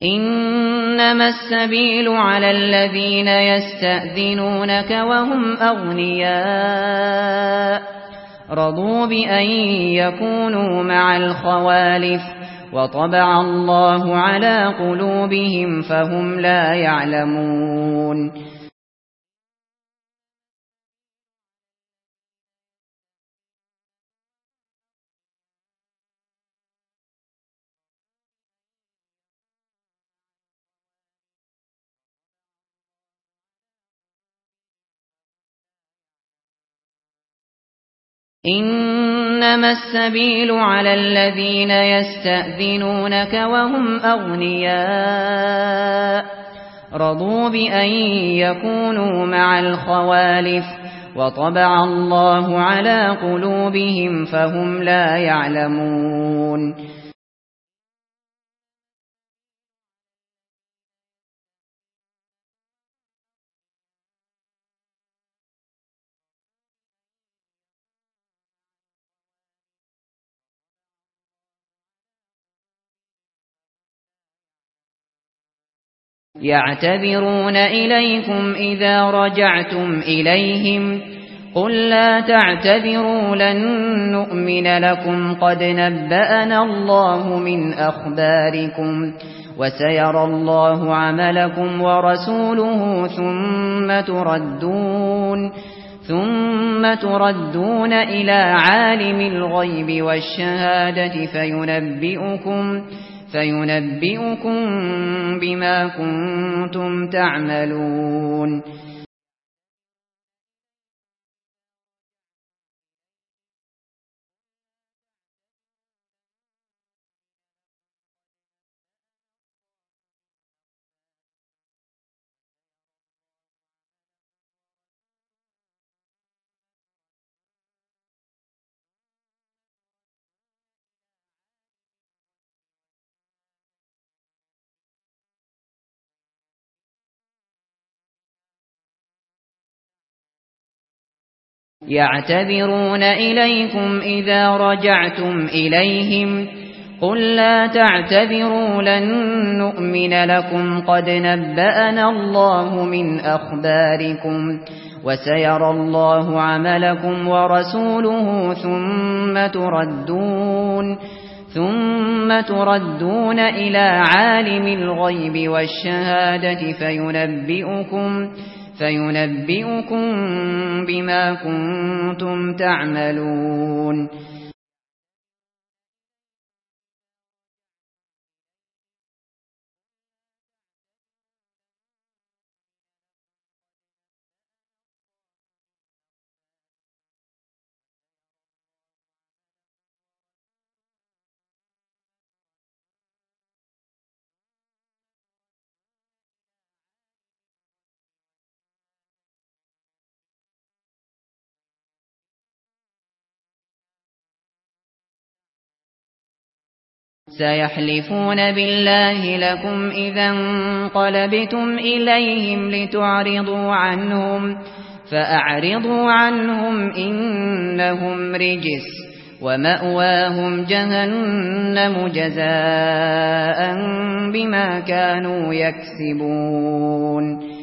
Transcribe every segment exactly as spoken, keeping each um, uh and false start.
إنما السبيل على الذين يستأذنونك وهم أغنياء رضوا بأن يكونوا مع الخوالف وطبع الله على قلوبهم فهم لا يعلمون إنما السبيل على الذين يستأذنونك وهم أغنياء رضوا بأن يكونوا مع الخوالف وطبع الله على قلوبهم فهم لا يعلمون يعتذرون إليكم إذا رجعتم إليهم قل لا تعتذروا لن نؤمن لكم قد نبأنا الله من أخباركم وسيرى الله عملكم ورسوله ثم تردون ثم تردون إلى عالم الغيب والشهادة فينبئكم فينبئكم بما كنتم تعملون يعتذرون إليكم إذا رجعتم إليهم قل لا تعتذروا لن نؤمن لكم قد نبأنا الله من أخباركم وسيرى الله عملكم ورسوله ثم تردون ثم تردون إلى عالم الغيب والشهادة فينبئكم فينبئكم بما كنتم تعملون سيحلفون بالله لكم إذا انقلبتم إليهم لتعرضوا عنهم فأعرضوا عنهم إنهم رجس ومأواهم جهنم جزاء بما كانوا يكسبون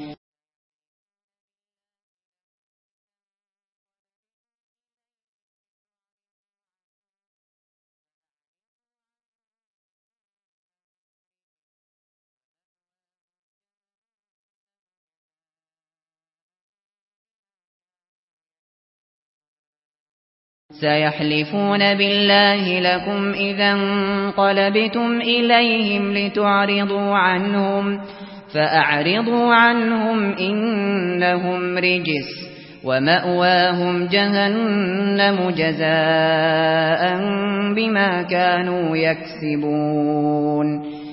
سيحلفون بالله لكم إذا انقلبتم إليهم لتعرضوا عنهم فأعرضوا عنهم إنهم رجس ومأواهم جهنم جزاء بما كانوا يكسبون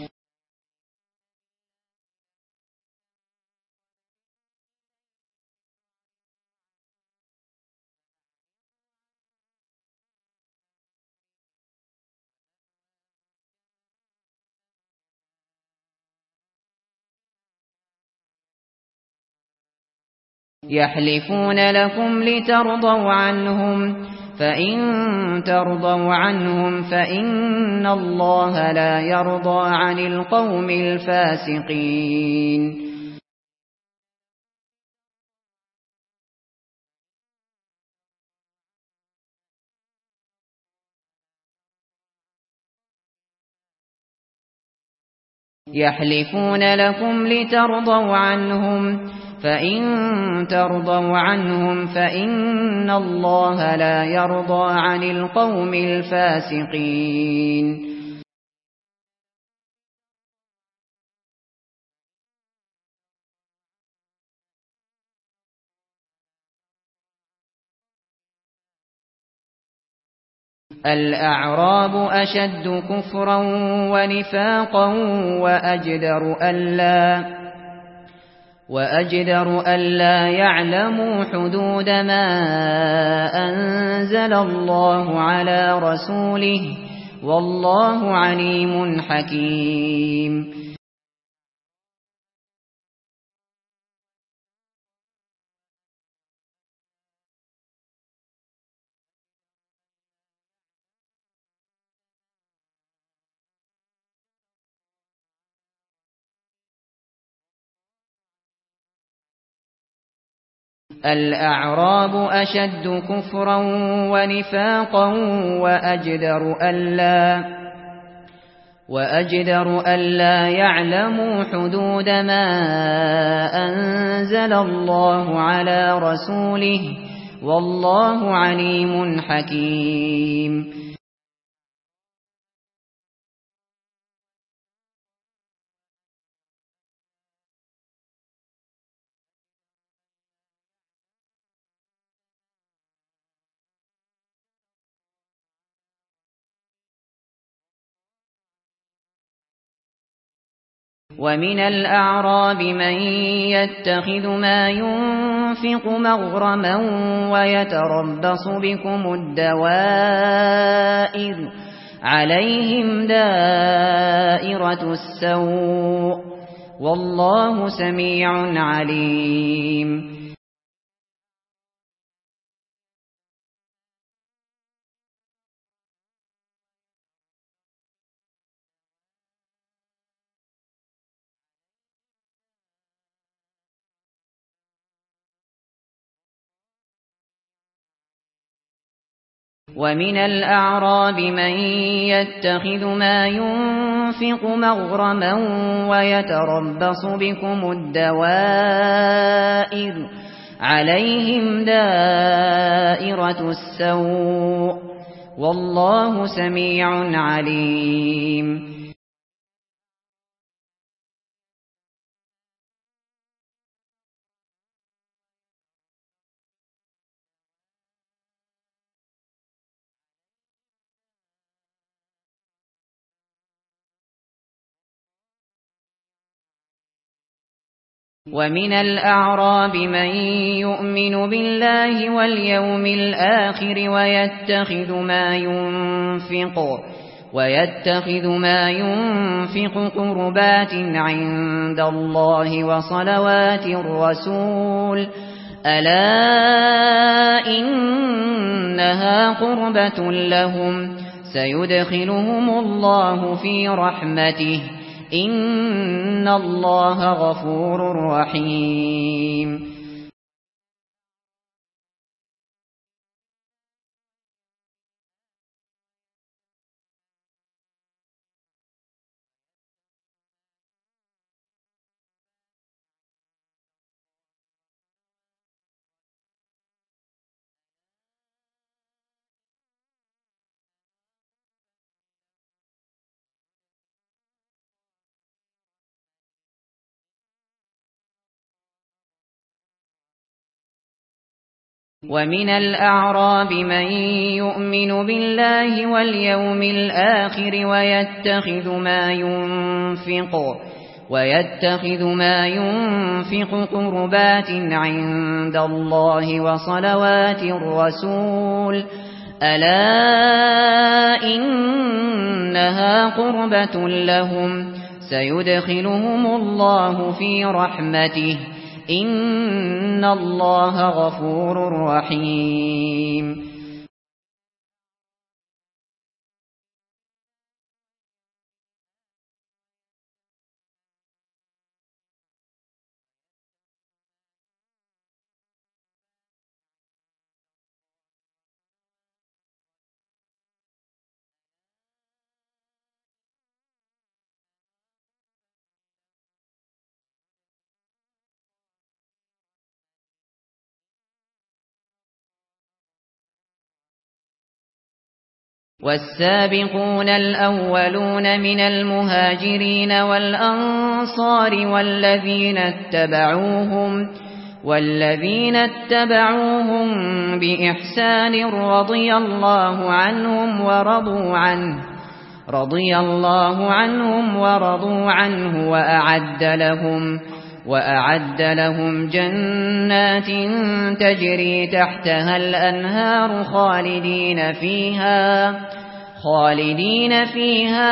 يحلفون لكم لترضوا عنهم فإن ترضوا عنهم فإن الله لا يرضى عن القوم الفاسقين. يحلفون لكم لترضوا عنهم فإن ترضوا عنهم فإن الله لا يرضى عن القوم الفاسقين. الأعراب أشد كفرا ونفاقا وأجدر ألا وأجدر ألا يعلموا حدود ما أنزل الله على رسوله والله عليم حكيم. الأعراب أشد كفرا ونفاقا وأجدر ألا وأجدر ألا يعلموا حدود ما أنزل الله على رسوله والله عليم حكيم. ومن الأعراب من يتخذ ما ينفق مغرما ويتربص بكم الدوائر عليهم دائرة السوء والله سميع عليم. ومن الأعراب من يتخذ ما ينفق مغرما ويتربص بكم الدوائر عليهم دائرة السوء والله سميع عليم. ومن الأعراب من يؤمن بالله واليوم الآخر ويتخذ ما ينفق ويتخذ ما ينفق قربات عند الله وصلوات الرسول ألا إنها قربة لهم سيدخلهم الله في رحمته إن الله غفور رحيم. ومن الأعراب من يؤمن بالله واليوم الآخر ويتخذ ما ينفق ويتخذ ما ينفق قربات عند الله وصلوات الرسول ألا إنها قربة لهم سيدخلهم الله في رحمته إن الله غفور رحيم. والسابقون الأولون من المهاجرين والأنصار والذين اتبعوهم والذين اتبعوهم بإحسان رضي الله عنهم ورضوا عنه رضي الله عنهم ورضوا عنه وأعد لهم وأعد لهم جنات تجري تحتها الأنهار خالدين فيها خالدين فيها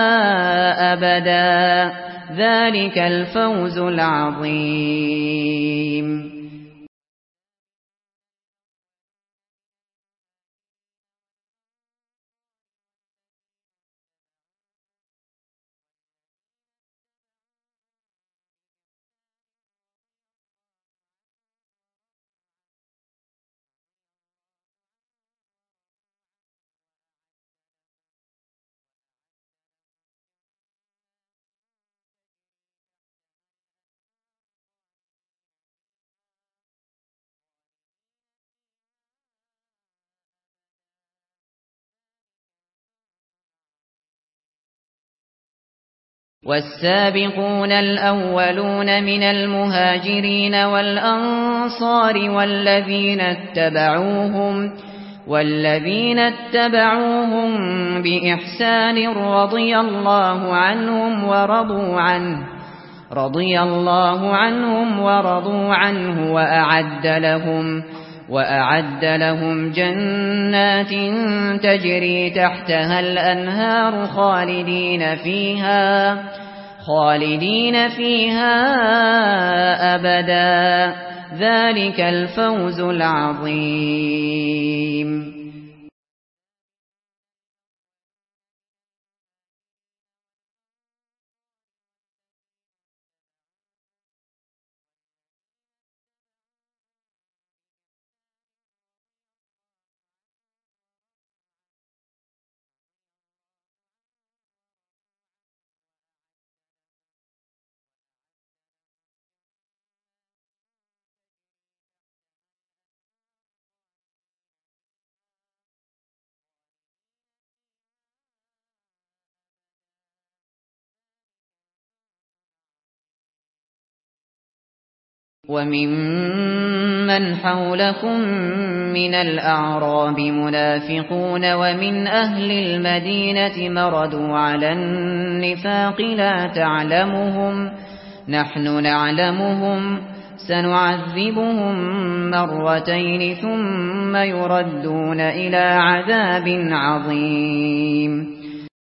أبدا ذلك الفوز العظيم. والسابقون الأولون من المهاجرين والأنصار والذين اتبعوهم والذين اتبعوهم بإحسان رضي الله عنهم ورضوا عنه رضي الله عنهم ورضوا عنه وأعد لهم وأعد لهم جنات تجري تحتها الأنهار خالدين فيها خالدين فيها أبدا ذلك الفوز العظيم. وممن حولكم من الأعراب منافقون ومن أهل المدينة مردوا على النفاق لا تعلمهم نحن نعلمهم سنعذبهم مرتين ثم يردون إلى عذاب عظيم.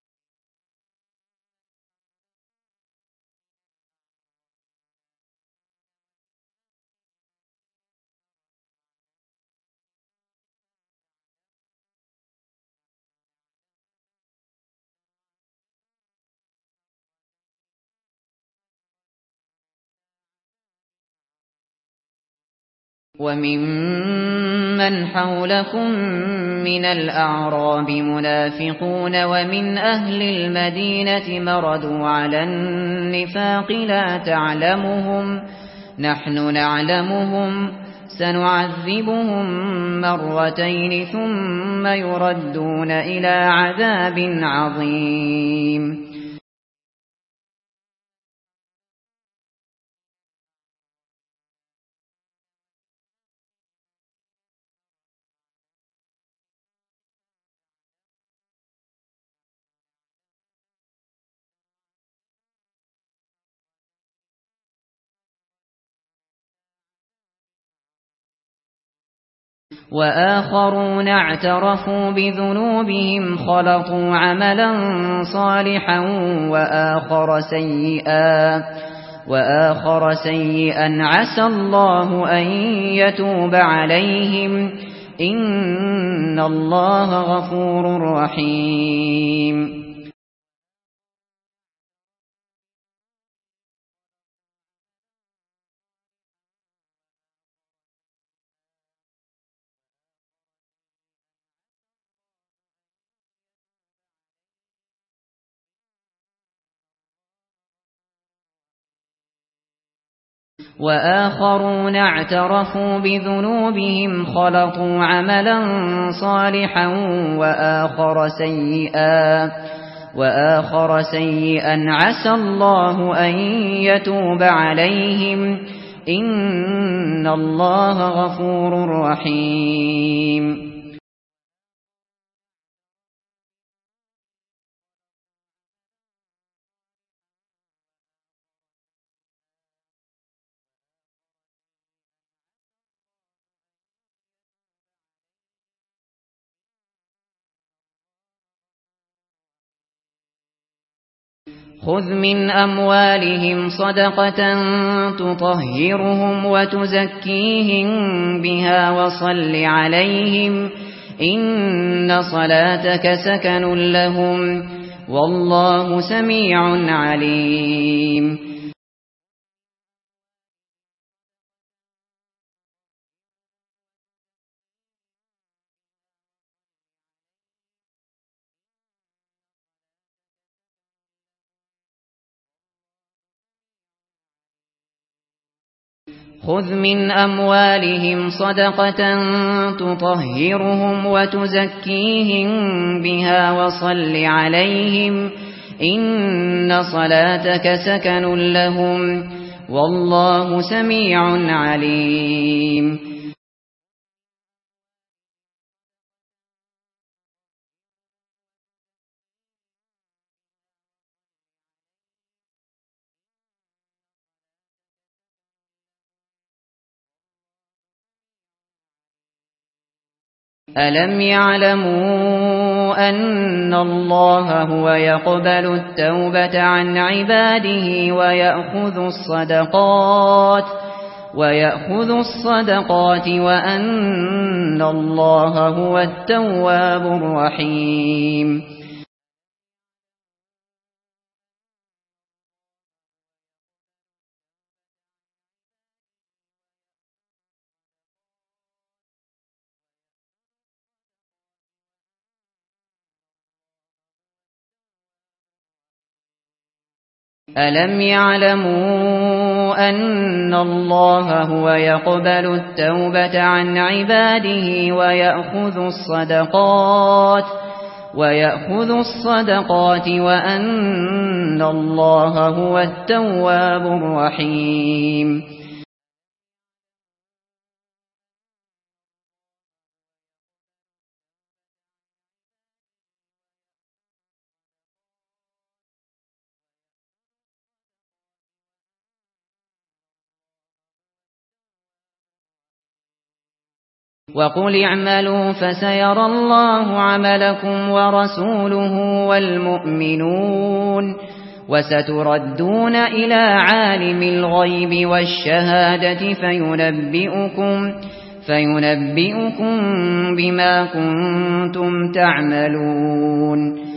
وممن حولكم من الأعراب منافقون ومن أهل المدينة مردوا على النفاق لا تعلمهم نحن نعلمهم سنعذبهم مرتين ثم يردون إلى عذاب عظيم. وآخرون اعترفوا بذنوبهم خلطوا عملا صالحا وآخر سيئا وآخر سيئا عسى الله أن يتوب عليهم إن الله غفور رحيم. وآخرون اعترفوا بذنوبهم خلطوا عملا صالحا وآخر سيئا وآخر سيئا عسى الله أن يتوب عليهم إن الله غفور رحيم. خذ من أموالهم صدقة تطهرهم وتزكيهم بها وصل عليهم إن صلاتك سكن لهم والله سميع عليم. خذ من أموالهم صدقة تطهرهم وتزكيهم بها وصل عليهم إن صلاتك سكن لهم والله سميع عليم. ألم يعلموا أن الله هو يقبل التوبة عن عباده ويأخذ الصدقات ويأخذ الصدقات وأن الله هو التواب الرحيم. ألم يعلموا أن الله هو يقبل التوبة عن عباده ويأخذ الصدقات ويأخذ الصدقات وأن الله هو التواب الرحيم. وقل اعملوا فسيرى الله عملكم ورسوله والمؤمنون وستردون إلى عالم الغيب والشهادة فينبئكم فينبئكم بما كنتم تعملون.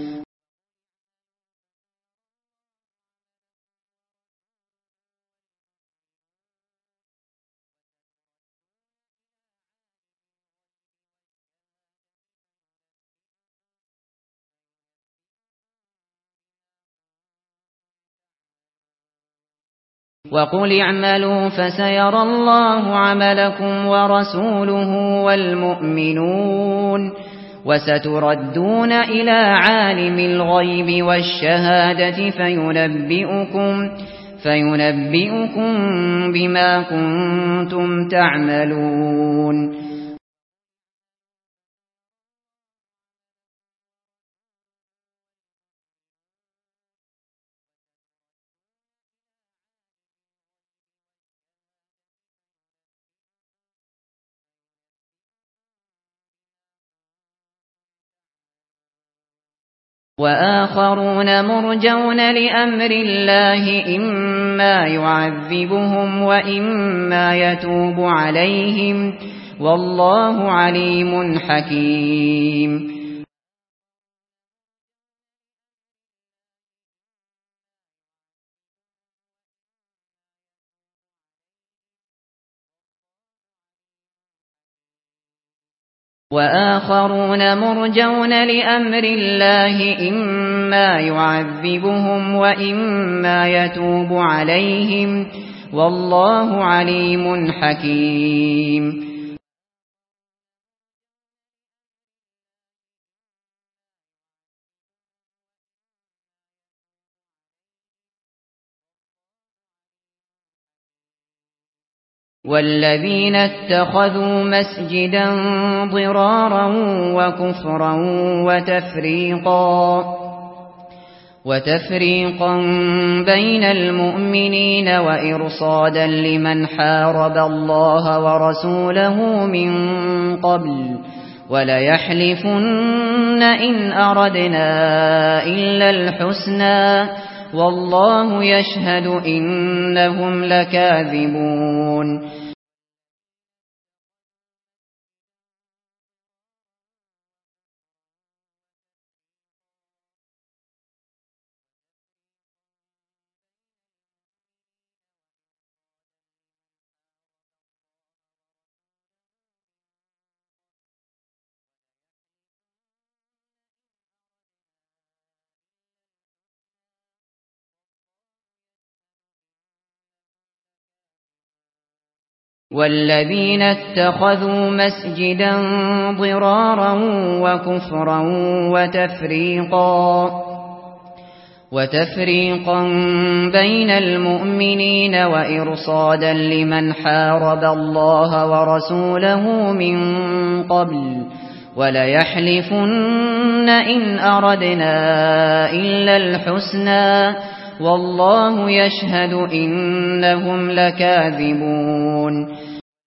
وقل اعملوا فسيرى الله عملكم ورسوله والمؤمنون وستردون إلى عالم الغيب والشهادة فينبئكم فينبئكم بما كنتم تعملون. وآخرون مرجون لأمر الله إما يعذبهم وإما يتوب عليهم والله عليم حكيم. وآخرون مرجون لأمر الله إما يعذبهم وإما يتوب عليهم والله عليم حكيم. والذين اتخذوا مسجدا ضرارا وكفرا وتفريقا وتفريقا بين المؤمنين وإرصادا لمن حارب الله ورسوله من قبل وليحلفن إن أردنا إلا الحسنى والله يشهد إنهم لكاذبون. والذين اتخذوا مسجدا ضرارا وكفرا وتفريقا وتفريقا بين المؤمنين وإرصادا لمن حارب الله ورسوله من قبل وليحلفن إن أردنا إلا الحسنى والله يشهد إنهم لكاذبون.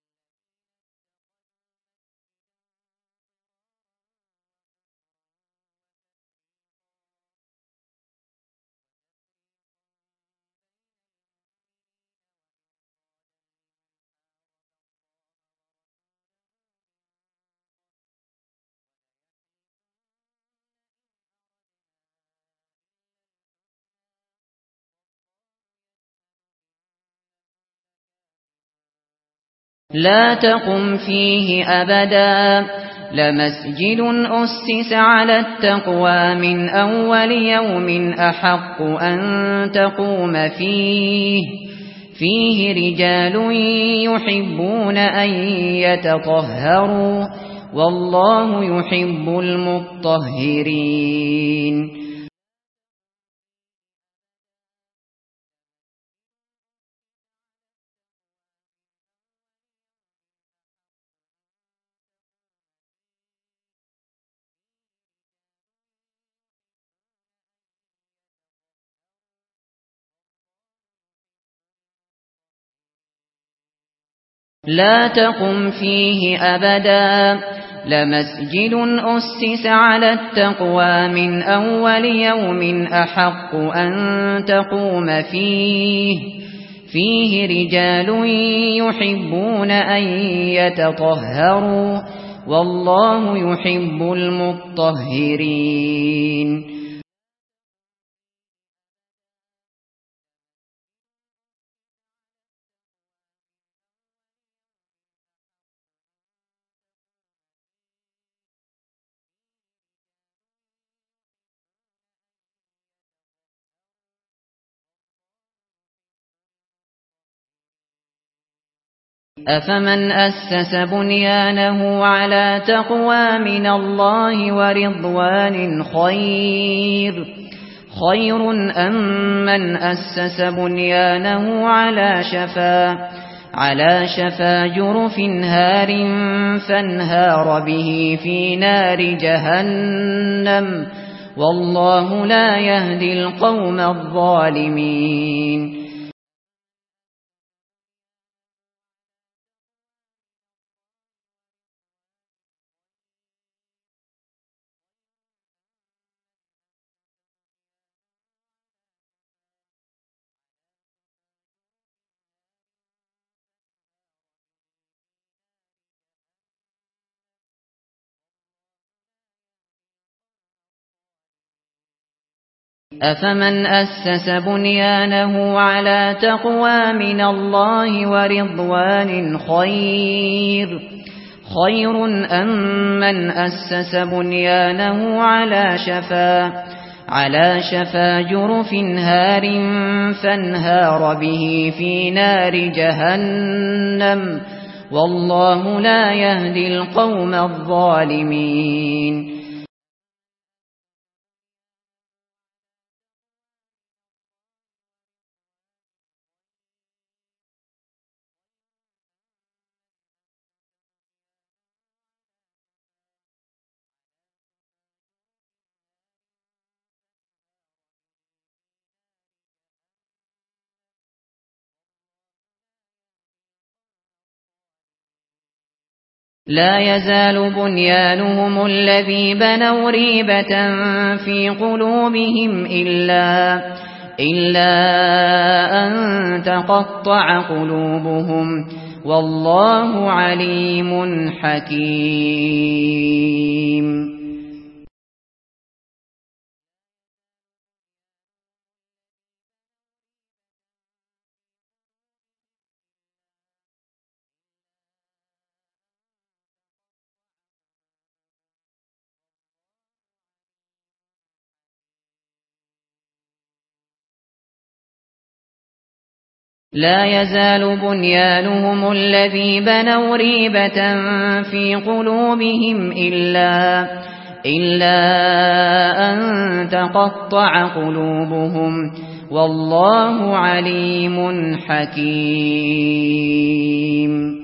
لا تقم فيه أبدا لمسجد أسس على التقوى من أول يوم أحق أن تقوم فيه فيه رجال يحبون أن يتطهروا والله يحب المطهرين. لا تقم فيه أبدا لمسجد أسس على التقوى من أول يوم أحق أن تقوم فيه فيه رجال يحبون أن يتطهروا والله يحب المطهرين. أفمن أسس بنيانه على تقوى من الله ورضوان خير خير أم من أسس بنيانه على شفا على شفا جرف هار فانهار به في نار جهنم والله لا يهدي القوم الظالمين. أفمن أسس بنيانه على تقوى من الله ورضوان خير خير أم من أسس بنيانه على شفا على شفا جرف هار فانهار به في نار جهنم والله لا يهدي القوم الظالمين. لا يزال بنيانهم الذي بنوا ريبة في قلوبهم إلا, إلا أن تقطع قلوبهم والله عليم حكيم. لا يزال بنيانهم الذي بنوا ريبة في قلوبهم إلا, إلا أن تقطع قلوبهم والله عليم حكيم.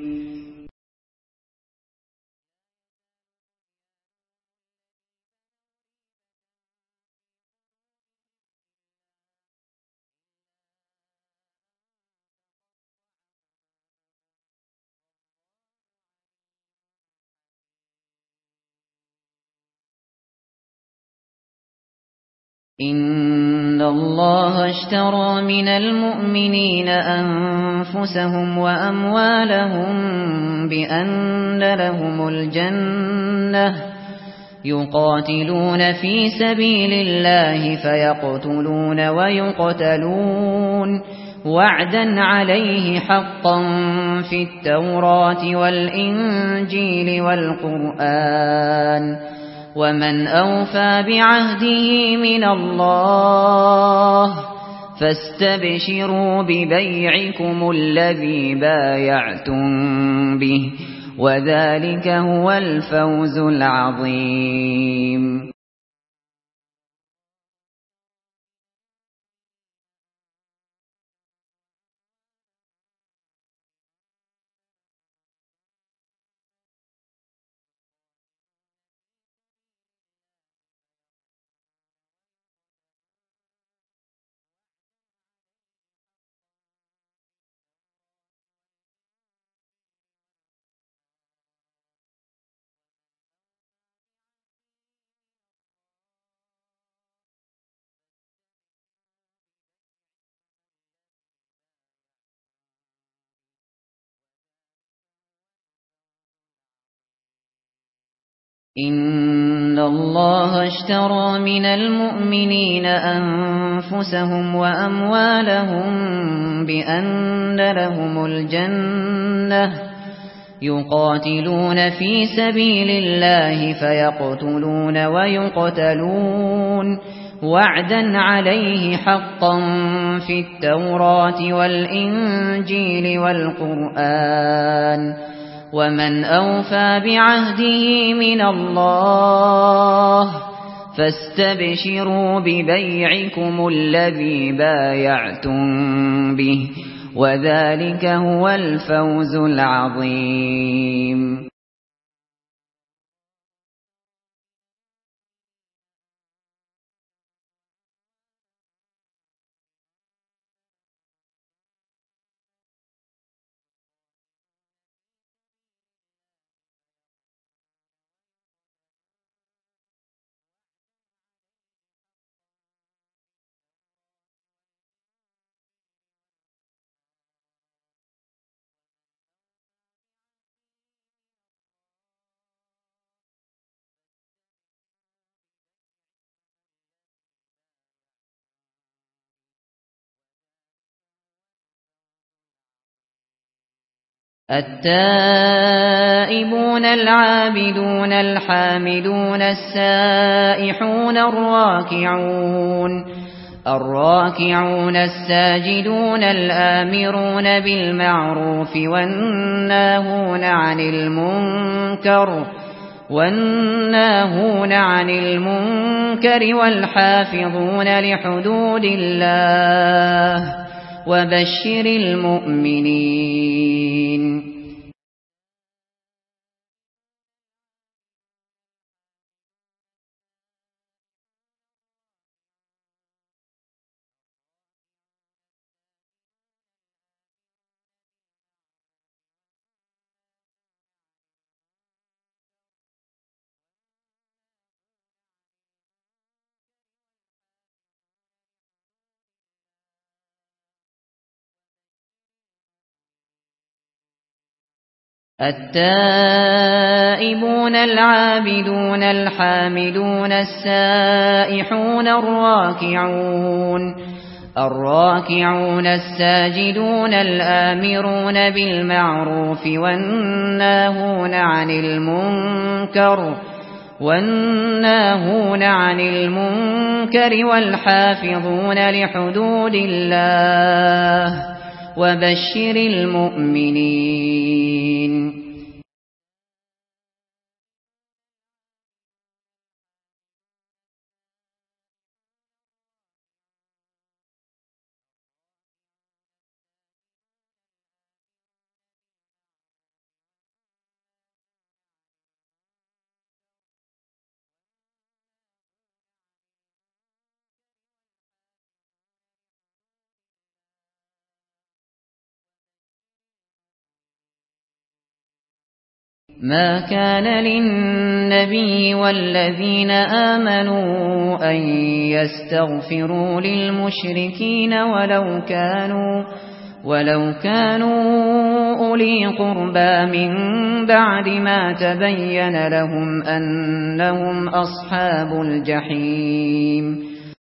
إن الله اشترى من المؤمنين أنفسهم وأموالهم بأن لهم الجنة يقاتلون في سبيل الله فيقتلون ويقتلون وعدا عليه حقا في التوراة والإنجيل والقرآن ومن أوفى بعهده من الله فاستبشروا ببيعكم الذي بايعتم به وذلك هو الفوز العظيم. إن الله اشترى من المؤمنين أنفسهم وأموالهم بأن لهم الجنة يقاتلون في سبيل الله فيقتلون ويقتلون وعدا عليه حقا في التوراة والإنجيل والقرآن ومن أوفى بعهده من الله فاستبشروا ببيعكم الذي بايعتم به وذلك هو الفوز العظيم. التائبون العابدون الحامدون السائحون الراكعون الراكعون الساجدون الآمرون بالمعروف والناهون عن المنكر والناهون عن المنكر والحافظون لحدود الله وبشر المؤمنين. التائبون العابدون الحامدون السائحون الراكعون الراكعون الساجدون الآمرون بالمعروف والناهون عن المنكر والناهون عن المنكر والحافظون لحدود الله وبشر المؤمنين. ما كان للنبي والذين آمنوا أن يستغفروا للمشركين ولو كانوا ولو كانوا أولي قربى من بعد ما تبين لهم أنهم أصحاب الجحيم.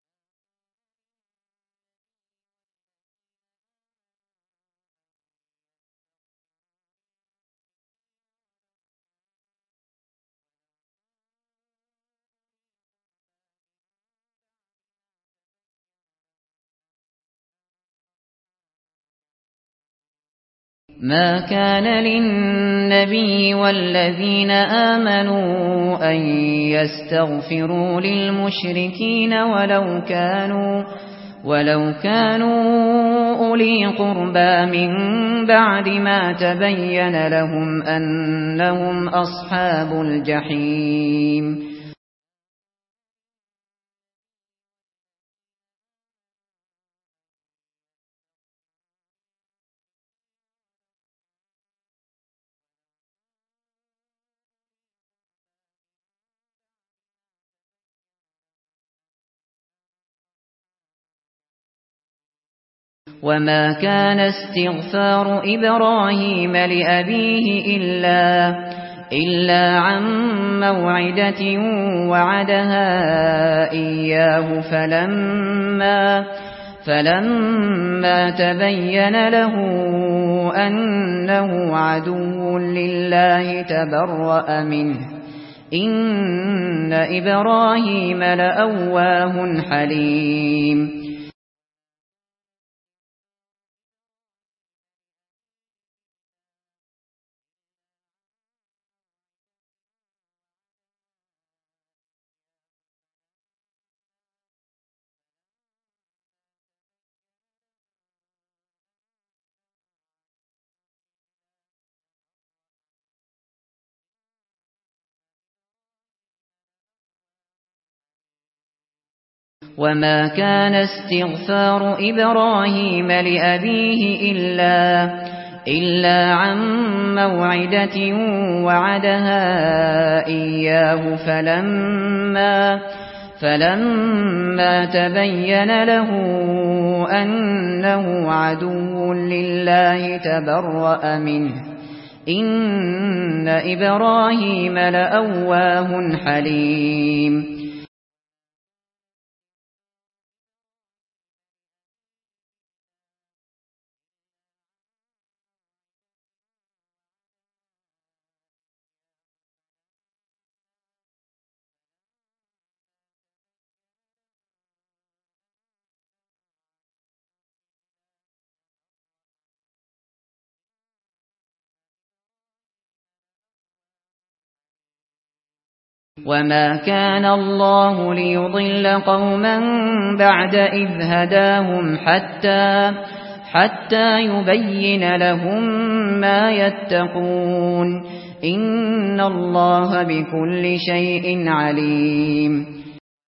ما كان للنبي والذين آمنوا أن يستغفروا للمشركين ولو كانوا ولو كانوا أولي قربى من بعد ما تبين لهم أنهم أصحاب الجحيم. وما كان استغفار إبراهيم لأبيه إلا إلا عن موعدة وعدها إياه فلما فلما تبين له أنه عدو لله تبرأ منه إن إبراهيم لأواه حليم. وما كان استغفار إبراهيم لأبيه إلا إلا عن موعدة وعدها إياه فلما فلما تبين له أنه عدو لله تبرأ منه إن إبراهيم لأواه حليم. وما كان الله ليضل قوما بعد إذ هداهم حتى حتى يبين لهم ما يتقون إن الله بكل شيء عليم.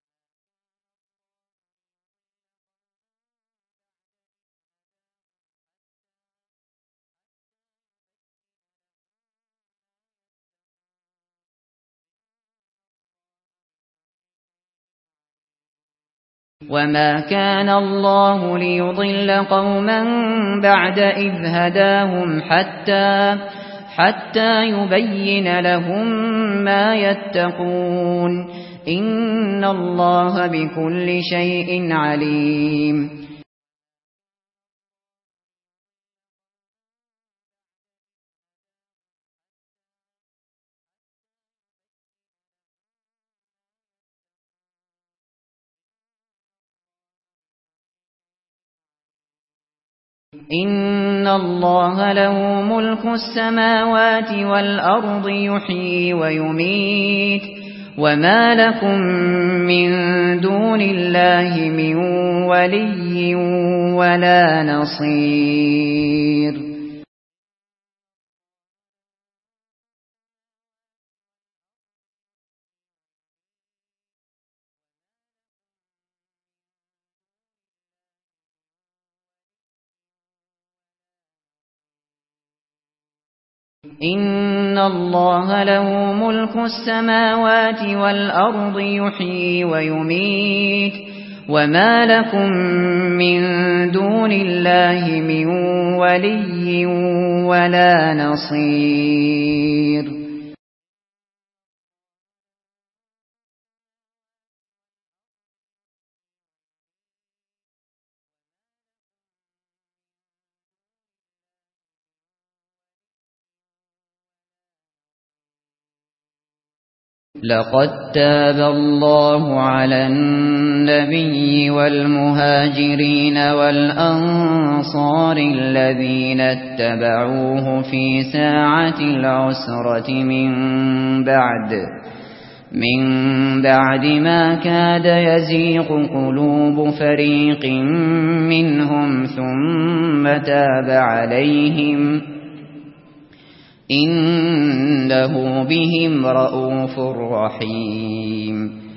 وما كان الله ليضل قوما بعد إذ هداهم حتى حتى يبين لهم ما يتقون إن الله بكل شيء عليم. إن الله له ملك السماوات والأرض يحيي ويميت وما لكم من دون الله من ولي ولا نصير. إن الله له ملك السماوات والأرض يحيي ويميت وما لكم من دون الله من ولي ولا نصير. لقد تاب الله على النبي والمهاجرين والأنصار الذين اتبعوه في ساعة العسرة من بعد من بعد ما كاد يزيغ قلوب فريق منهم ثم تاب عليهم إنه بهم رءوف رحيم.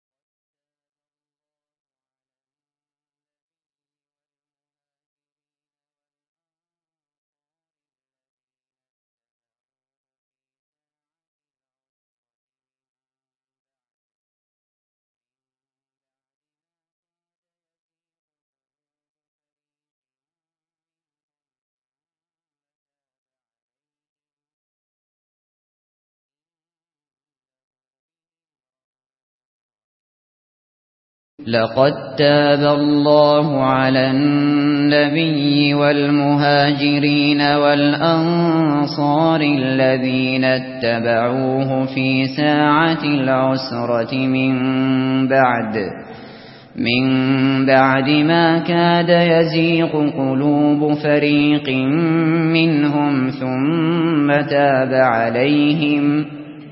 لقد تاب الله على النبي والمهاجرين والأنصار الذين اتبعوه في ساعة العسرة من بعد من بعد ما كاد يزيغ قلوب فريق منهم ثم تاب عليهم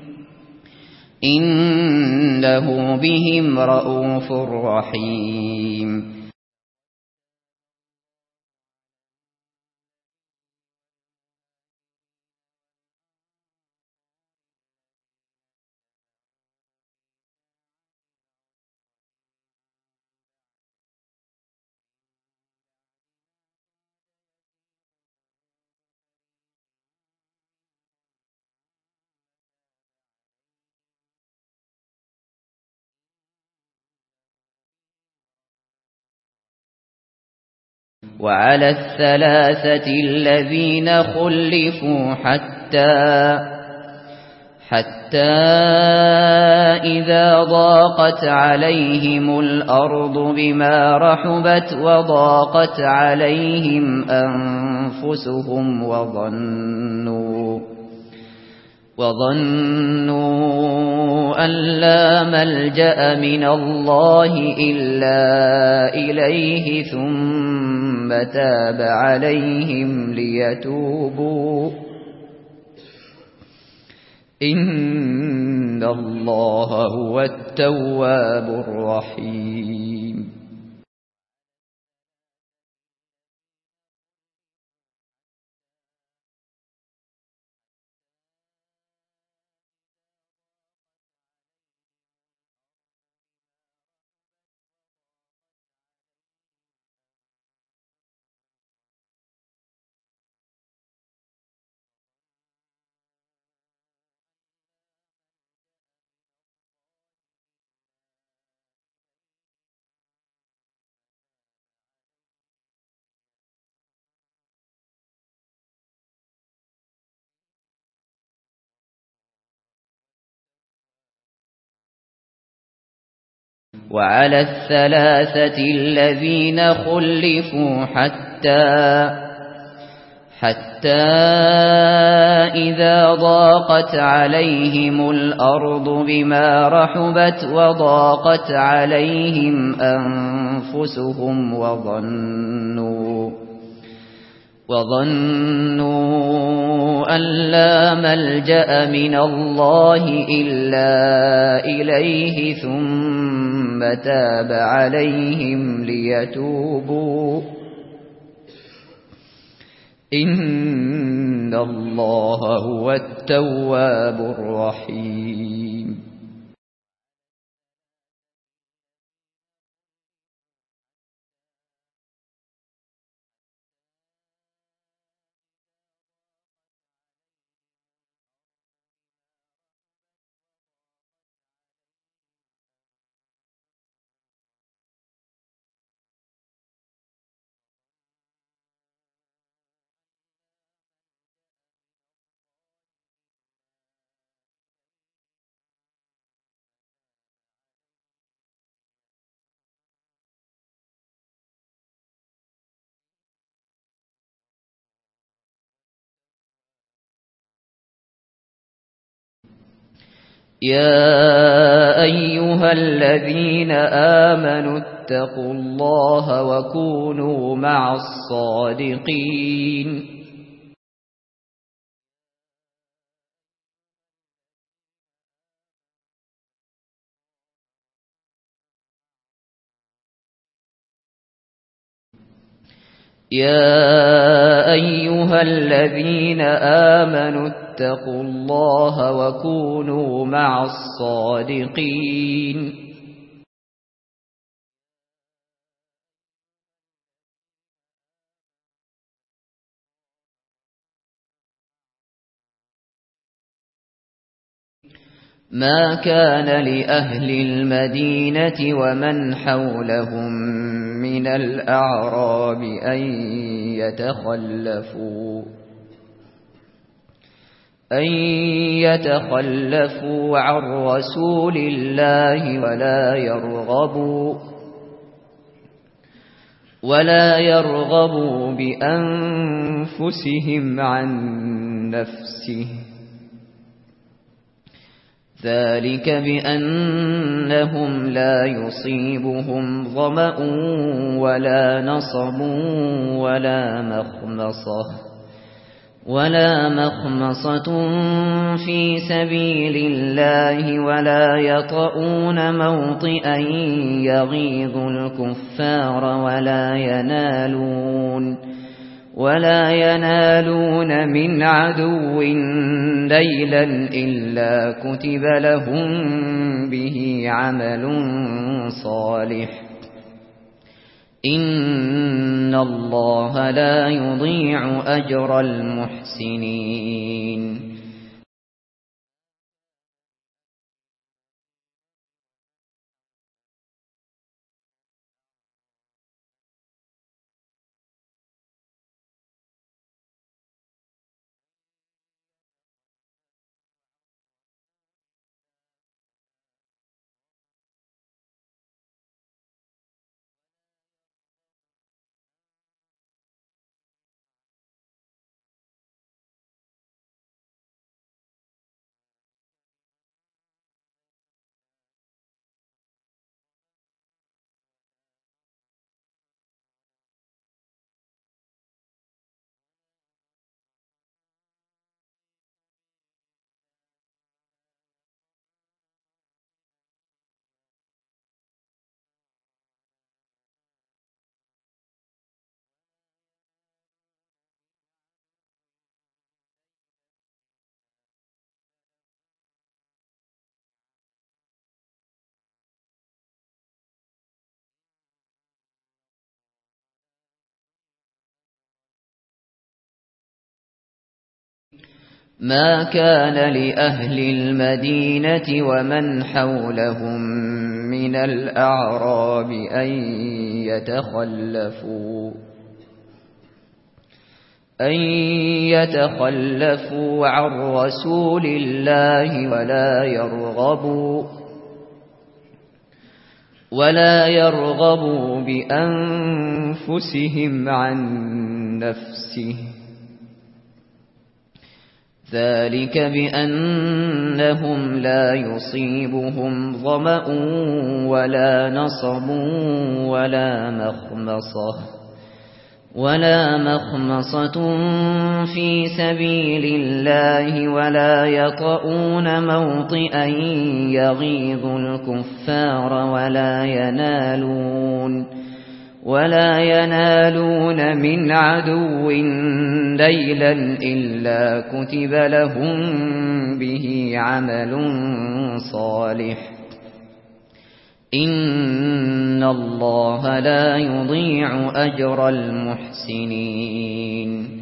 إنه بهم رءوف رحيم. وعلى الثلاثة الذين خلفوا حتى حتى إذا ضاقت عليهم الأرض بما رحبت وضاقت عليهم أنفسهم وظنوا وظنوا أن لا ملجأ من الله إلا إليه ثم تاب عليهم ليتوبوا إن الله هو التواب الرحيم. وعلى الثلاثة الذين خلفوا حتى حتى إذا ضاقت عليهم الأرض بما رحبت وضاقت عليهم أنفسهم وظنوا وظنوا أن لا ملجأ من الله إلا إليه ثم تاب عليهم ليتوبوا إن الله هو التواب الرحيم. يا أيها الذين آمنوا اتقوا الله وكونوا مع الصادقين. يا أيها الذين آمنوا اتقوا الله وكونوا مع الصادقين. ما كان لأهل المدينة ومن حولهم من الأعراب أن يتخلفوا أن يتخلفوا عن رسول الله ولا يرغبوا ولا يرغبوا بأنفسهم عن نفسه، ذلك بأنهم لا يصيبهم ظمأ ولا نصب ولا مخمصة ولا مخمصة في سبيل الله ولا يطؤون موطئا يغيظ الكفار ولا ينالون ولا ينالون من عدو نيلا إلا كتب لهم به عمل صالح، إن الله لا يضيع أجر المحسنين. ما كان لأهل المدينة ومن حولهم من الأعراب أن يتخلفوا أن يتخلفوا عن رسول الله ولا يرغبوا ولا يرغبوا بأنفسهم عن نفسه ذلك بأنهم لا يصيبهم ظمأ ولا نصب ولا مخمصة ولا مخمصة في سبيل الله ولا يطؤون موطئا يغيظ الكفار ولا ينالون ولا ينالون من عدو نيلا إلا كتب لهم به عمل صالح إن الله لا يضيع أجر المحسنين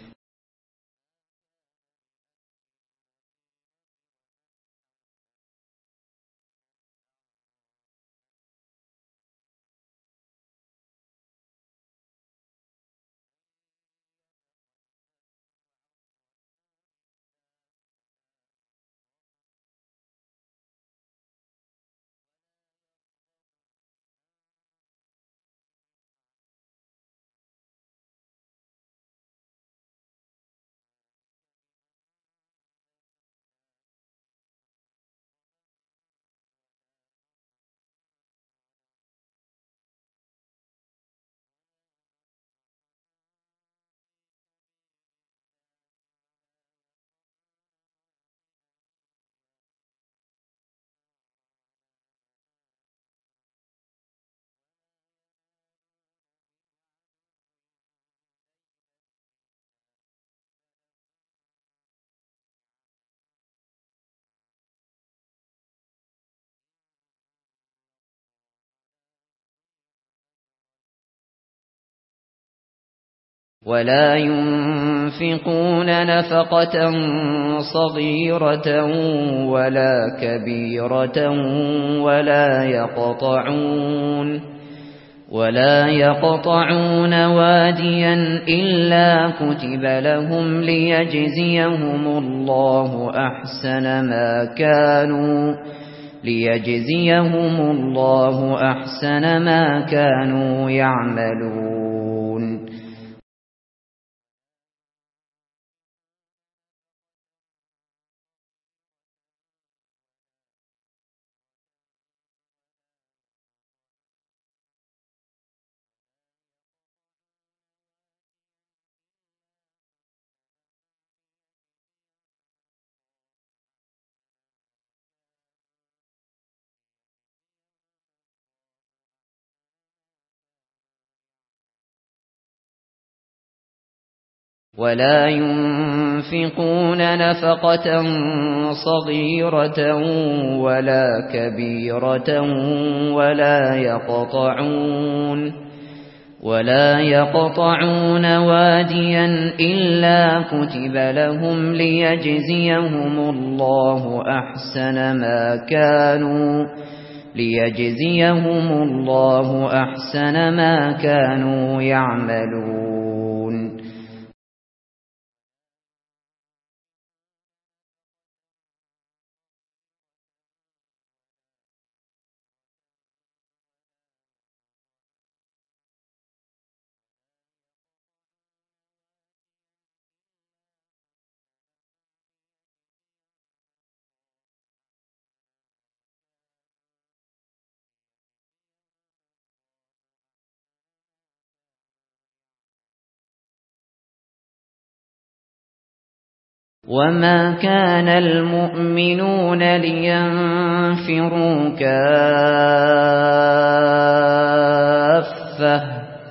ولا ينفقون نفقة صغيرة ولا كبيرة ولا يقطعون ولا يقطعون واديا إلا كتب لهم ليجزيهم الله أحسن ما كانوا ليجزيهم الله أحسن ما كانوا يعملون ولا ينفقون نفقة صغيرة ولا كبيرة ولا يقطعون ولا يقطعون واديا إلا كتب لهم ليجزيهم الله أحسن ما كانوا ليجزيهم الله أحسن ما كانوا يعملون وما كان المؤمنون لينفروا كافة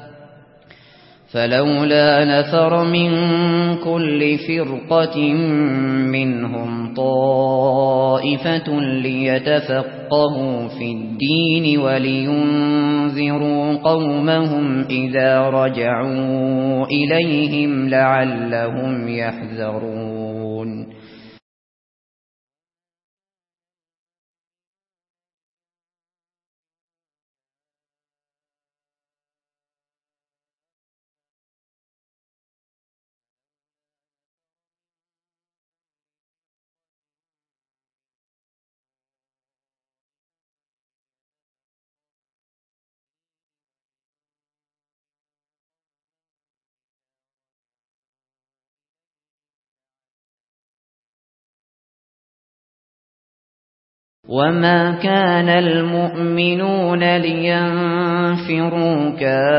فلولا نفر من كل فرقة منهم طائفة ليتفقهوا في الدين ولينذروا قومهم إذا رجعوا إليهم لعلهم يحذرون وما كان المؤمنون لينفروا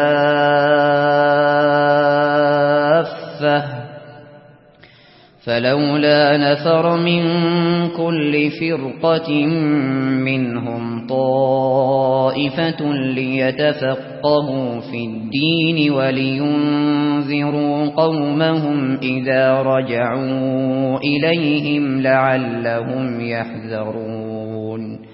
كافة فلولا نفر من كل فرقة منهم طائفة ليتفقهوا في الدين ولينذروا قومهم إذا رجعوا إليهم لعلهم يحذرون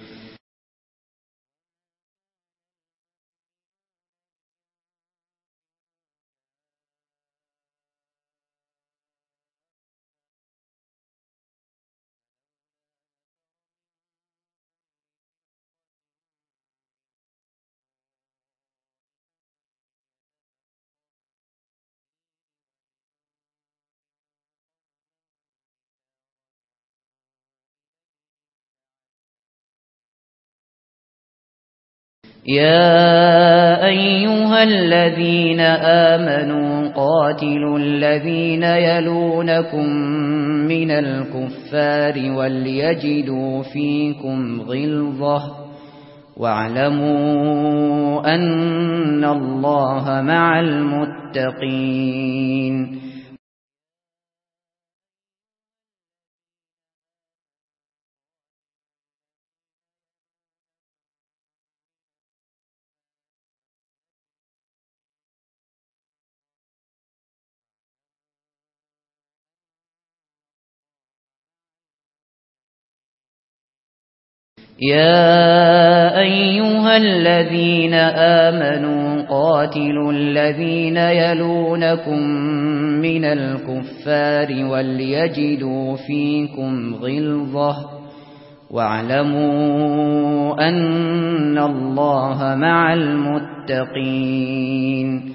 يا أيها الذين آمنوا قاتلوا الذين يلونكم من الكفار وليجدوا فيكم غلظة واعلموا أن الله مع المتقين يا أيها الذين آمنوا قاتلوا الذين يلونكم من الكفار وليجدوا فيكم غلظة واعلموا أن الله مع المتقين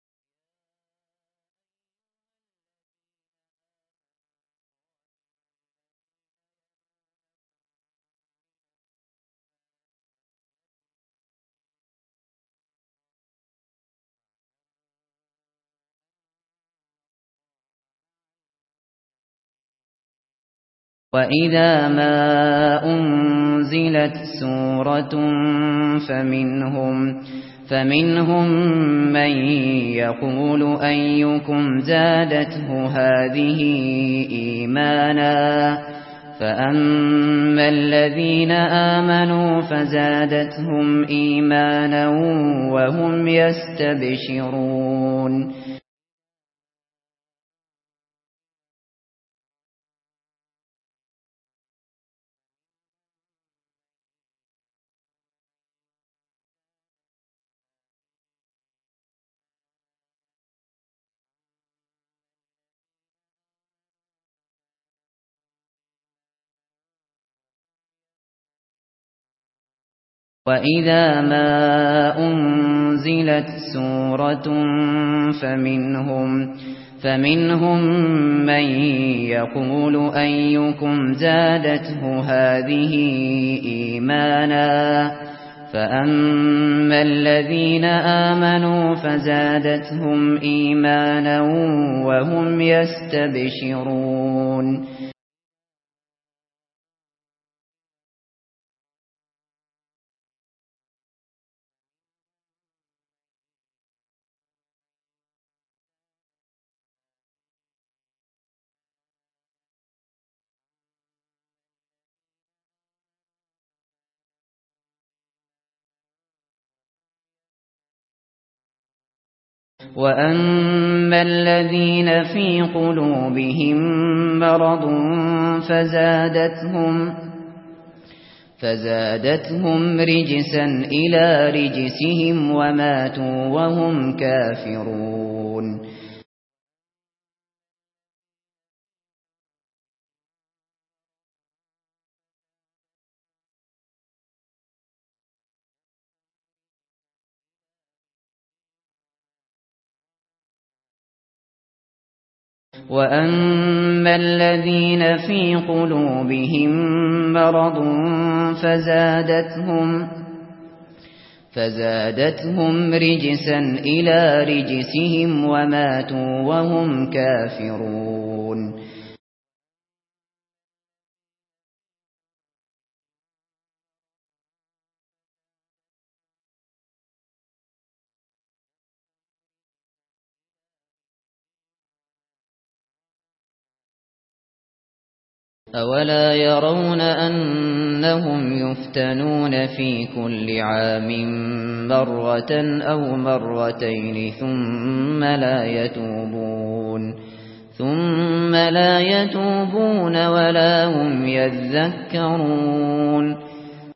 وَإِذَا مَا أُنْزِلَتْ سُورَةٌ فَمِنْهُمْ فَمِنْهُمْ مَنْ يَقُولُ أَيُّكُمْ زَادَتْهُ هَذِهِ إِيمَانًا فَأَمَّا الَّذِينَ آمَنُوا فَزَادَتْهُمْ إِيمَانًا وَهُمْ يَسْتَبْشِرُونَ وَإِذَا مَا أُنْزِلَتْ سُورَةٌ فَمِنْهُمْ فَمِنْهُمْ مَنْ يَقُولُ أَيُّكُمْ زَادَتْهُ هَذِهِ إِيمَانًا فَأَمَّا الَّذِينَ آمَنُوا فَزَادَتْهُمْ إِيمَانًا وَهُمْ يَسْتَبْشِرُونَ وَأَمَّا الَّذِينَ فِي قُلُوبِهِم مَّرَضٌ فَزَادَتْهُمْ فَزَادَتْهُمْ رِجْسًا إِلَى رِجْسِهِمْ وَمَاتُوا وَهُمْ كَافِرُونَ وَأَمَّا الَّذِينَ فِي قُلُوبِهِم مَّرَضٌ فَزَادَتْهُمْ فَزَادَتْهُمْ رِجْسًا إِلَىٰ رِجْسِهِمْ وَمَاتُوا وَهُمْ كَافِرُونَ أَوَلَا يَرَوْنَ أَنَّهُمْ يُفْتَنُونَ فِي كُلِّ عَامٍ مَّرَّةً أَوْ مَرَّتَيْنِ ثُمَّ لَا يَتُوبُونَ ثُمَّ لَا يَتُوبُونَ وَلَا هُمْ يَذَّكَّرُونَ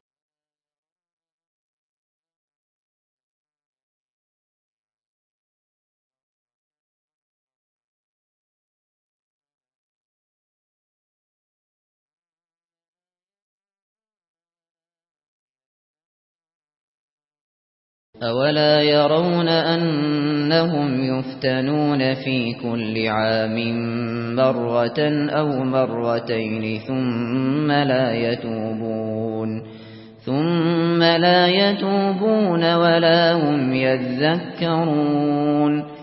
أَوَلَا يَرَوْنَ أَنَّهُمْ يُفْتَنُونَ فِي كُلِّ عَامٍ مَّرَّةً أَوْ مَرَّتَيْنِ ثُمَّ لَا يَتُوبُونَ ثُمَّ لَا يَتُوبُونَ وَلَا هُمْ يَذَّكَّرُونَ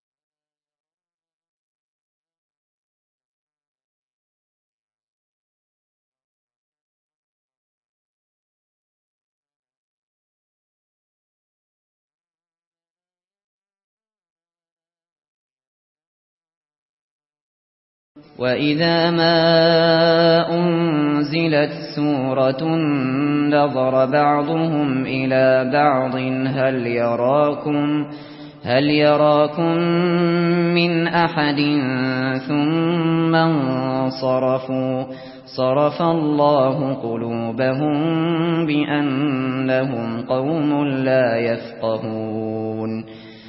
وَإِذَا مَا أُنزِلَتْ سُورَةٌ نَّظَرَ بَعْضُهُمْ إِلَىٰ بَعْضٍ هَلْ يَرَاكُمْ هَلْ يَرَاكُم مِّنْ أَحَدٍ ثُمَّ انصَرَفُوا صَرَفَ اللَّهُ قُلُوبَهُم بِأَنَّهُمْ قَوْمٌ لَّا يَفْقَهُونَ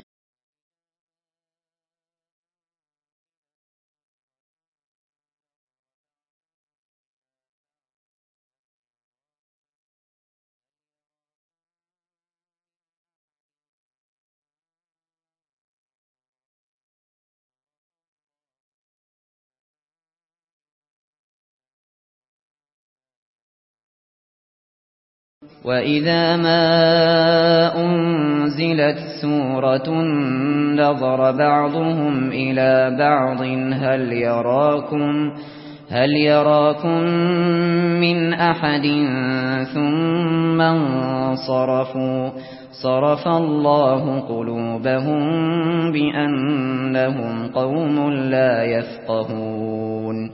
وَإِذَا مَا أُنزِلَتْ سُورَةٌ نَّظَرَ بَعْضُهُمْ إِلَىٰ بَعْضٍ هَلْ يَرَاكُمْ هَلْ يَرَاكُم مِّنْ أَحَدٍ ثُمَّ انصَرَفُوا صَرَفَ اللَّهُ قُلُوبَهُم بِأَنَّهُمْ قَوْمٌ لَّا يَفْقَهُونَ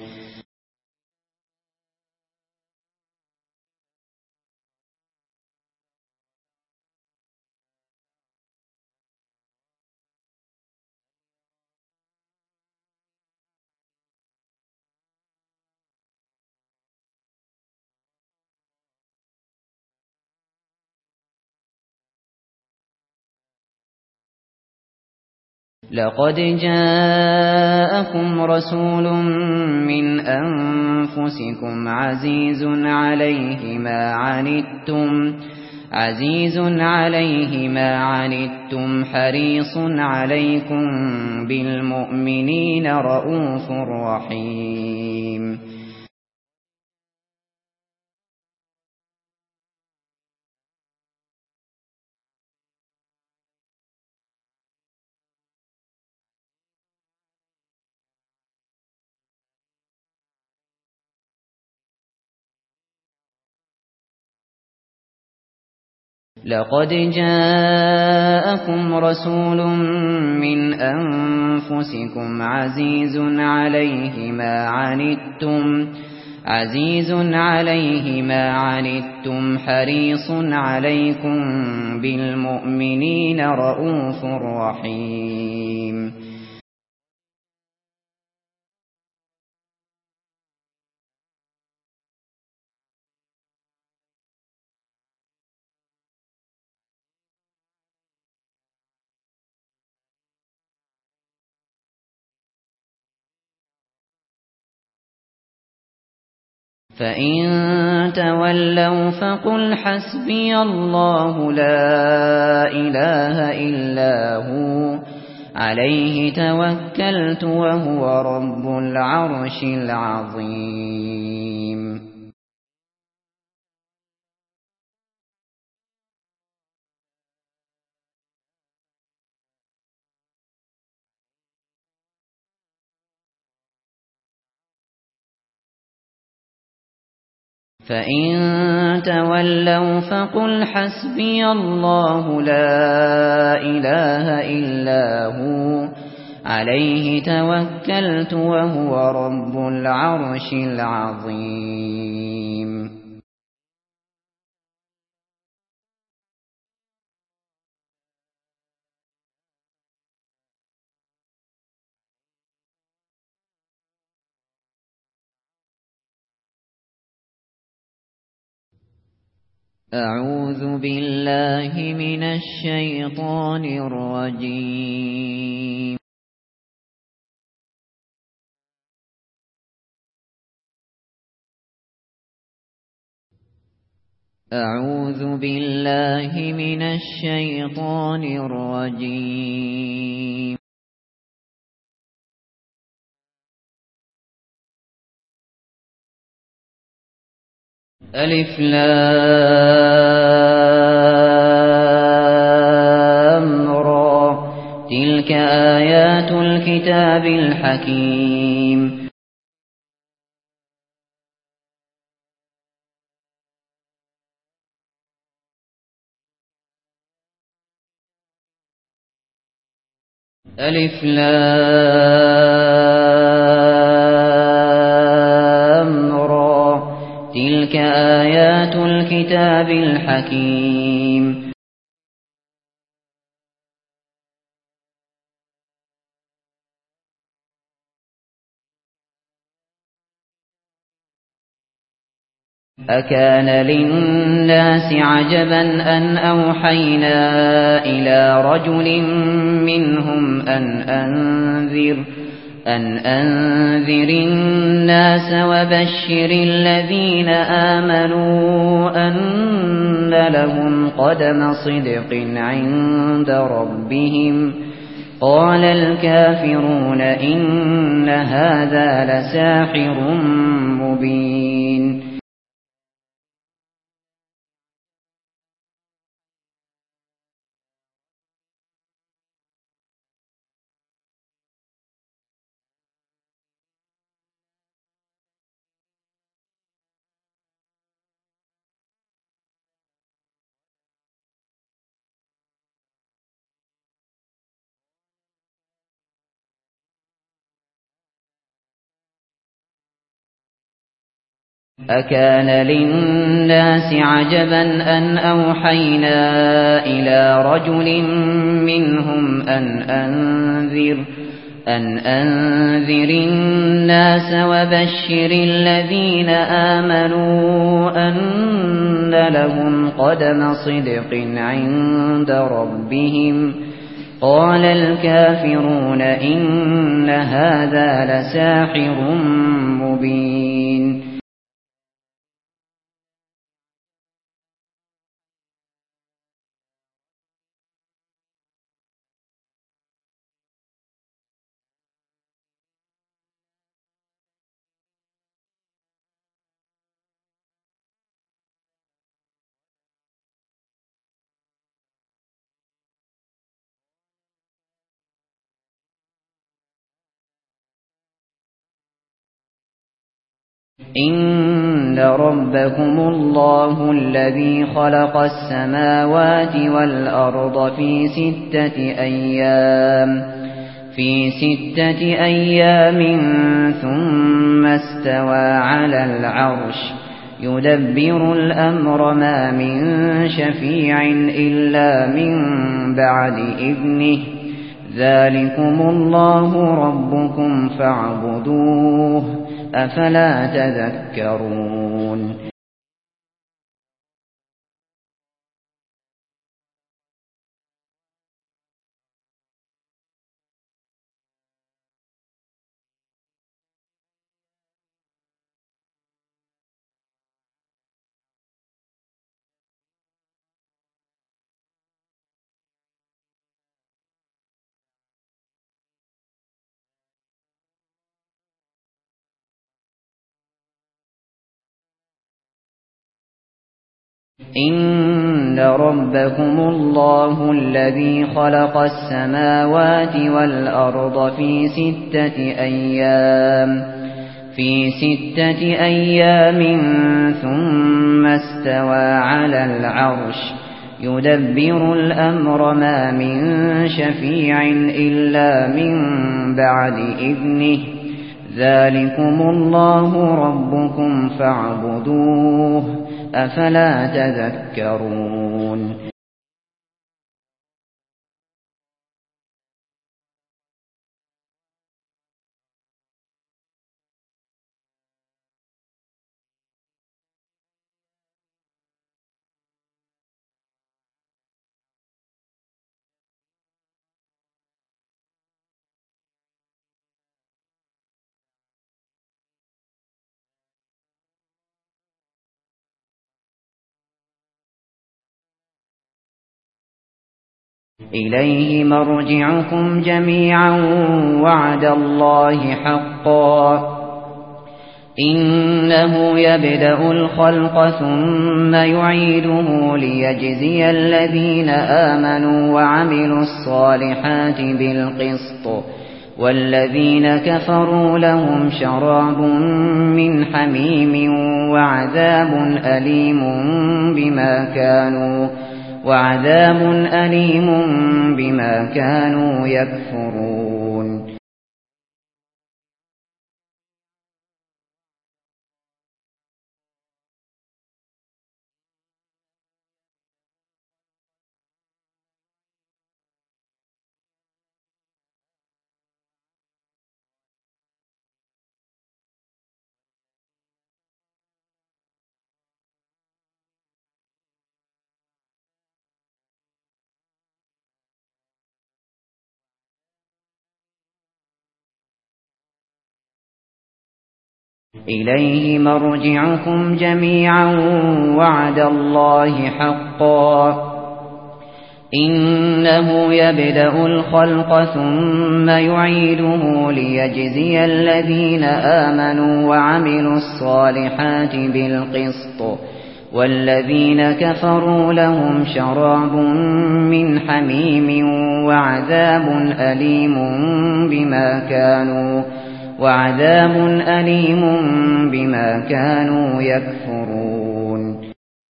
لَقَدْ جَاءَكُمْ رَسُولٌ مِّنْ أَنفُسِكُمْ عَزِيزٌ عَلَيْهِ مَا عَنِتُّمْ عَزِيزٌ عَلَيْهِ مَا عَنِتُّمْ حَرِيصٌ عَلَيْكُمْ بِالْمُؤْمِنِينَ رَءُوفٌ رَّحِيمٌ لَقَدْ جَاءَكُمْ رَسُولٌ مِّنْ أَنفُسِكُمْ عَزِيزٌ عَلَيْهِ مَا عَنِتُّمْ عَزِيزٌ عَلَيْهِ مَا عَنِتُّمْ حَرِيصٌ عَلَيْكُمْ بِالْمُؤْمِنِينَ رَءُوفٌ رَّحِيمٌ فَإِن تَوَلَّوْا فَقُلْ حَسْبِيَ اللَّهُ لَا إِلَٰهَ إِلَّا هُوَ عليه توكلت وهو رب العرش العظيم. فإن تولوا فقل حسبي الله لا إله إلا هو عليه توكلت وهو رب العرش العظيم. أعوذ بالله من الشيطان الرجيم. أعوذ بالله من الشيطان الرجيم. ألف لام را تلك آيات الكتاب الحكيم. ألف لام را تلك آيات الكتاب الحكيم. أكان للناس عجبا أن أوحينا إلى رجل منهم أن أنذر أن أنذر الناس وبشر الذين آمنوا أن لهم قدم صدق عند ربهم. قال الكافرون إن هذا لساحر مبين. أكان للناس عجبا أن أوحينا إلى رجل منهم أن أنذر أن أنذر الناس وبشر الذين آمنوا أن لهم قدم صدق عند ربهم. قال الكافرون إن هذا لساحر مبين. إن ربكم الله الذي خلق السماوات والأرض في ستة أيام في ستة أيام ثم استوى على العرش يدبر الأمر ما من شفيع إلا من بعد إذنه. ذلكم الله ربكم فاعبدوه أفلا تذكرون. إن ربكم الله الذي خلق السماوات والأرض في ستة أيام في ستة أيام ثم استوى على العرش يدبر الأمر ما من شفيع إلا من بعد إذنه ذلكم الله ربكم فاعبدوه أفلا تذكرون إليه مرجعكم جميعا وعد الله حقا إنه يبدأ الخلق ثم يعيده ليجزي الذين آمنوا وعملوا الصالحات بالقسط والذين كفروا لهم شراب من حميم وعذاب أليم بما كانوا وعذاب أليم بما كانوا يكفرون إليه مرجعكم جميعا وعد الله حقا إنه يبدأ الخلق ثم يعيده ليجزي الذين آمنوا وعملوا الصالحات بالقسط والذين كفروا لهم شراب من حميم وعذاب أليم بما كانوا وعذاب أليم بما كانوا يكفرون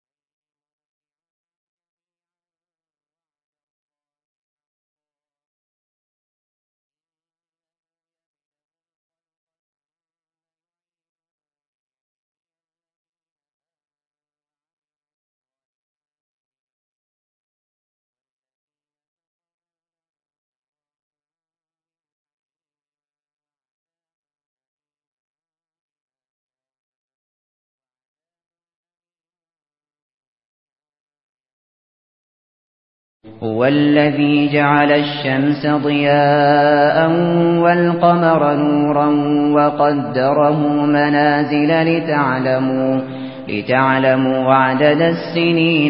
هو الذي جعل الشمس ضياء والقمر نورا وقدره منازل لتعلموا لتعلموا عدد السنين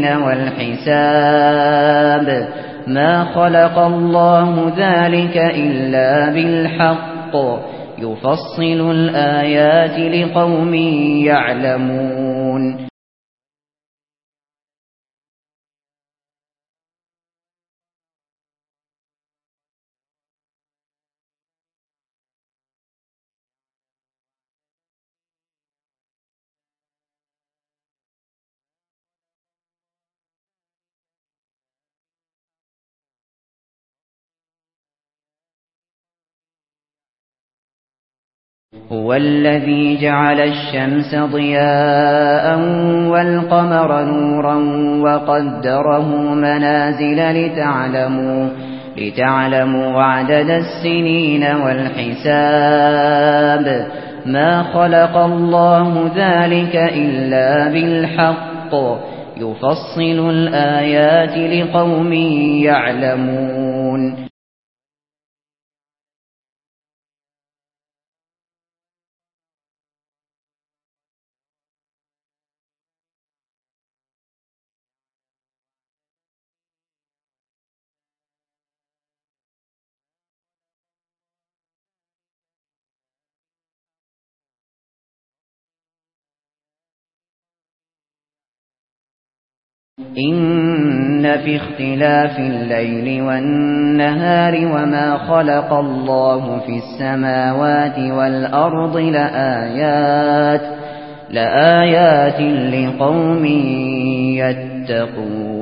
والحساب ما خلق الله ذلك إلا بالحق يفصل الآيات لقوم يعلمون هو الذي جعل الشمس ضياء والقمر نورا وقدره منازل لتعلموا لتعلموا عدد السنين والحساب ما خلق الله ذلك إلا بالحق يفصل الآيات لقوم يعلمون إن في اختلاف الليل والنهار وما خلق الله في السماوات والأرض لآيات لآيات لقوم يتقون.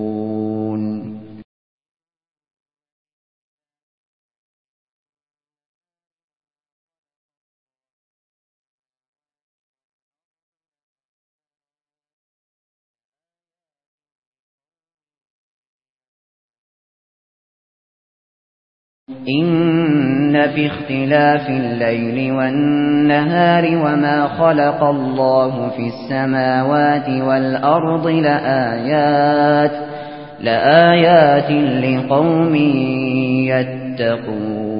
إن في اختلاف الليل والنهار وما خلق الله في السماوات والأرض لآيات لآيات لقوم يتقون.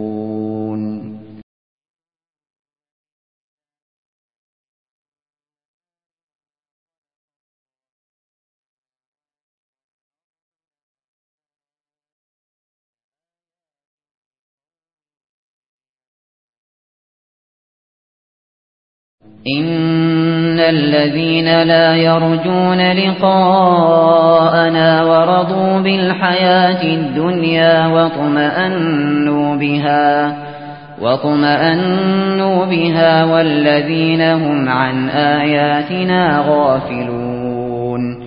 إن الذين لا يرجون لقاءنا ورضوا بالحياة الدنيا واطمأنوا بها واطمأنوا بها والذين هم عن آياتنا غافلون.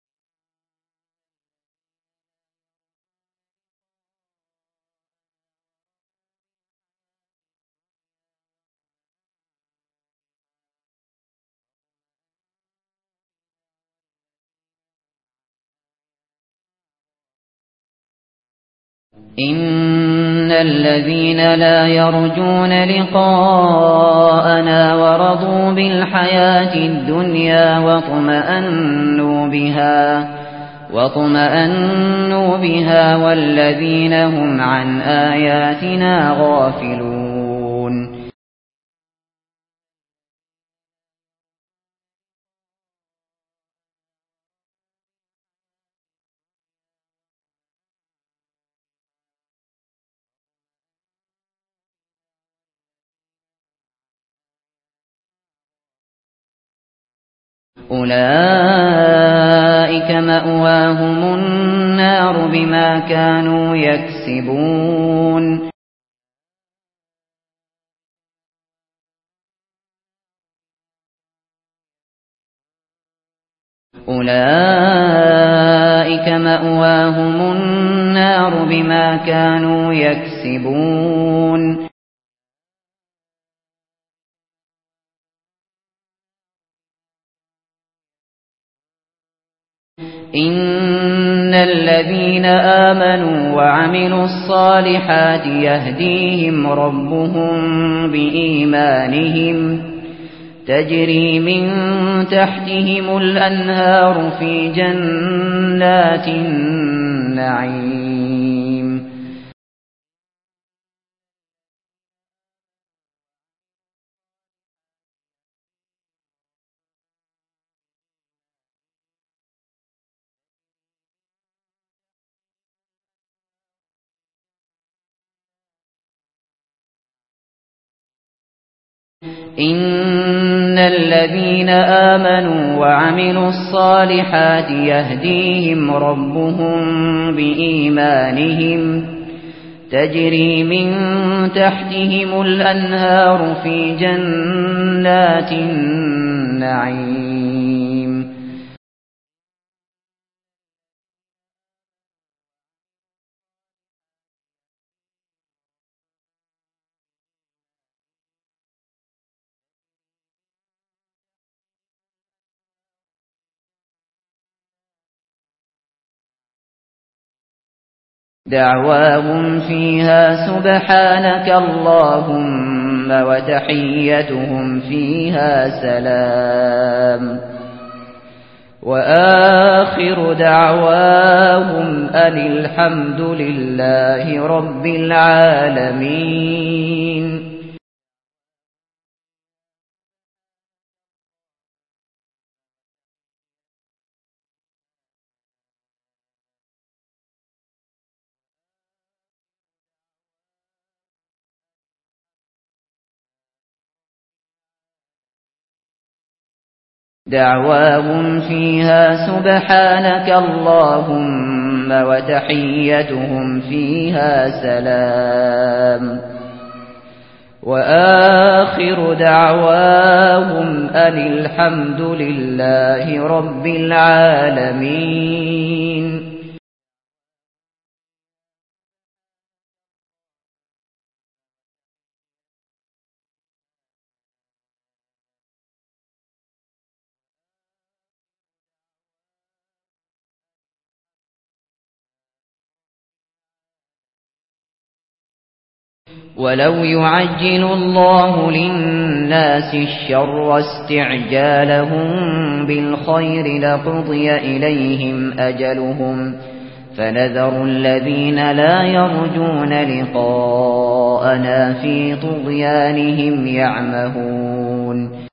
إن الذين لا يرجون لقاءنا ورضوا بالحياة الدنيا واطمأنوا بها واطمأنوا بها والذين هم عن آياتنا غافلون. أولئك مأواهم النار بما كانوا يكسبون. أولئك مأواهم النار بما كانوا يكسبون. إن الذين آمنوا وعملوا الصالحات يهديهم ربهم بإيمانهم تجري من تحتهم الأنهار في جنات النعيم. إن الذين آمنوا وعملوا الصالحات يهديهم ربهم بإيمانهم تجري من تحتهم الأنهار في جنات النعيم. دعواهم فيها سبحانك اللهم وتحيتهم فيها سلام وآخر دعواهم أن الحمد لله رب العالمين. دعواهم فيها سبحانك اللهم وتحيتهم فيها سلام وآخر دعواهم أن الحمد لله رب العالمين. ولو يعجل الله للناس الشر استعجالهم بالخير لقضي إليهم أجلهم فنذر الذين لا يرجون لقاءنا في طغيانهم يعمهون.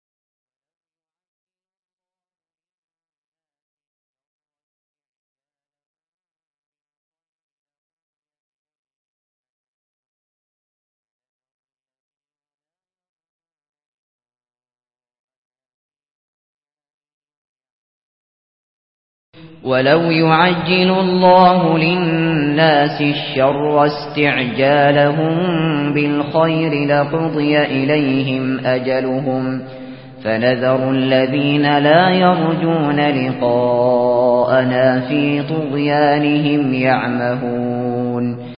ولو يعجل الله للناس الشر استعجالهم بالخير لقضي إليهم أجلهم فنذر الذين لا يرجون لقاءنا في طغيانهم يعمهون.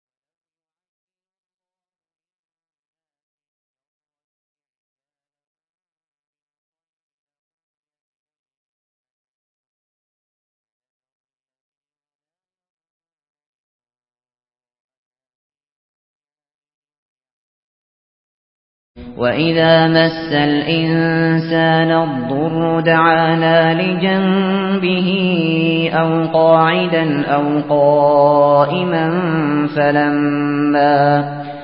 وإذا مس الإنسان الضر دعانا لجنبه أو قاعدا أو قائما فلما,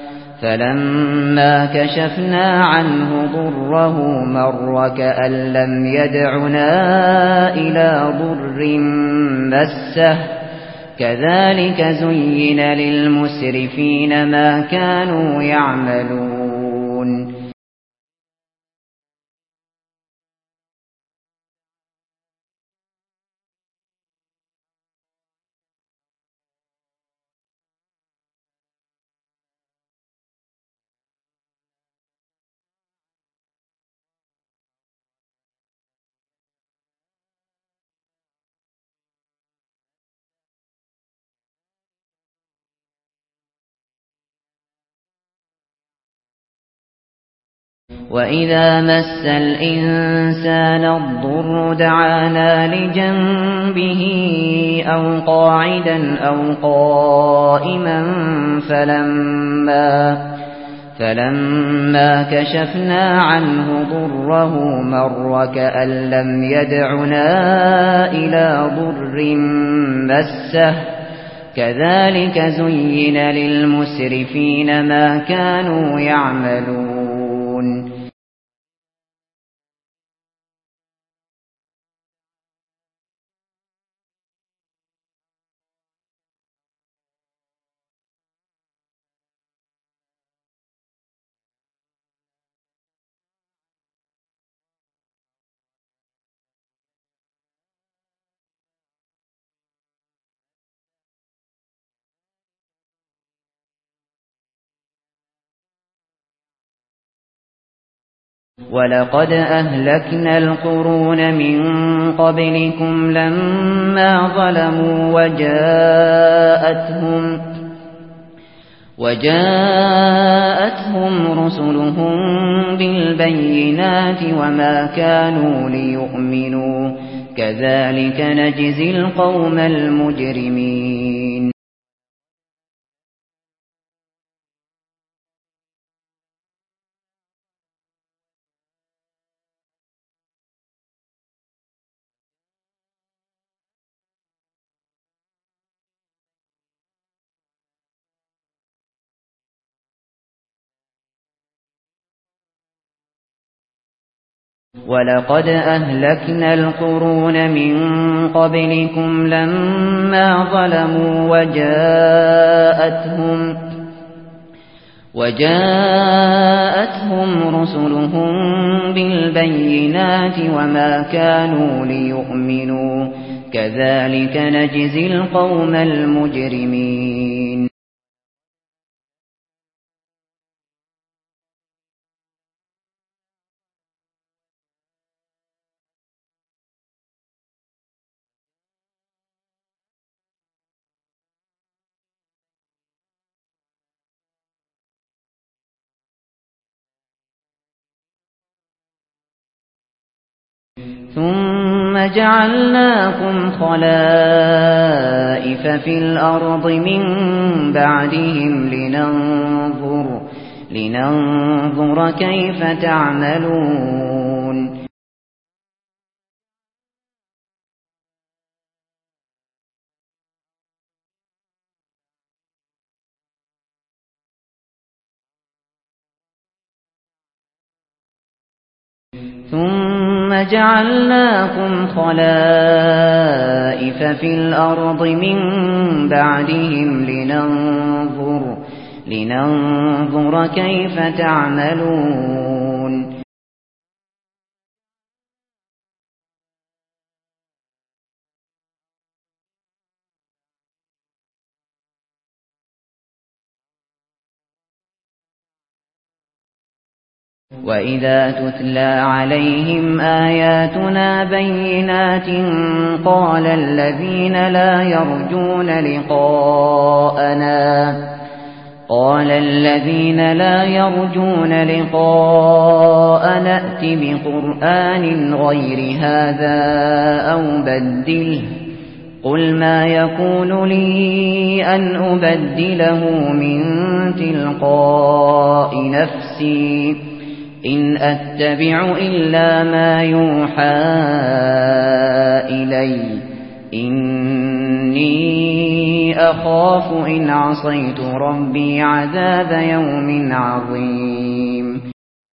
فلما كشفنا عنه ضره مر كأن لم يدعنا إلى ضر مسه كذلك زين للمسرفين ما كانوا يعملون. وإذا مس الإنسان الضر دعانا لجنبه أو قاعدا أو قائما فلما, فلما كشفنا عنه ضره مر كأن لم يدعنا إلى ضر مسه كذلك زين للمسرفين ما كانوا يعملون. ولقد أهلكنا القرون من قبلكم لما ظلموا وجاءتهم وجاءتهم رسلهم بالبينات وما كانوا ليؤمنوا كذلك نجزي القوم المجرمين. ولقد أهلكنا القرون من قبلكم لما ظلموا وجاءتهم وجاءتهم رسلهم بالبينات وما كانوا ليؤمنوا كذلك نجزي القوم المجرمين ثم جعلناكم خلائف في الأرض من بعدهم لننظر, لننظر كيف تعملون ثم جعلناكم خلائف في الأرض من بعدهم لننظر, لننظر كيف تعملون وَإِذَا تُتْلَى عَلَيْهِمْ آيَاتُنَا بَيِّنَاتٍ قَالَ الَّذِينَ لَا يَرْجُونَ لِقَاءَنَا قَالَ الَّذِينَ لَا يَرْجُونَ لِقَاءَنَا ائْتِ بِقُرْآنٍ غَيْرِ هَذَا أَوْ بَدِّلْهُ قُلْ مَا يَكُونُ لِي أَنْ أُبَدِّلَهُ مِنْ تِلْقَاءِ نَفْسِي إِنْ أَتَّبِعُ إِلَّا مَا يُوحَى إِلَيَّ إِنِّي أَخَافُ إِنْ عَصَيْتُ رَبِّي عَذَابَ يَوْمٍ عَظِيمٍ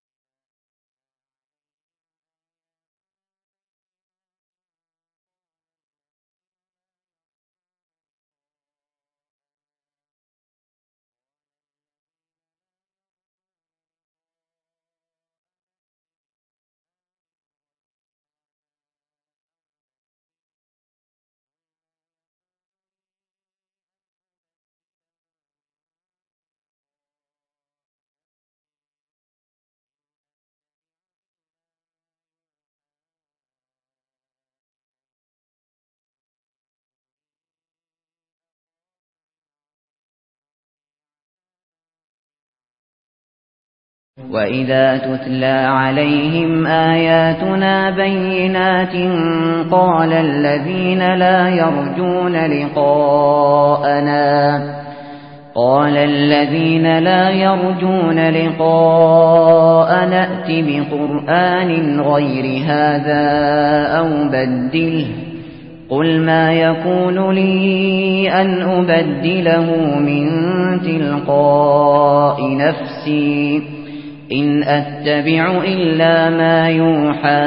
وَإِذَا تُتْلَى عَلَيْهِمْ آيَاتُنَا بَيِّنَاتٍ قَالَ الَّذِينَ لَا يَرْجُونَ لِقَاءَنَا قَالَ الَّذِينَ لَا يَرْجُونَ لِقَاءَنَا ائْتِ بِقُرْآنٍ غَيْرِ هَذَا أَوْ بَدِّلْهُ قُلْ مَا يَكُونُ لِي أَنْ أُبَدِّلَهُ مِنْ تِلْقَاءِ نَفْسِي إِنْ أَتَّبِعُ إِلَّا مَا يُوحَى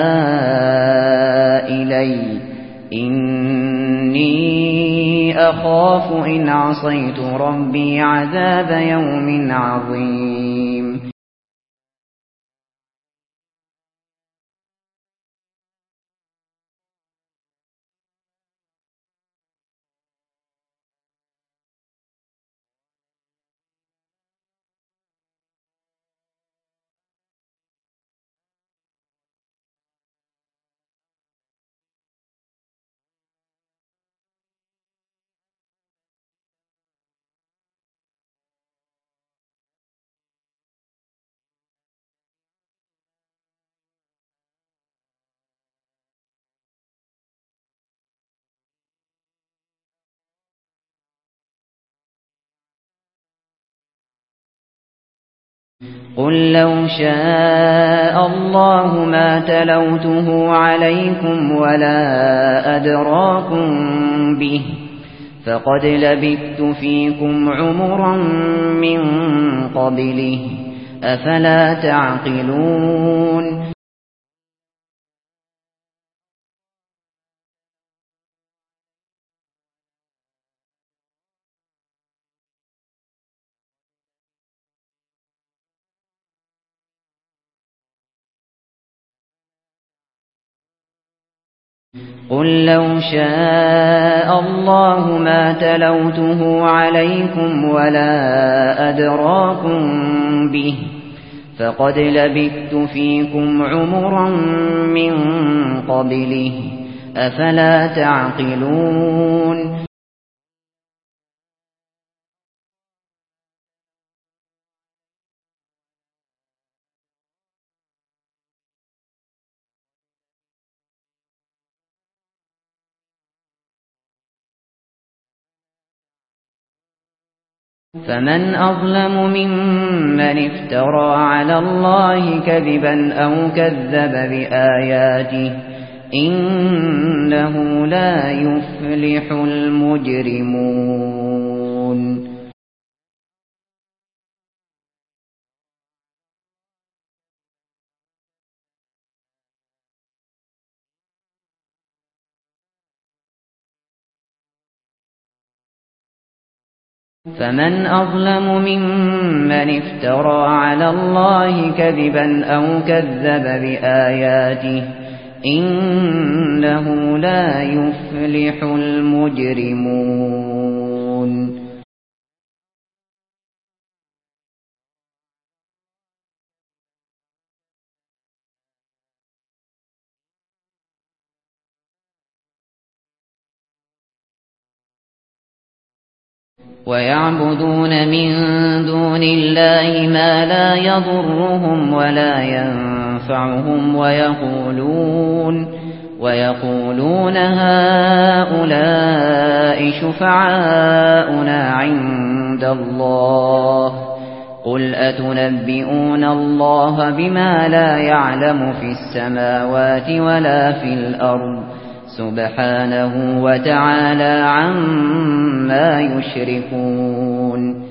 إِلَيَّ إِنِّي أَخَافُ إِنْ عَصَيْتُ رَبِّي عَذَابَ يَوْمٍ عَظِيمٍ قُل لَّوْ شَاءَ اللَّهُ مَا تَلَوْتُهُ عَلَيْكُمْ وَلَا أَدْرَاكُم بِهِ فَقَدْ لَبِثْتُ فِيكُمْ عُمُرًا مِّن قَبْلِهِ أَفَلَا تَعْقِلُونَ قل لو شاء الله ما تلوته عليكم ولا أدراكم به فقد لبثت فيكم عمرا من قبله أفلا تعقلون فمن أظلم ممن افترى على الله كذبا أو كذب بآياته إنه لا يفلح المجرمون فمن أظلم ممن افترى على الله كذبا أو كذب بآياته إنه لا يفلح المجرمون ويعبدون من دون الله ما لا يضرهم ولا ينفعهم ويقولون ويقولون هؤلاء شفعاؤنا عند الله قل أتنبئون الله بما لا يعلم في السماوات ولا في الأرض سبحانه وتعالى عما يشركون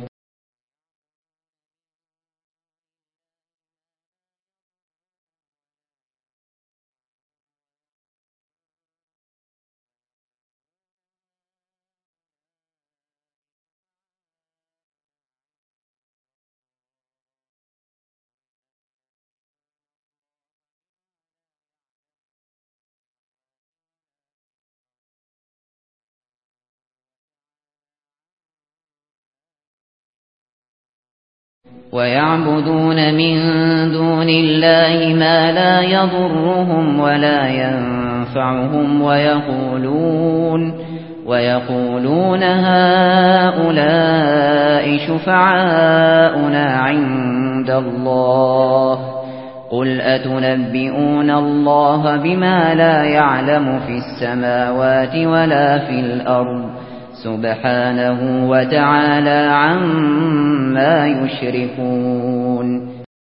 ويعبدون من دون الله ما لا يضرهم ولا ينفعهم ويقولون ويقولون هؤلاء شفعاؤنا عند الله قل أتنبئون الله بما لا يعلم في السماوات ولا في الأرض سبحانه وتعالى عما يشركون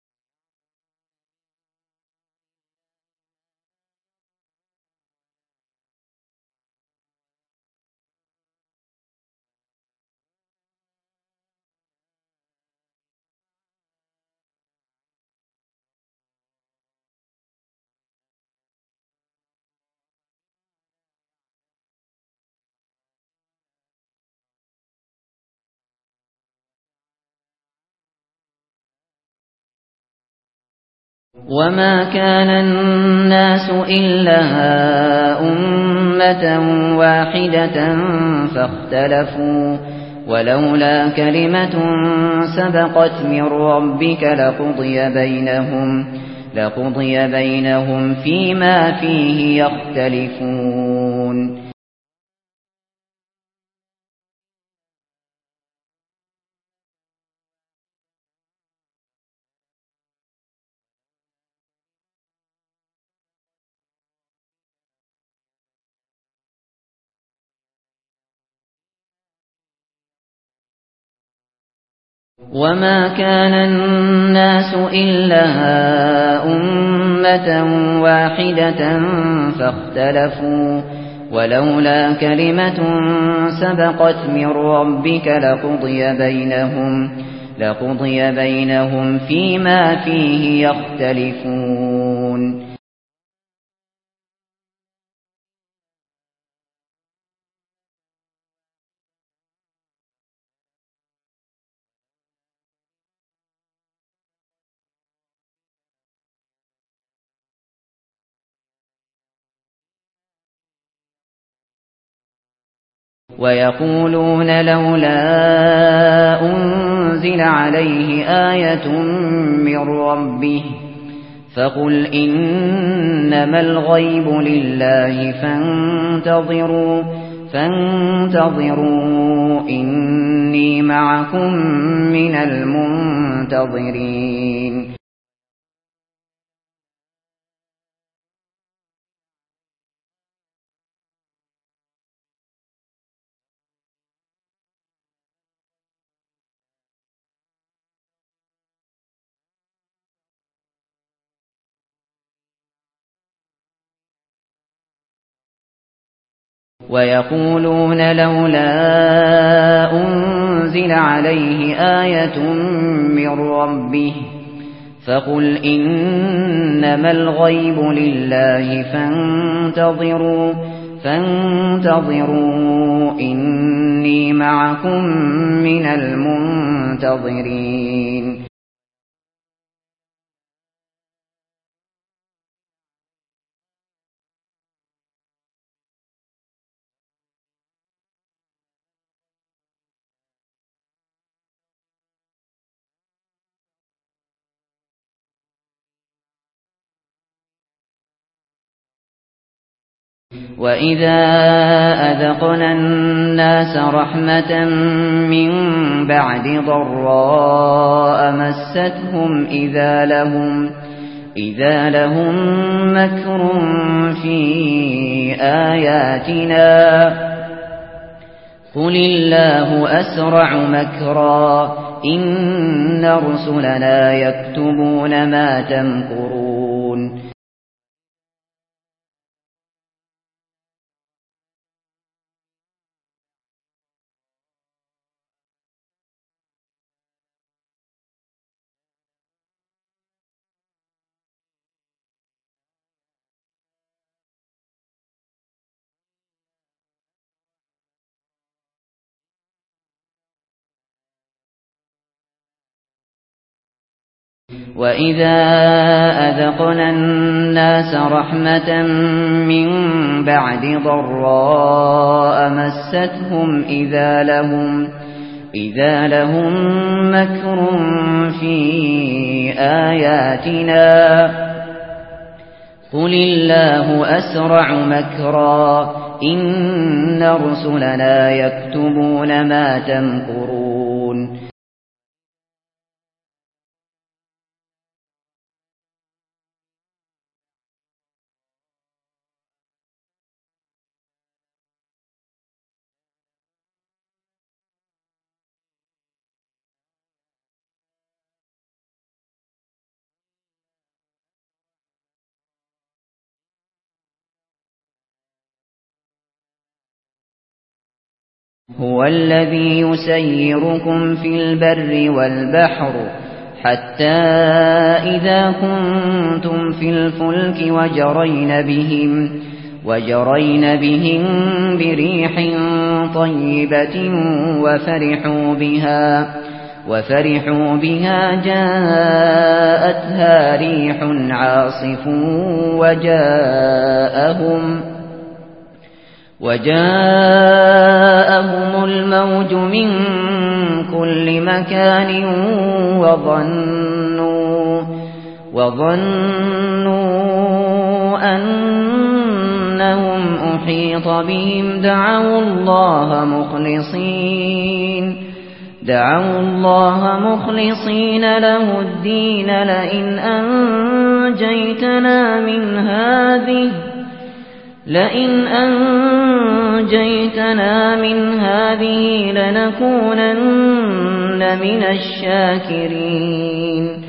وما كان الناس إلا أمة واحدة فاختلفوا ولولا كلمة سبقت من ربك لقضي بينهم لقضي بينهم فيما فيه يختلفون وما كان الناس إلا أمة واحدة فاختلفوا ولولا كلمة سبقت من ربك لقضي بينهم لقضي بينهم فيما فيه يختلفون ويقولون لولا أنزل عليه آية من ربه فقل إنما الغيب لله فانتظروا فانتظروا إني معكم من المنتظرين ويقولون لولا أنزل عليه آية من ربه فقل إنما الغيب لله فانتظروا فانتظروا إني معكم من المنتظرين وَإِذَا أَذَقْنَا النَّاسَ رَحْمَةً مِّن بَعْدِ ضَرَّاءَ مَسَّتْهُمْ إِذَا لَهُمْ إِذَا لَهُم مَّكْرٌ فِي آيَاتِنَا قُلِ اللَّهُ أَسْرَعُ مَكْرًا إِنَّ رُسُلَنَا يَكْتُبُونَ مَا تَمْكُرُونَ وَإِذَا أَذَقْنَا النَّاسَ رَحْمَةً مِّن بَعْدِ ضَرَّاءَ مَسَّتْهُمْ إِذَا لَهُمْ إِذَا لَهُم مَّكْرٌ فِي آيَاتِنَا قُلِ اللَّهُ أَسْرَعُ مَكْرًا إِنَّ رُسُلَنَا يَكْتُبُونَ مَا تَمْكُرُونَ هُوَ الَّذِي يُسَيِّرُكُمْ فِي الْبَرِّ وَالْبَحْرِ حَتَّى إِذَا كُنتُمْ فِي الْفُلْكِ وَجَرَيْنَ بِهِمْ وَجَرَيْنَ بِهِم بِرِيحٍ طَيِّبَةٍ وَفَرِحُوا بِهَا وَفَرِحُوا بِهَا جَاءَتْهَا رِيحٌ عَاصِفٌ وَجَاءَهُمْ وَجَاءَهُمُ الْمَوْجُ مِنْ كُلِّ مَكَانٍ وَظَنُّوا وَظَنُّوا أَنَّهُمْ أُحِيطَ بِهِمْ دَعَوُا اللَّهَ مُخْلِصِينَ دَعَوُا اللَّهَ مُخْلِصِينَ لَهُ الدِّينَ لَئِنْ أَنْجَيْتَنَا مِنْ هَذِهِ لئن أنجيتنا من هذه لنكونن من الشاكرين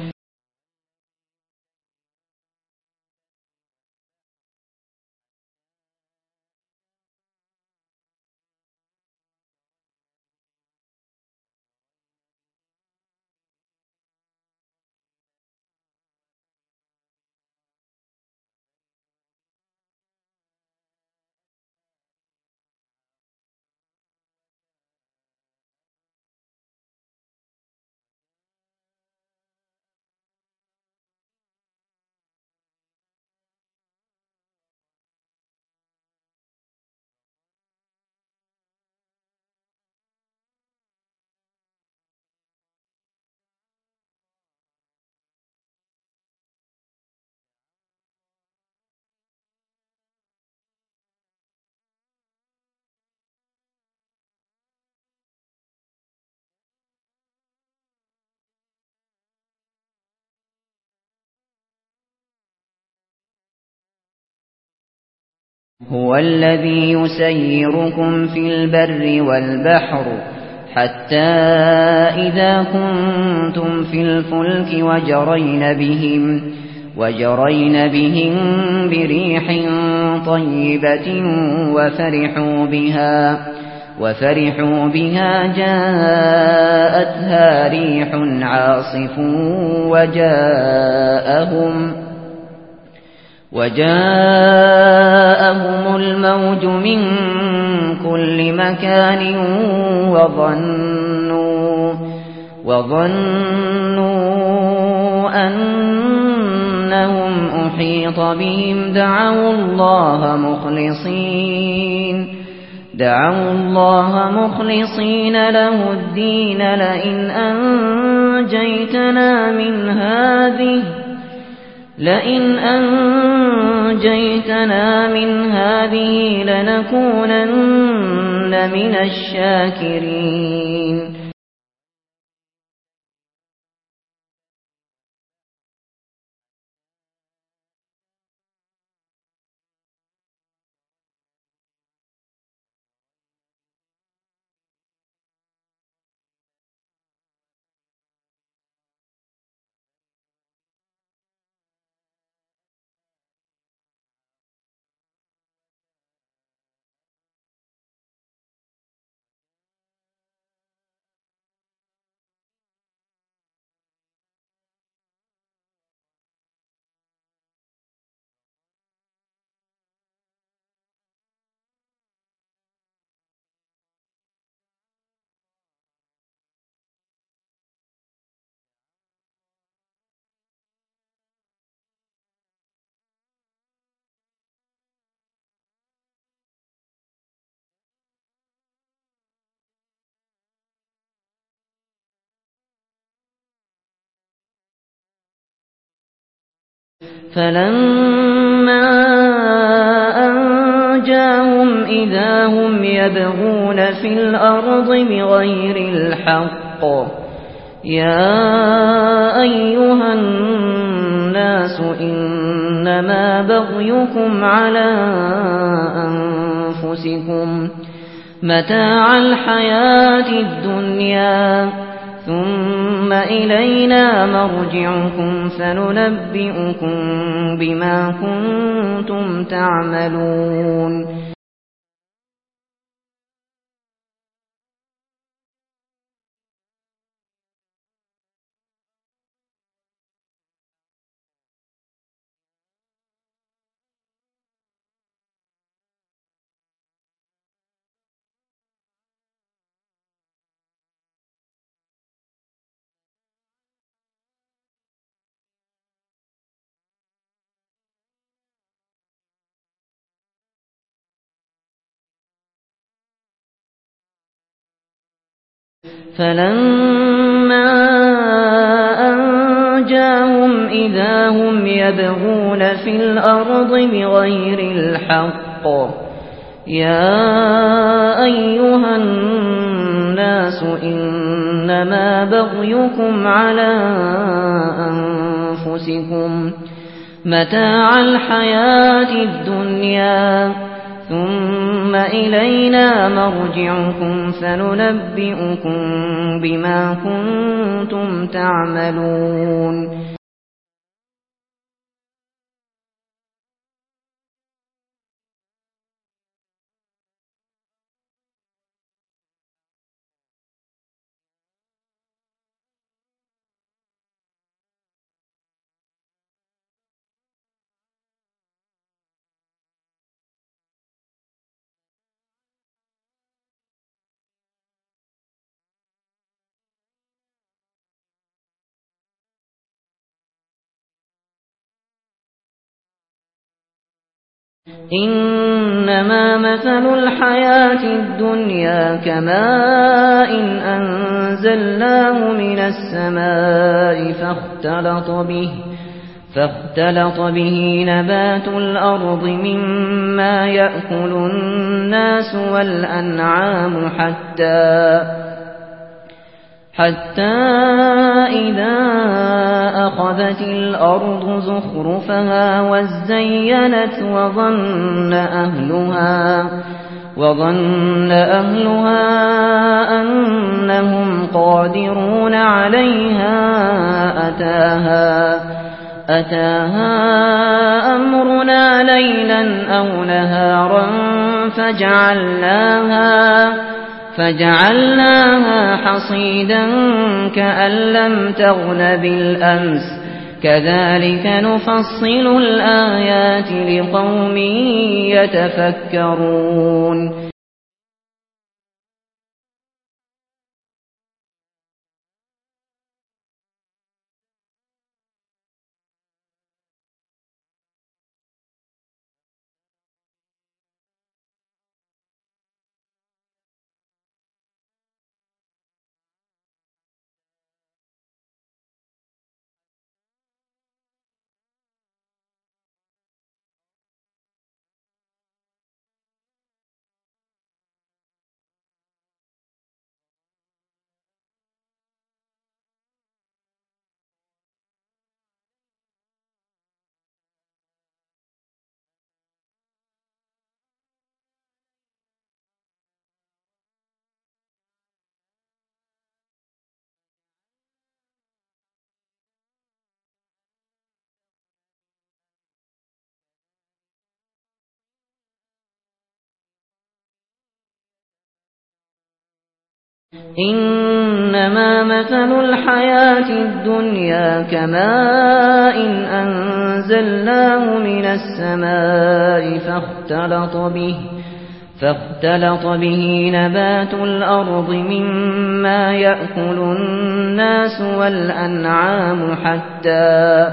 هو الذي يسيركم في البر والبحر حتى إذا كنتم في الفلك وجرين بهم وجرين بهم بريح طيبة وفرحوا بها وفرحوا بها جاءتها ريح عاصف وجاءهم وجاءهم الموج من كل مكان وظنوا وظنوا أنهم أحيط بهم دعوا الله مخلصين دعوا الله مخلصين له الدين لئن أنجيتنا من هذه لئن أنجيتنا من هذه لنكونن من الشاكرين. فلما أنجاهم إذا هم يبغون في الأرض بغير الحق يا أيها الناس إنما بغيكم على أنفسكم متاع الحياة الدنيا ثم إلينا مرجعكم فننبئكم بما كنتم تعملون. فلما أنجاهم إذا هم يبغون في الأرض بغير الحق يا أيها الناس إنما بغيكم على أنفسكم متاع الحياة الدنيا ثم إلينا مرجعكم فننبئكم بما كنتم تعملون. إنما مثل الحياة الدنيا كماء أنزلناه من السماء فاختلط به فاختلط به نبات الأرض مما يأكل الناس والأنعام حتى حتى إذا أخذت الأرض زخرفها وزينت وظن أهلها وظن أهلها أنهم قادرون عليها أتاها أتاها أمرنا ليلا أو نهارا فجعلناها فجعلناها حصيدا كأن لم تغن بالأمس كذلك نفصل الآيات لقوم يتفكرون. إنما مثل الحياة الدنيا كماء أنزلناه من السماء فاختلط به فاختلط به نبات الأرض مما يأكل الناس والأنعام حتى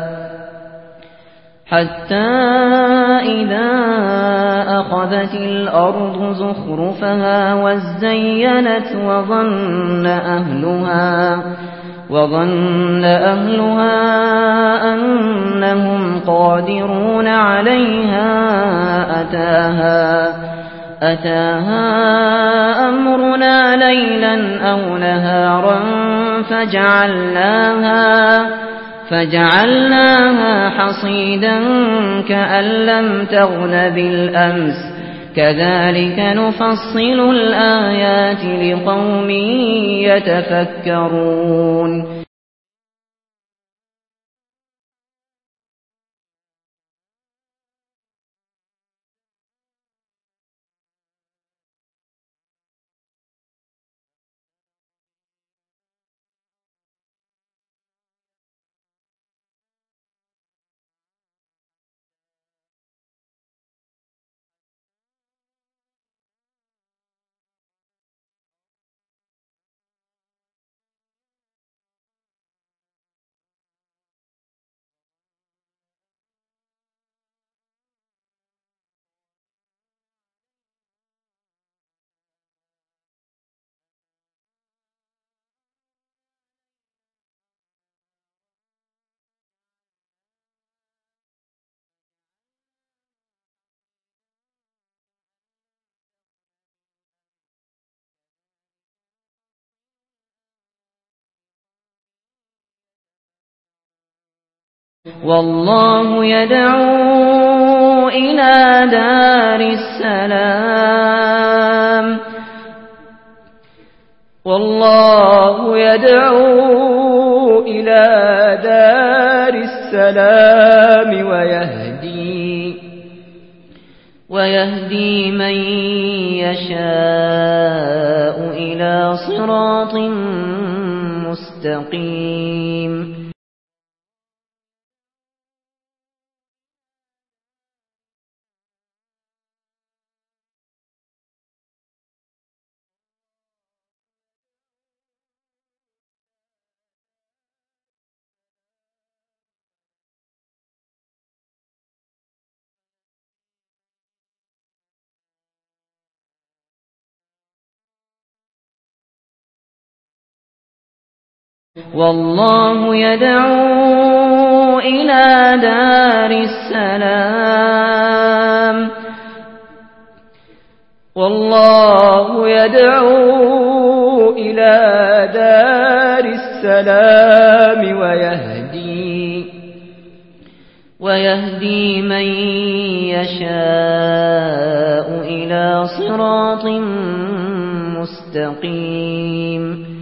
حتى إذا أخذت الأرض زخرفها وزينت وظن أهلها وظن أهلها أنهم قادرون عليها أتاها أتاها أمرنا ليلا أو نهارا فجعلناها فجعلناها حصيدا كأن لم تغن بالأمس كذلك نفصل الآيات لقوم يتفكرون. والله يدعو إلى دار السلام والله يدعو إلى دار السلام ويهدي ويهدي من يشاء إلى صراط مستقيم. والله يدعو إلى دار السلام والله يدعو إلى دار السلام ويهدي من يشاء إلى صراط مستقيم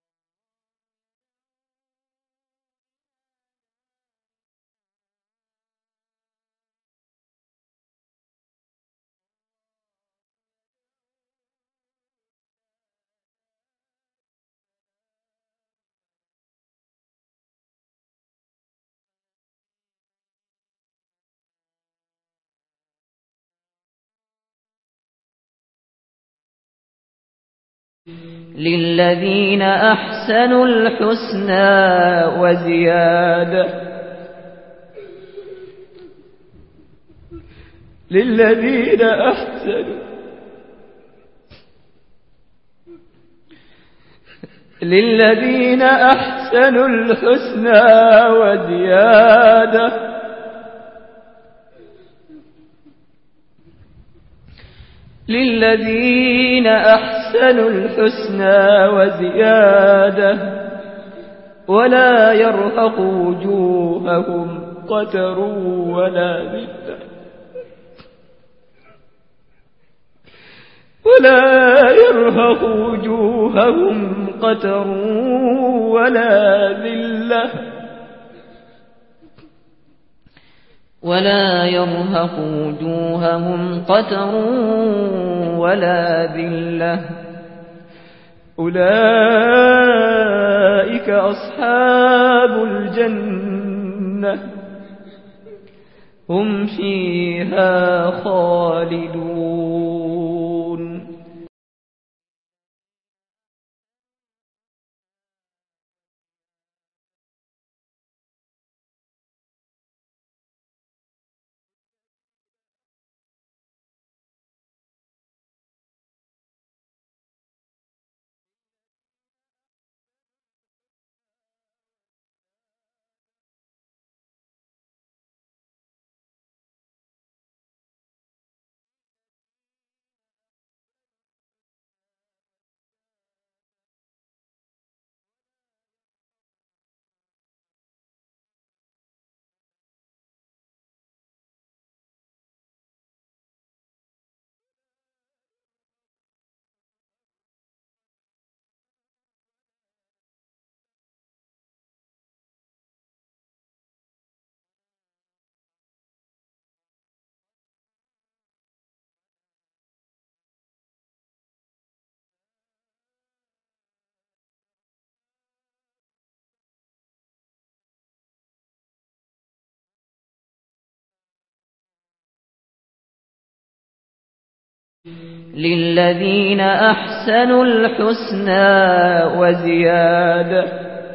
للذين أحسنوا الحسنى وزيادة للذين أحسنوا للذين أحسنوا الحسنى وزيادة للذين أحسنوا الحسنى وزيادة ولا يرهق وجوههم قتر ولا ذلة ولا يرهق وجوههم قتر ولا ذلة ولا يرهق وجوههم قتر ولا ذلة أولئك أصحاب الجنة هم فيها خالدون للذين أحسنوا الحسنى وزيادة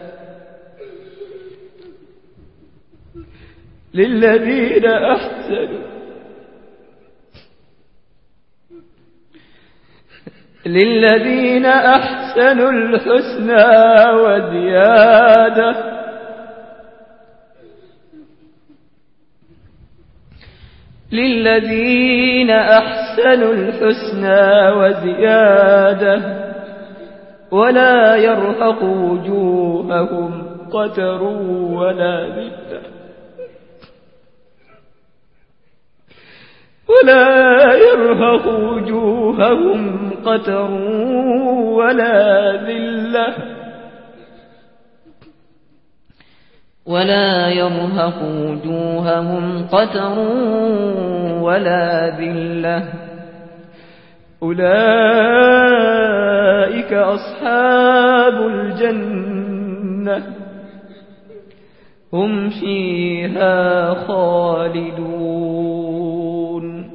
للذين أحسنوا للذين أحسنوا الحسنى وزيادة للذين أحسنوا الحسنى وزيادة ولا يرهق وجوههم قتر ولا ذلة ولا يرهق وجوههم قتر ولا ذلة ولا يرهق وجوههم قتر ولا ذلة أولئك أصحاب الجنة هم فيها خالدون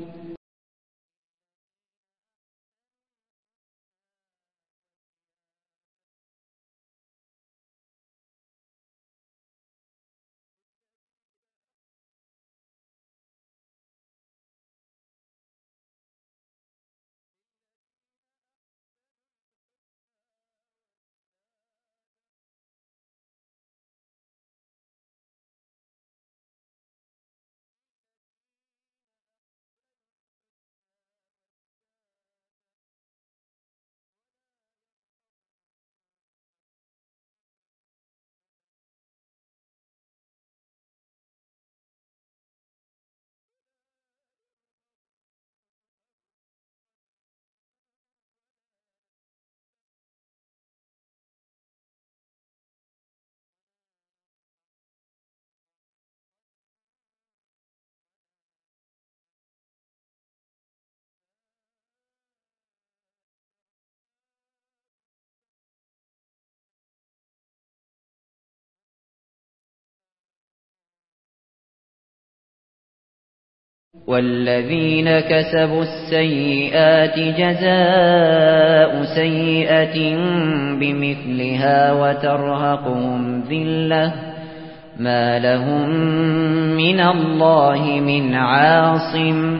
والذين كسبوا السيئات جزاء سيئة بمثلها وترهقهم ذلة ما لهم من الله من عاصم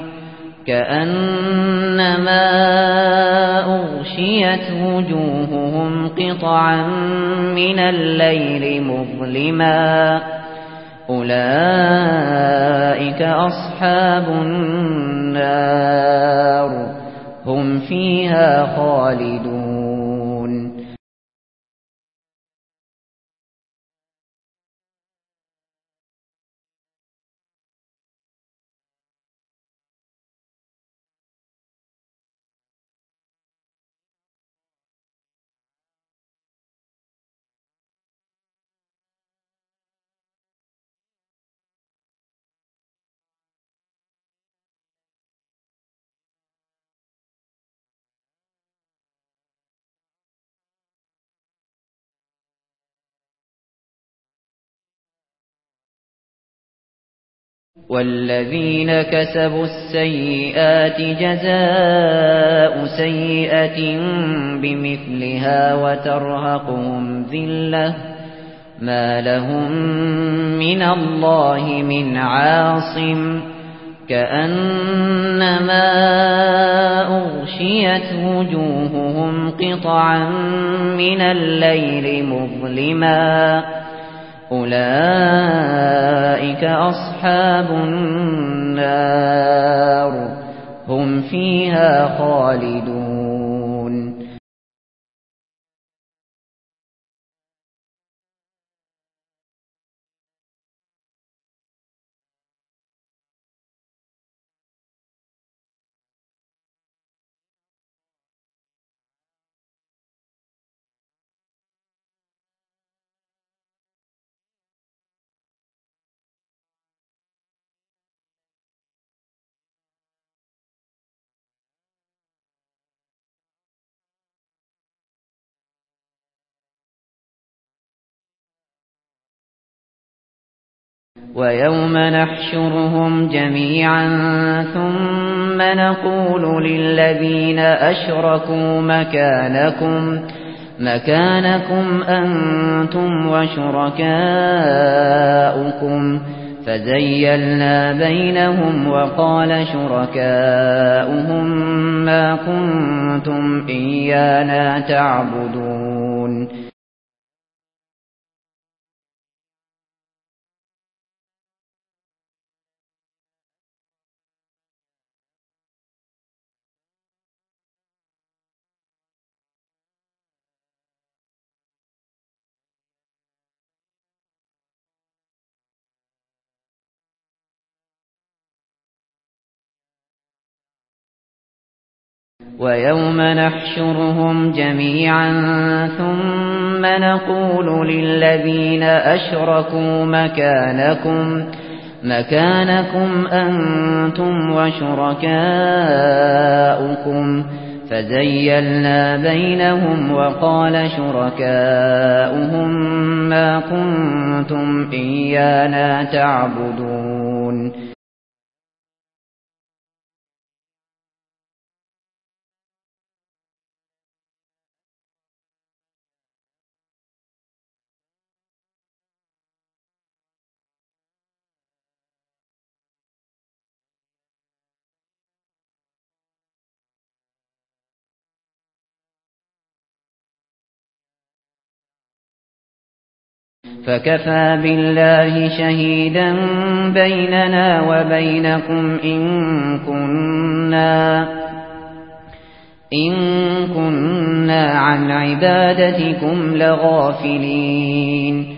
كأنما أغشيت وجوههم قطعا من الليل مظلما أولئك أصحاب النار هم فيها خالدون. والذين كسبوا السيئات جزاء سيئة بمثلها وترهقهم ذلة ما لهم من الله من عاصم كأنما أغشيت وجوههم قطعا من الليل مظلما أولئك أصحاب النار هم فيها خالدون. ويوم نحشرهم جميعا ثم نقول للذين أشركوا مكانكم مكانكم أنتم وشركاؤكم فزيلنا بينهم وقال شركاؤهم ما كنتم إيانا تعبدون. ويوم نحشرهم جميعا ثم نقول للذين أشركوا مكانكم مكانكم أنتم وشركاؤكم فزيلنا بينهم وقال شركاؤهم ما كنتم إيانا تعبدون. فكفى بالله شهيدا بيننا وبينكم إن كنا إن كنا عن عبادتكم لغافلين.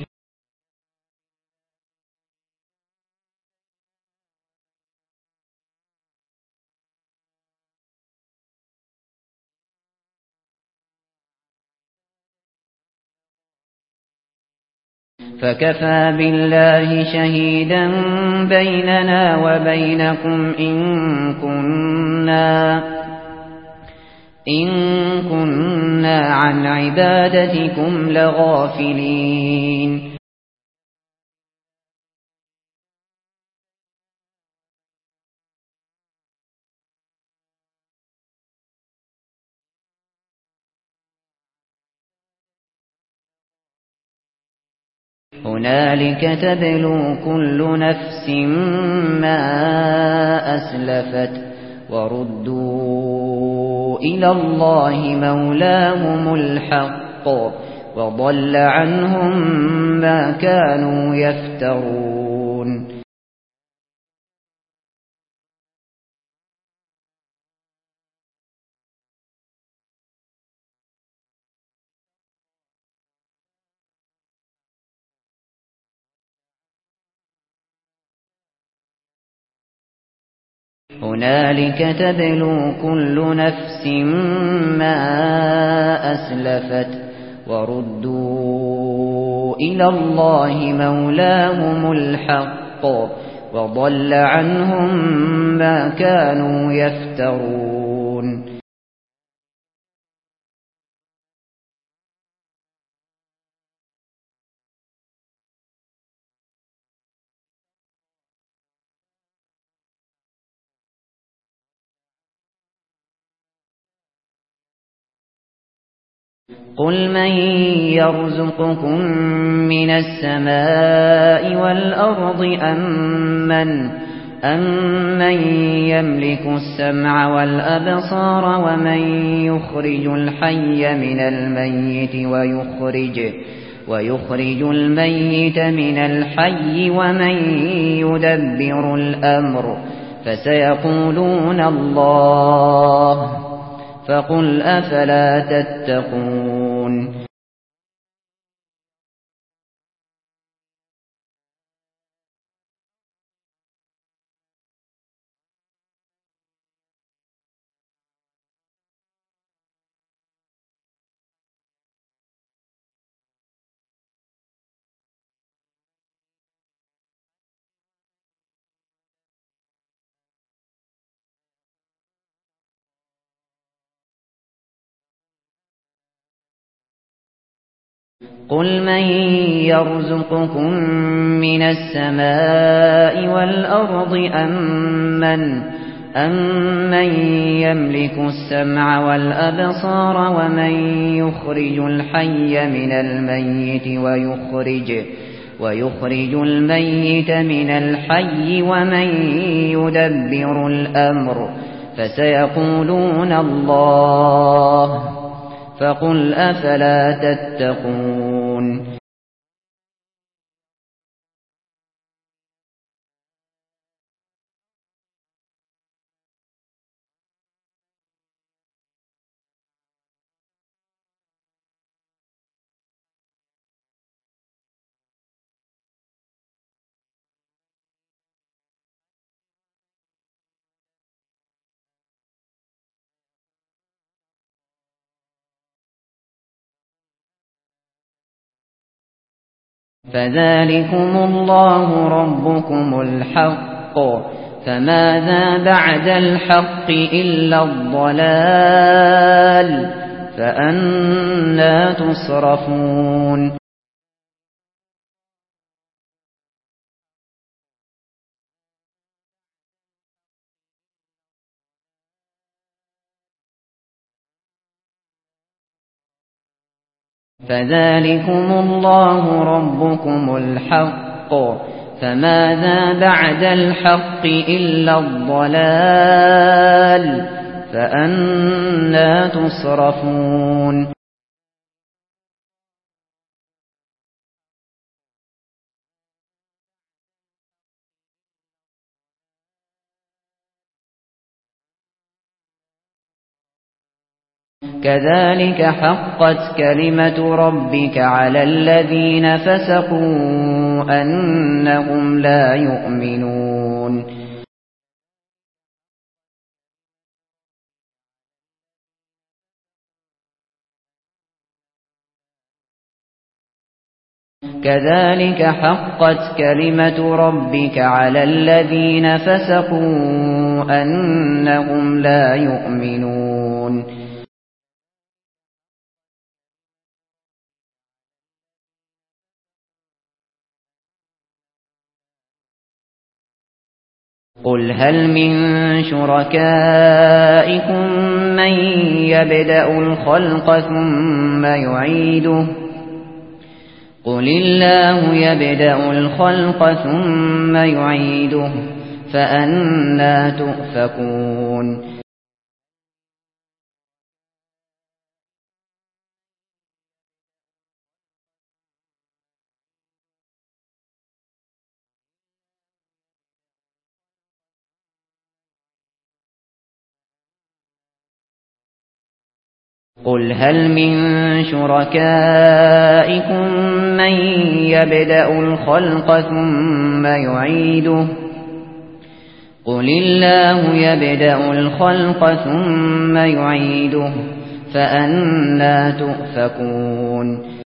فكفى بالله شهيدا بيننا وبينكم إن كنا إن كنا عن عبادتكم لغافلين. هنالك تبلو كل نفس ما أسلفت وردوا إلى الله مولاهم الحق وضل عنهم ما كانوا يفترون هنالك تبلو كل نفس ما أسلفت وردوا إلى الله مولاهم الحق وضل عنهم ما كانوا يفترون قل من يرزقكم من السماء والأرض أم من, أم من يملك السمع والأبصار ومن يخرج الحي من الميت ويخرج, ويخرج الميت من الحي ومن يدبر الأمر فسيقولون الله فقل أفلا تتقون قل من يرزقكم من السماء والأرض أم من, أم من يملك السمع والأبصار ومن يخرج الحي من الميت ويخرج, ويخرج الميت من الحي ومن يدبر الأمر فسيقولون الله فقل أفلا تتقون فذلكم الله ربكم الحق فماذا بعد الحق إلا الضلال فأنى تصرفون فذلكم الله ربكم الحق فماذا بعد الحق إلا الضلال فأنى تصرفون كذلك حقت كلمة ربك على الذين فسقوا أنهم لا يؤمنون كذلك حقت كلمة ربك على الذين فسقوا أنهم لا يؤمنون قل هل من شركائكم من يبدأ الخلق ثم يعيده قل الله يبدأ الخلق ثم يعيده فأنى تؤفكون قل هل من شركائكم من يبدأ الخلق ثم يعيده قل الله يبدأ الخلق ثم يعيده فأنى تؤفكون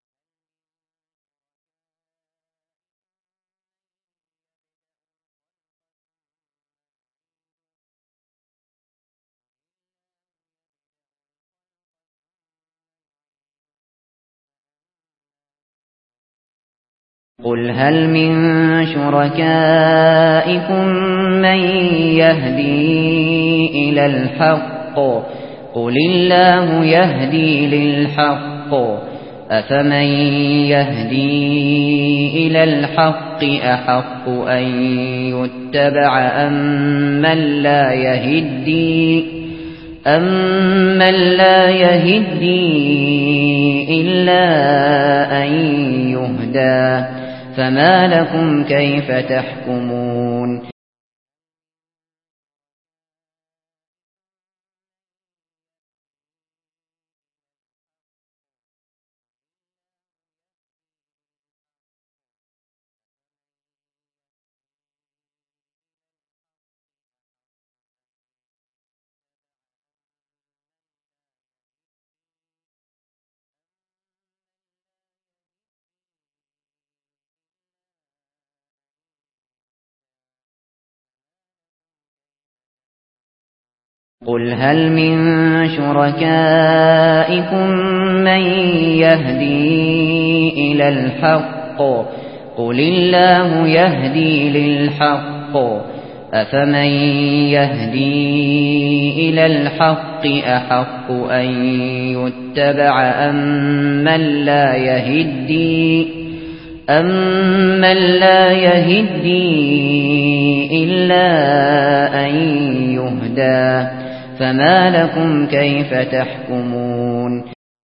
قل هل من شركائكم من يهدي إلى الحق قل الله يهدي للحق أفمن يهدي إلى الحق أحق أن يتبع أمن لا يهدي أمن لا يهدي إلا أن يهدى فما لكم كيف تحكمون قل هل من شركائكم من يهدي إلى الحق قل الله يهدي للحق أفمن يهدي إلى الحق أحق أن يتبع أمن لا يهدي أمن لا يهدي إلا أن يهدى فما لكم كيف تحكمون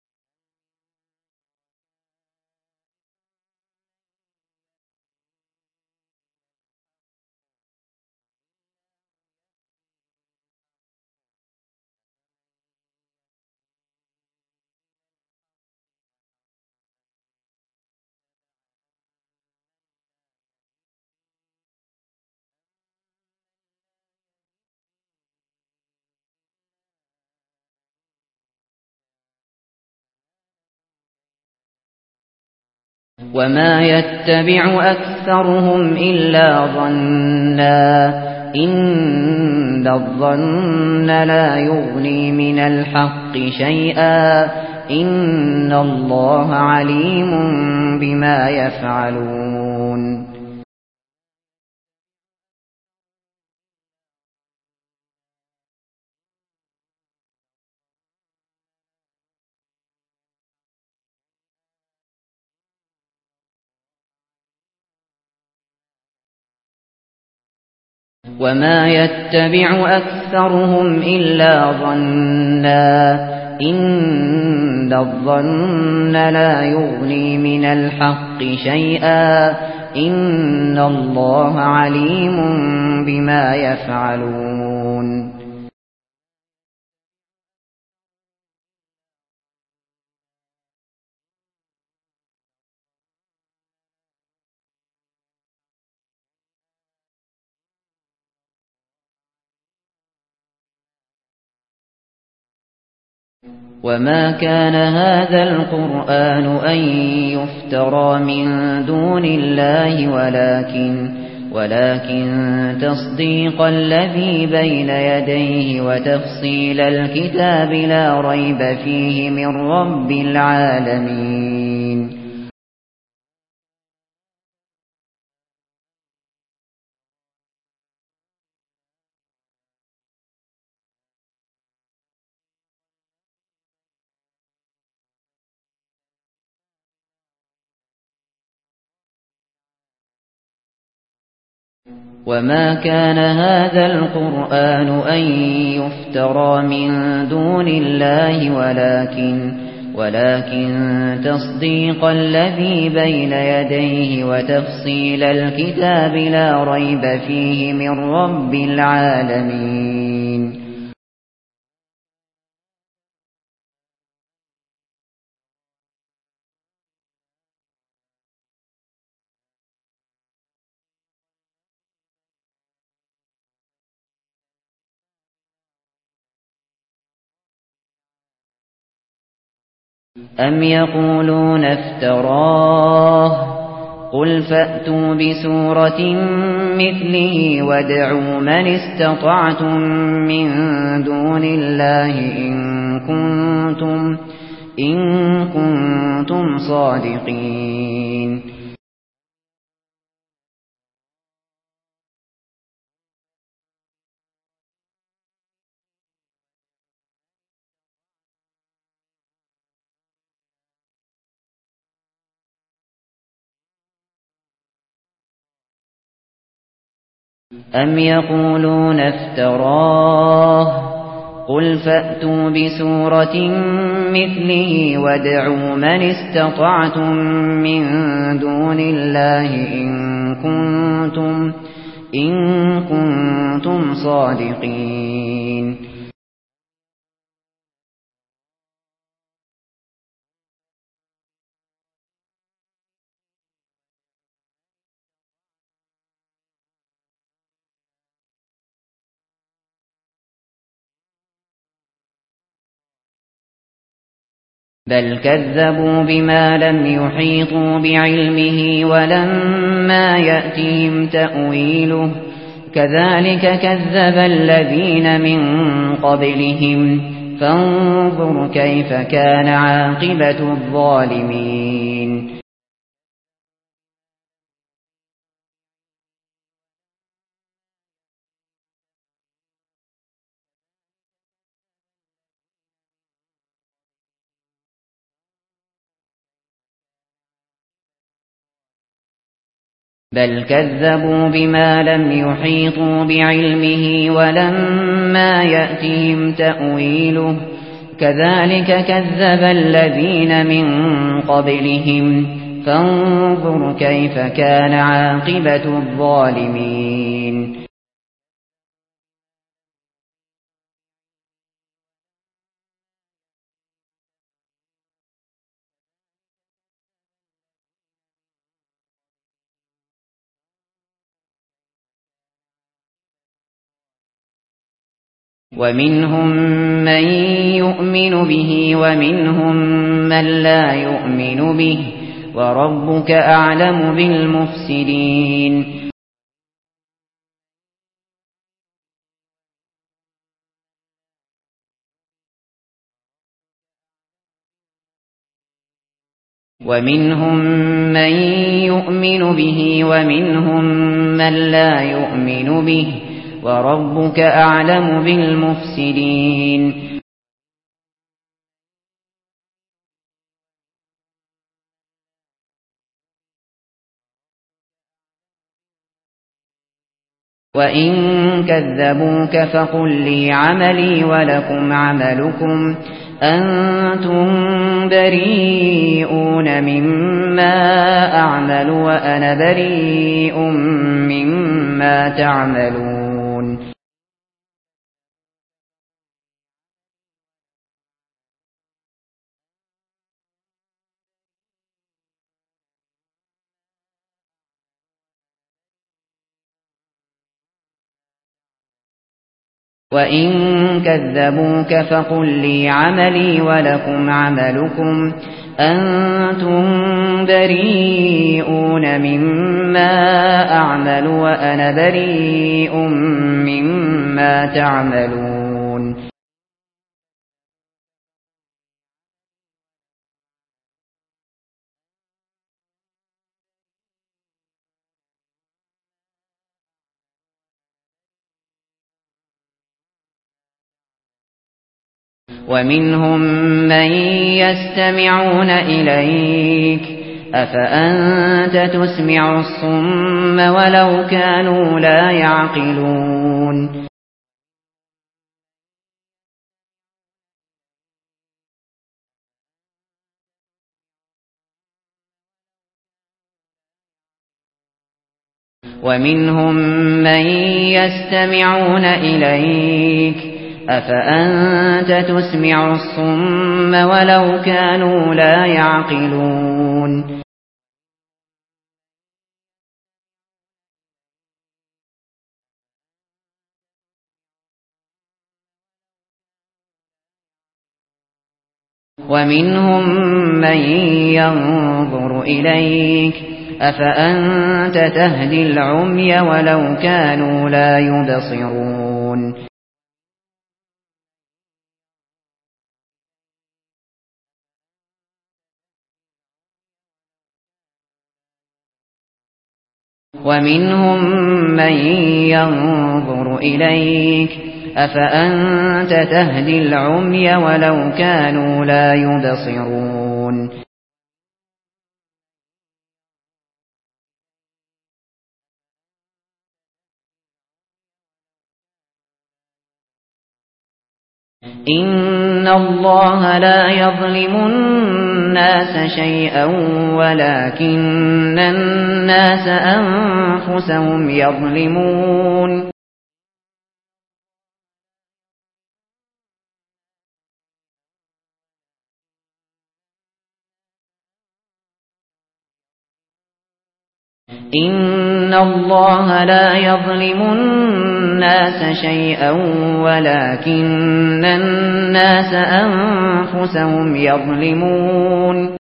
وما يتبع أكثرهم إلا ظنّا إن الظن لا يغني من الحق شيئا إن الله عليم بما يفعلون وما يتبع أكثرهم إلا ظنّا إن الظن لا يغني من الحق شيئا إن الله عليم بما يفعلون وما كان هذا القرآن أن يفترى من دون الله ولكن ولكن تصديق الذي بين يديه وتفصيل الكتاب لا ريب فيه من رب العالمين وما كان هذا القرآن أن يفترى من دون الله ولكن ولكن تصديق الذي بين يديه وتفصيل الكتاب لا ريب فيه من رب العالمين. أم يقولون افتراه قل فأتوا بسورة مثله وادعوا من استطعتم من دون الله إن كنتم إن كنتم صادقين. أم يقولون افتراه قل فأتوا بسورة مثله وادعوا من استطعتم من دون الله إن كنتم إن كنتم صادقين. بل كذبوا بما لم يحيطوا بعلمه ولما يأتهم تأويله كذلك كذب الذين من قبلهم فانظر كيف كان عاقبة الظالمين. بل كذبوا بما لم يحيطوا بعلمه ولما يأتهم تأويله كذلك كذب الذين من قبلهم فانظر كيف كان عاقبة الظالمين. ومنهم من يؤمن به ومنهم من لا يؤمن به وربك أعلم بالمفسدين. ومنهم من يؤمن به ومنهم من لا يؤمن به وربك أعلم بالمفسدين. وإن كذبوك فقل لي عملي ولكم عملكم أنتم بريئون مما أعمل وأنا بريء مما تعملون. وإن كذبوك فقل لي عملي ولكم عملكم أنتم بريئون مما أعمل وأنا بريء مما تعملون. ومنهم من يستمعون إليك أفأنت تسمع الصم ولو كانوا لا يعقلون ومنهم من يستمعون إليك أفأنت تسمع الصم ولو كانوا لا يعقلون ومنهم من ينظر إليك أفأنت تهدي العمي ولو كانوا لا يبصرون ومنهم من ينظر إليك أفأنت تهدي العمي ولو كانوا لا يبصرون إن الله لا يظلم الناس شيئا ولكن الناس أنفسهم يظلمون إن الله لا يظلم الناس شيئا ولكن الناس أنفسهم يظلمون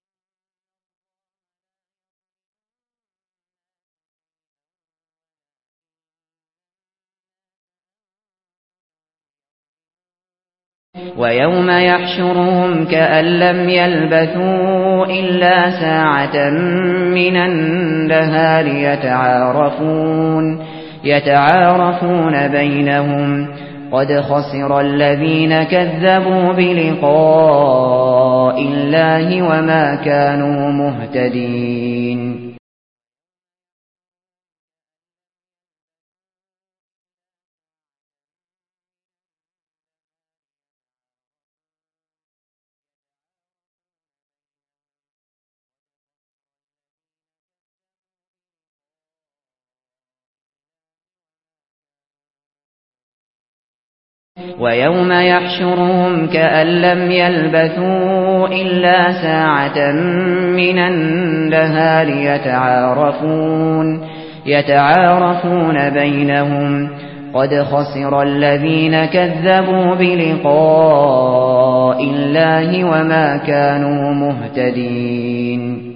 ويوم يحشرهم كأن لم يلبثوا إلا ساعة من النهار يتعارفون يتعارفون بينهم قد خسر الذين كذبوا بلقاء الله وما كانوا مهتدين ويوم يحشرهم كأن لم يلبثوا إلا ساعة من النهار يتعارفون يتعارفون بينهم قد خسر الذين كذبوا بلقاء الله وما كانوا مهتدين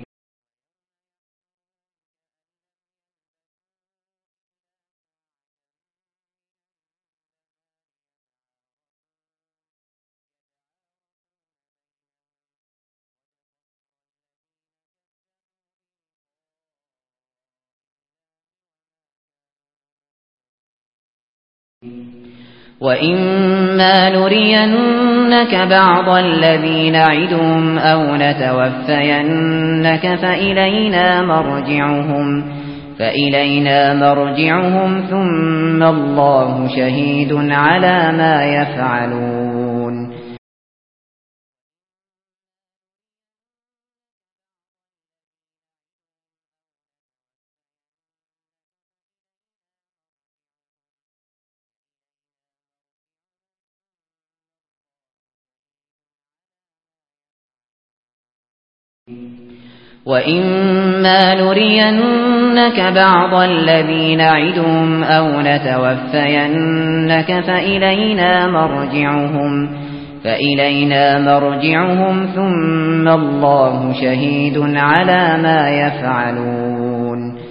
وَإِمَّا نُرِيَنَّكَ بَعْضَ الَّذِي نَعِدُهُمْ أَوْ نَتَوَفَّيَنَّكَ فَإِلَيْنَا مَرْجِعُهُمْ فَإِلَيْنَا مَرْجِعُهُمْ ثُمَّ اللَّهُ شَهِيدٌ عَلَى مَا يَفْعَلُونَ وَإِمَّا نُرِيَنَّكَ بَعْضَ الَّذِي نَعِدُهُمْ أَوْ نَتَوَفَّيَنَّكَ فَإِلَيْنَا مَرْجِعُهُمْ فَإِلَيْنَا مَرْجِعُهُمْ ثُمَّ اللَّهُ شَهِيدٌ عَلَى مَا يَفْعَلُونَ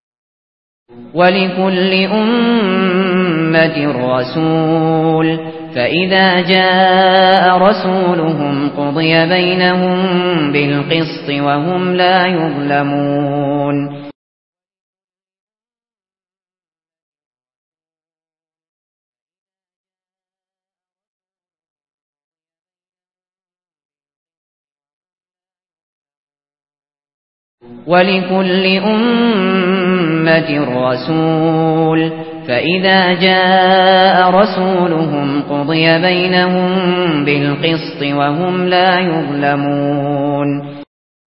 وَلِكُلِّ أُمَّةٍ رَّسُولٌ فإذا جاء رسولهم قضي بينهم بالقسط وهم لا يظلمون ولكل أمة رسول فإذا جاء رسولهم قضي بينهم بالقسط وهم لا يظلمون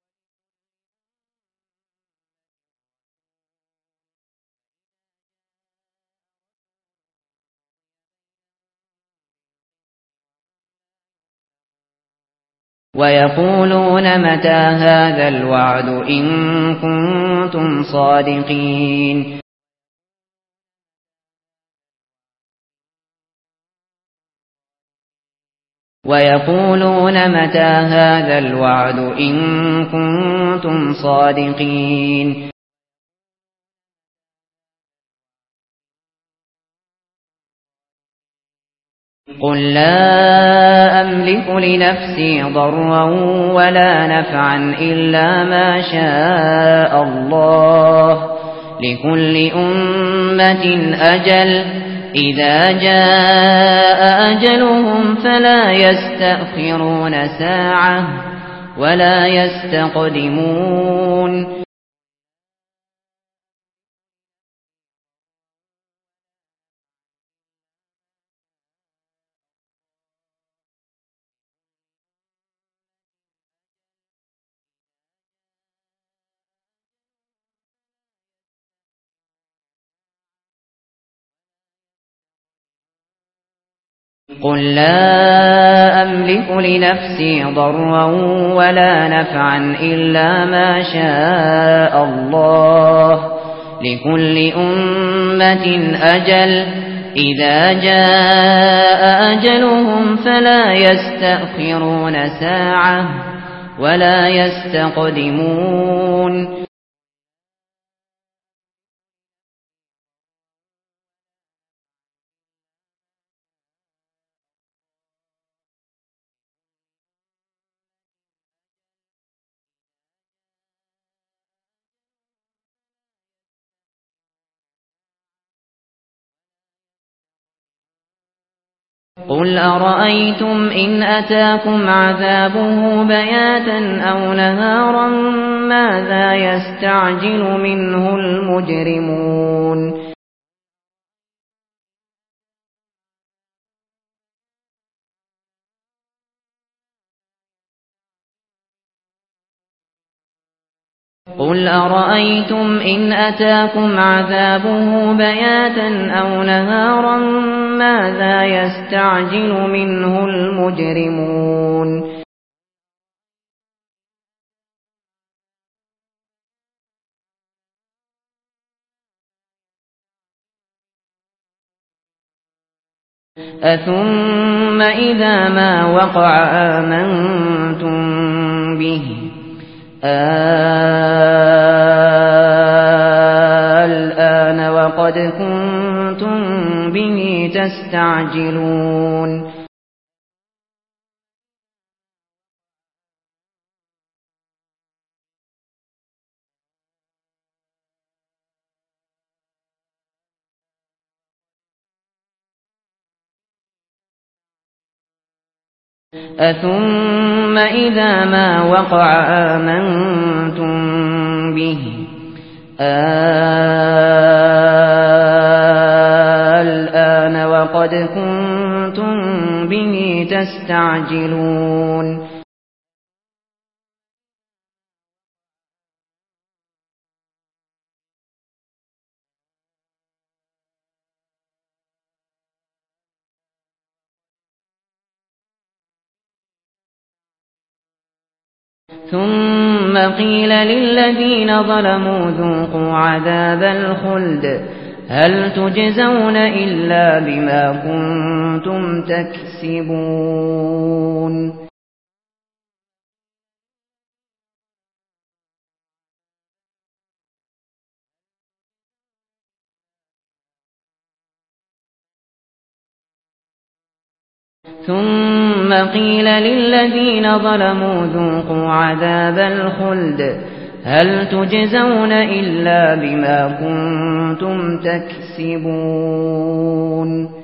ويقولون متى هذا الوعد إن كنتم صادقين ويقولون متى هذا الوعد إن كنتم صادقين قل لا أملك لنفسي ضرا ولا نفعا إلا ما شاء الله لكل أمة أجل إذا جاء أجلهم فلا يستأخرون ساعة ولا يستقدمون قل لا أملك لنفسي ضرا ولا نفعا إلا ما شاء الله لكل أمة أجل إذا جاء أجلهم فلا يستأخرون ساعة ولا يستقدمون قل أرأيتم إن أتاكم عذابه بياتا أو نهارا ماذا يستعجل منه المجرمون قل أرأيتم إن أتاكم عذابه بياتا أو نهارا ماذا يستعجل منه المجرمون أثم إذا ما وقع آمنتم به الآن وقد كنتم به تستعجلون أثم إذا ما وقع آمنتم به الآن وقد كنتم به تستعجلون ثم قيل للذين ظلموا ذوقوا عذاب الخلد هل تجزون إلا بما كنتم تكسبون ثم قيل للذين ظلموا ذوقوا عذاب الخلد هل تجزون إلا بما كنتم تكسبون.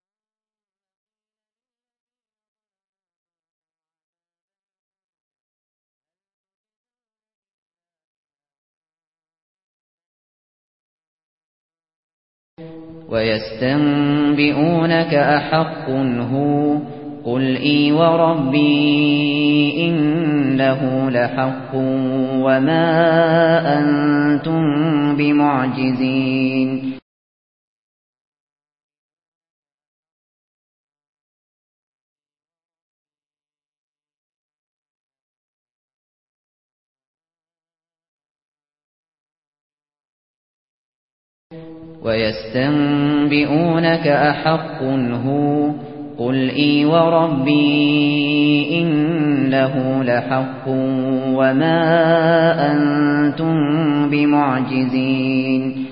ويستنبئونك أحق هو قل إي وربي إنه لحق وما أنتم بمعجزين. ويستنبئونك أحق هو قل إي وربي إنه لحق وما أنتم بمعجزين.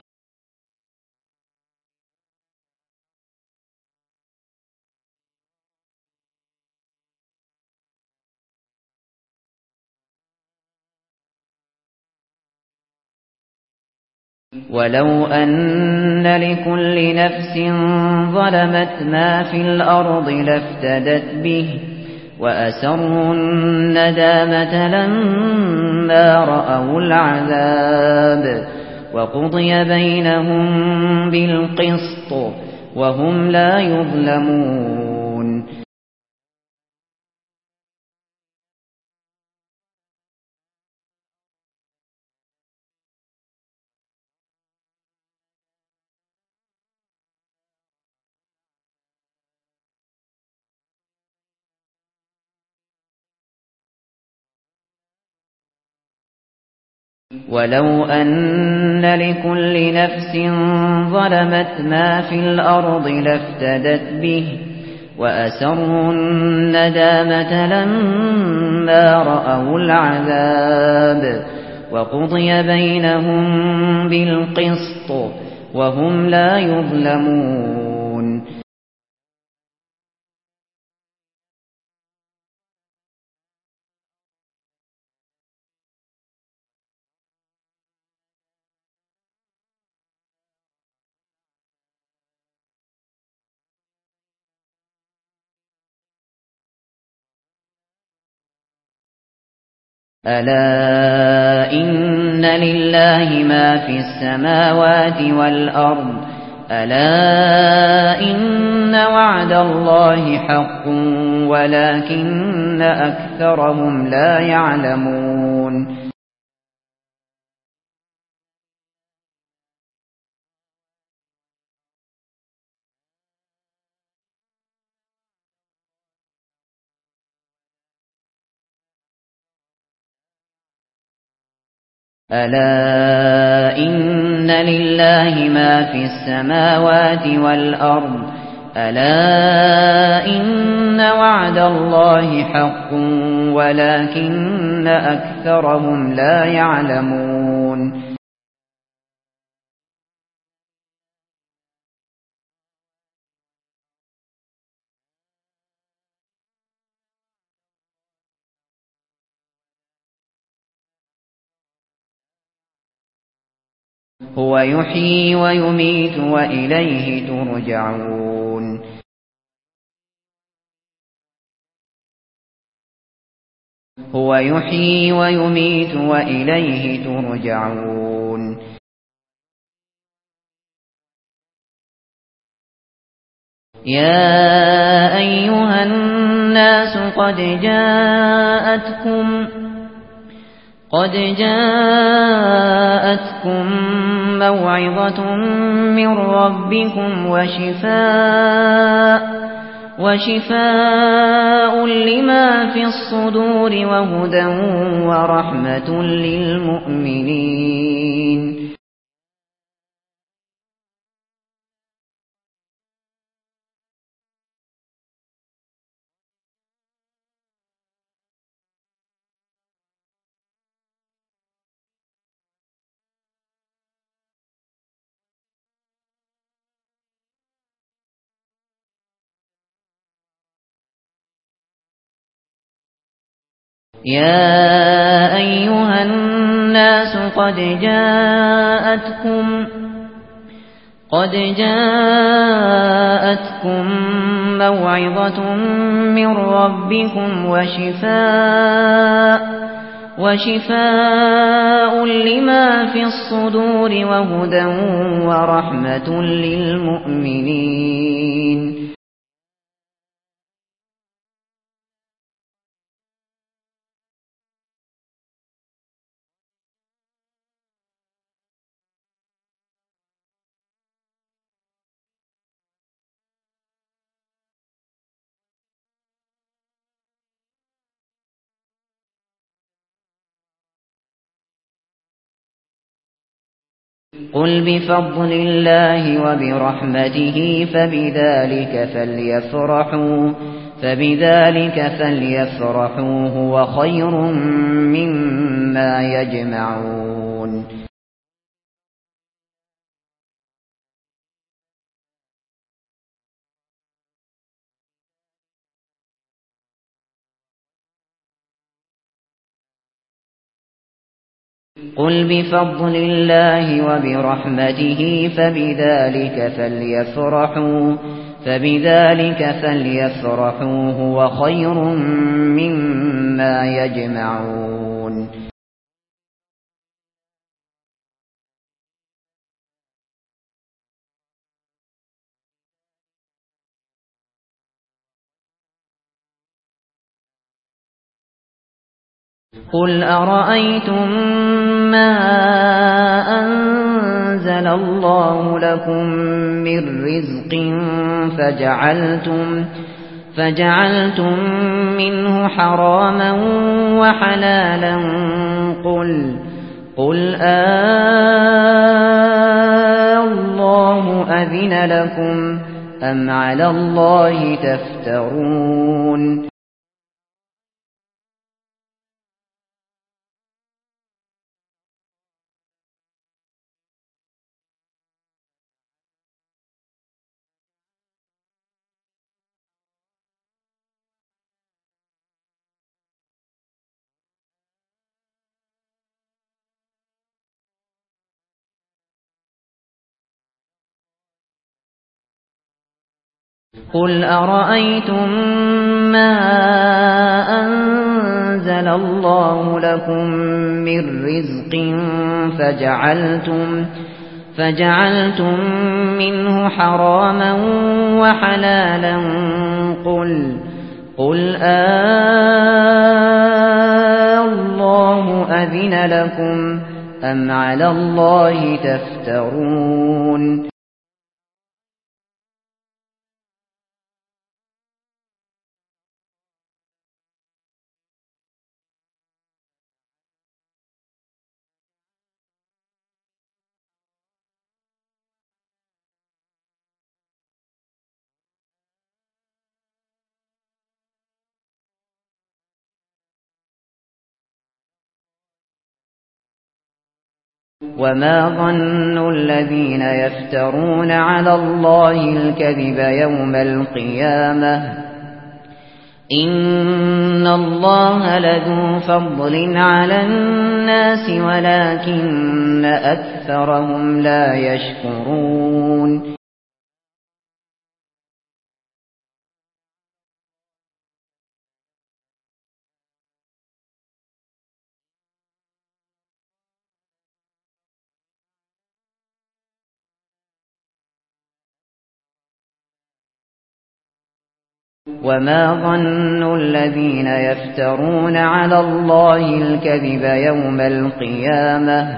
ولو أن لكل نفس ظلمت ما في الأرض لافتدت به وأسروا الندامة لما رأوا العذاب وقضي بينهم بالقسط وهم لا يظلمون. ولو أن لكل نفس ظلمت ما في الأرض لافتدت به وأسروا الندامة لما رأوا العذاب وقضي بينهم بالقسط وهم لا يظلمون. ألا إن لله ما في السماوات والأرض ألا إن وعد الله حق ولكن أكثرهم لا يعلمون. ألا إن لله ما في السماوات والأرض ألا إن وعد الله حق ولكن أكثرهم لا يعلمون. هو يحيي ويميت وإليه ترجعون. هو يحيي ويميت وإليه ترجعون. يا أيها الناس قد جاءتكم قد جاءتكم موعظة من ربكم وشفاء وشفاء لما في الصدور وهدى ورحمة للمؤمنين. يا أيها الناس قد جاءتكم قد جاءتكم موعظة من ربكم وشفاء وشفاء لما في الصدور وهدى ورحمة للمؤمنين. قل بفضل الله وبرحمته فبذلك فليفرحوا فبذلك فليفرحوا هو خير مما يجمعون. قل بفضل الله وبرحمته فبذلك فليفرحوا فبذلك فليفرحوا هو خير مما يجمعون. قل أرأيتم ما أنزل الله لكم من رزق فجعلتم فجعلتم منه حراما وحلالا قل قل آه الله أذن لكم أم على الله تفترون. قل أرأيتم ما أنزل الله لكم من رزق فجعلتم فجعلتم منه حراما وحلالا قل قل آه الله أذن لكم أم على الله تفترون. وما ظن الذين يفترون على الله الكذب يوم القيامة إن الله لذو فضل على الناس ولكن أكثرهم لا يشكرون. وما ظن الذين يفترون على الله الكذب يوم القيامة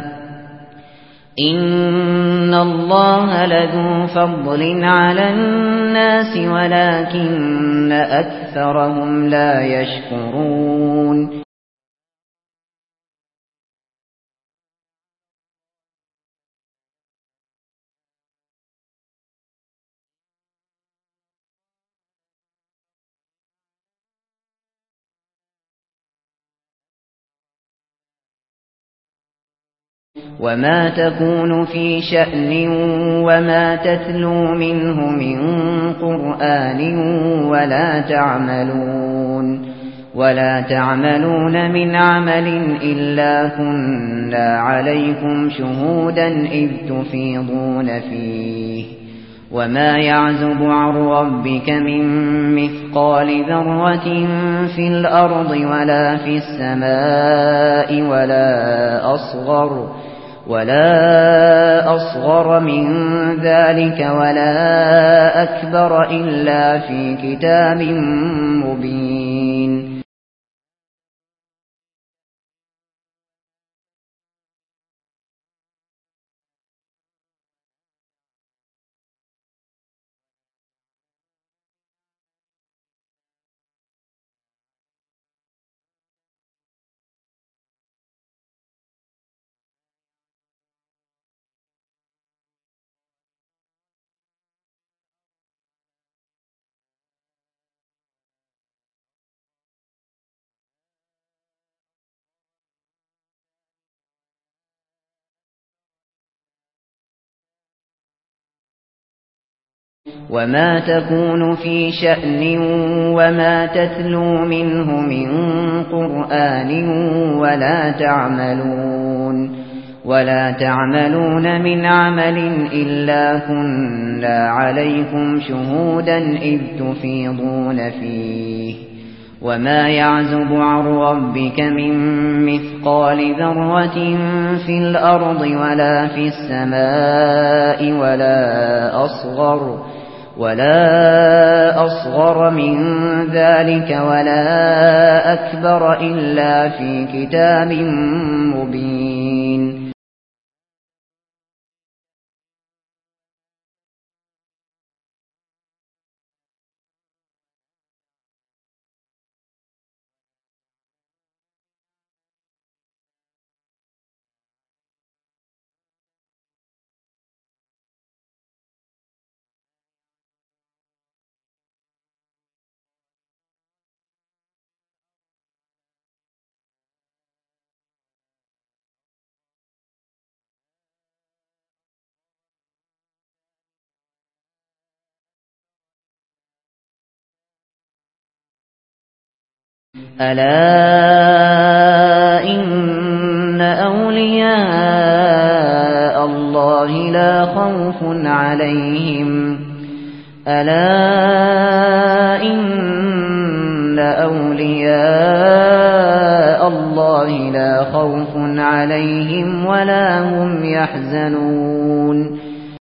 إن الله لذو فضل على الناس ولكن أكثرهم لا يشكرون. وما تكون في شأن وما تتلو منه من قرآن ولا تعملون ولا تعملون من عمل إلا كنا عليكم شهودا إذ تفيضون فيه وما يعزب عن ربك من مثقال ذرة في الأرض ولا في السماء ولا أصغر ولا أصغر من ذلك ولا أكبر إلا في كتاب مبين. وما تكون في شأن وما تتلو منه من قرآن ولا تعملون ولا تعملون من عمل إلا كنا عليكم شهودا إذ تفيضون فيه وما يعزب عن ربك من مثقال ذرة في الأرض ولا في السماء ولا أصغر ولا أصغر من ذلك ولا أكبر إلا في كتاب مبين. ألا إن أولياء الله لا خوف عليهم ألا إن أولياء الله لا خوف عليهم ولا هم يحزنون.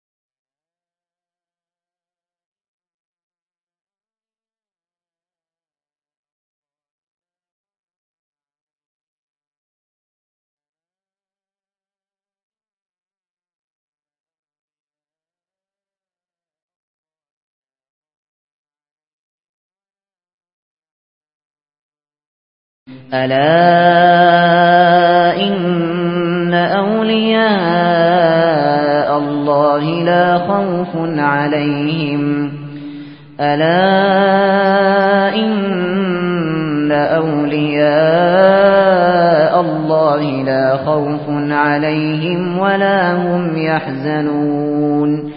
ألا إن أولياء الله لا خوف عليهم ألا إن أولياء الله لا خوف عليهم ولا هم يحزنون.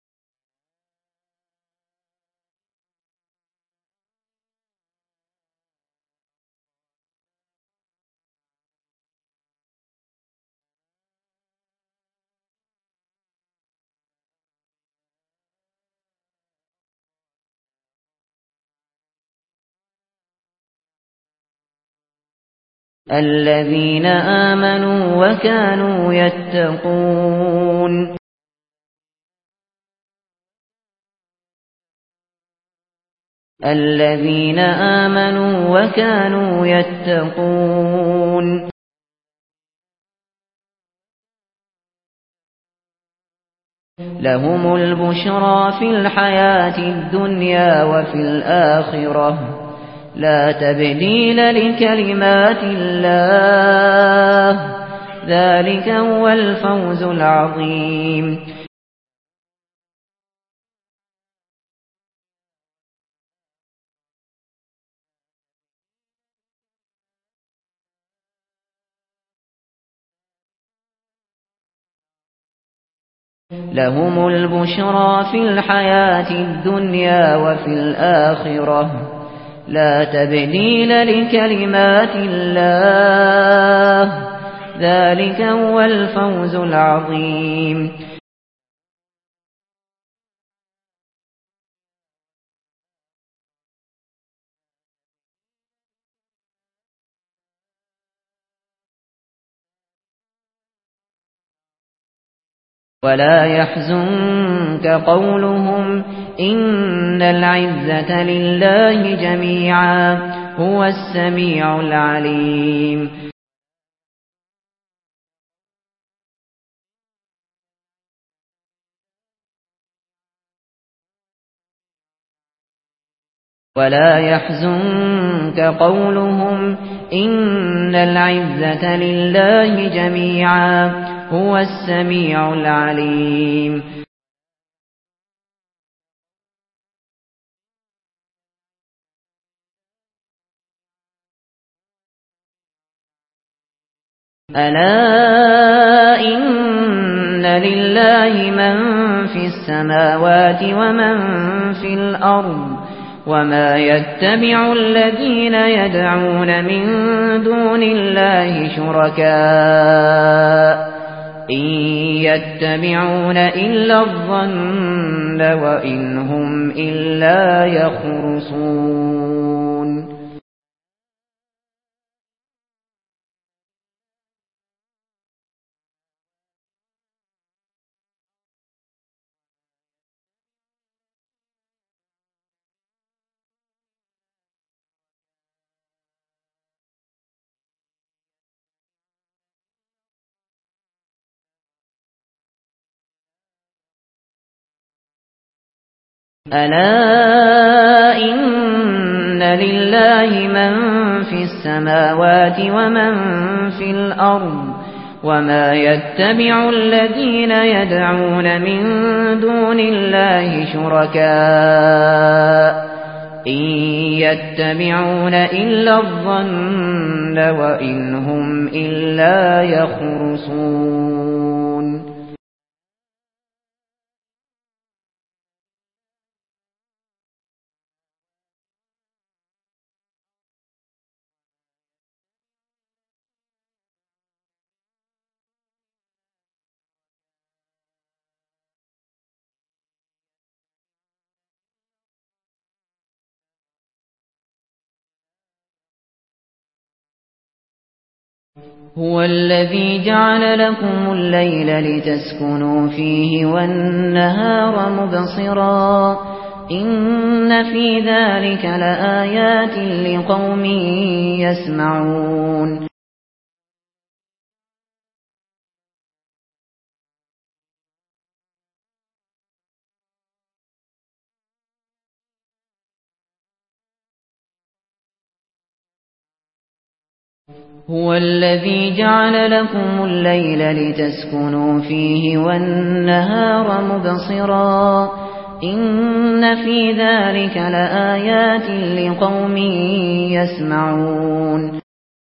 الذين آمنوا وكانوا يتقون الذين آمنوا وكانوا يتقون لهم البشرى في الحياة الدنيا وفي الآخرة لا تبديل لكلمات الله ذلك هو الفوز العظيم. لهم البشرى في الحياة الدنيا وفي الآخرة لا تبديل لكلمات الله ذلك هو الفوز العظيم. ولا يحزنك قولهم إن العزة لله جميعا هو السميع العليم. ولا يحزنك قولهم إن العزة لله جميعا هو السميع العليم. ألا إن لله من في السماوات ومن في الأرض وما يتبع الذين يدعون من دون الله شركاء إن يتبعون إلا الظن وإن هم إلا يخرصون. ألا إن لله من في السماوات ومن في الأرض وما يتبع الذين يدعون من دون الله شركاء إن يتبعون إلا الظن وإن هم إلا يخرصون. هو الذي جعل لكم الليل لتسكنوا فيه والنهار مبصرا إن في ذلك لآيات لقوم يسمعون. هو الذي جعل لكم الليل لتسكنوا فيه والنهار مبصرا إن في ذلك لآيات لقوم يسمعون.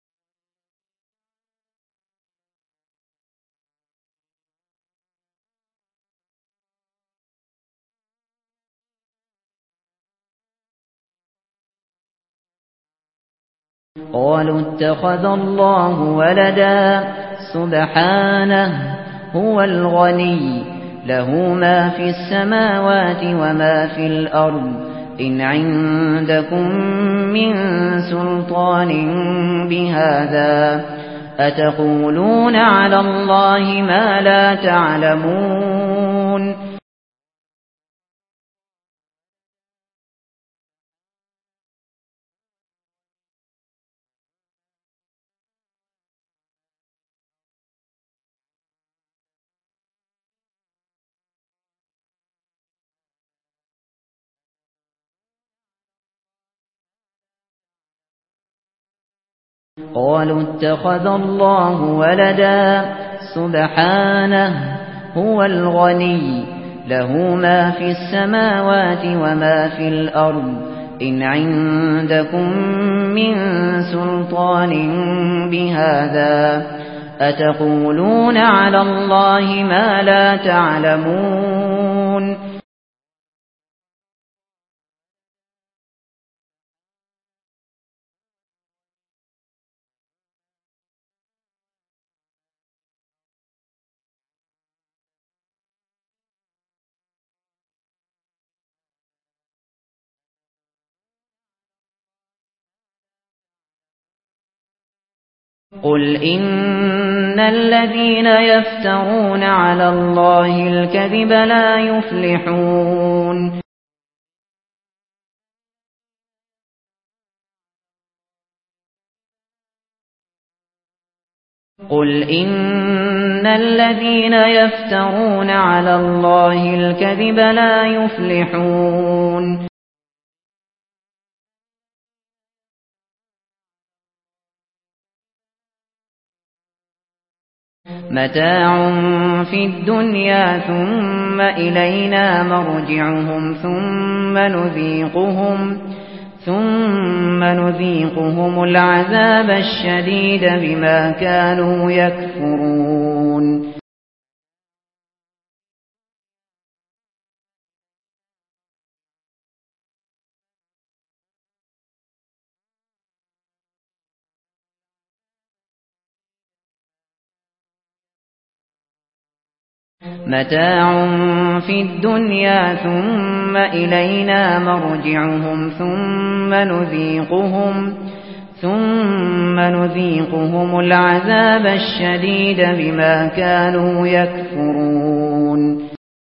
قالوا اتخذ الله ولدا سبحانه هو الغني له ما في السماوات وما في الأرض إن عندكم من سلطان بهذا أتقولون على الله ما لا تعلمون. قالوا اتخذ الله ولدا سبحانه هو الغني له ما في السماوات وما في الأرض إن عندكم من سلطان بهذا أتقولون على الله ما لا تعلمون. قل إن الذين يفترون على الله الكذب لا يفلحون قل إن الذين يفترون على الله الكذب لا يفلحون متاع في الدنيا ثم إلينا مرجعهم ثم نذيقهم ثم نذيقهم العذاب الشديد بما كانوا يكفرون متاع في الدنيا ثم إلينا مرجعهم ثم نذيقهم ثم نذيقهم العذاب الشديد بما كانوا يكفرون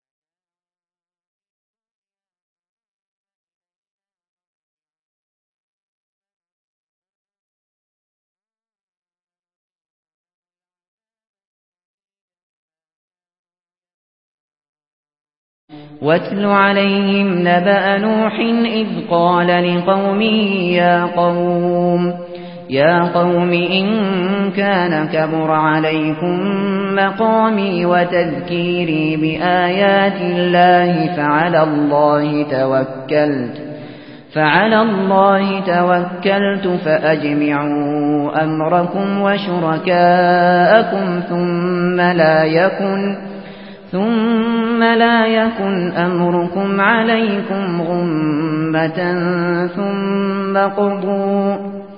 واتل عليهم نبأ نوح إذ قال لقومه يا قوم يا قوم إن كان كبر عليكم مقامي وتذكيري بآيات الله فعلى الله توكلت فعلى الله توكلت فأجمعوا أمركم وشركاءكم ثم لا يكن ثم لا يكن أمركم عليكم غمة ثم قضوا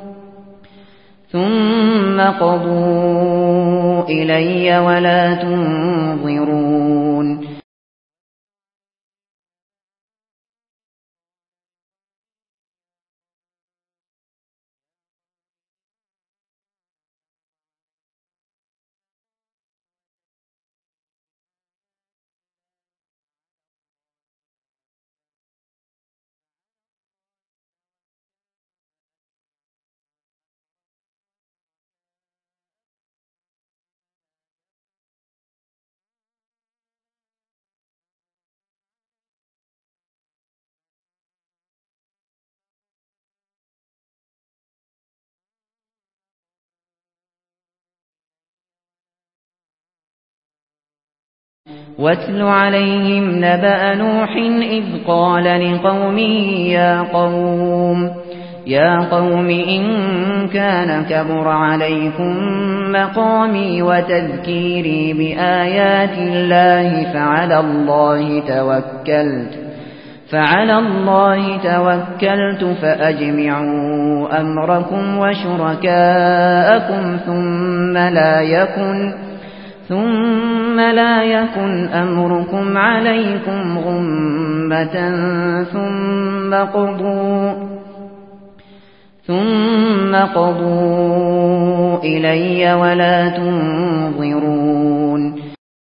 ثم قضوا إلي ولا تنظرون واتل عليهم نبأ نوح إذ قال لقومه يا قوم يا قوم إن كان كبر عليكم مقامي وتذكيري بآيات الله فعلى الله توكلت فعلى الله توكلت فأجمعوا أمركم وشركاءكم ثم لا يكن ثم لا يكن أمركم عليكم غمة ثم قضوا ثم قضوا إلي ولا تنظرون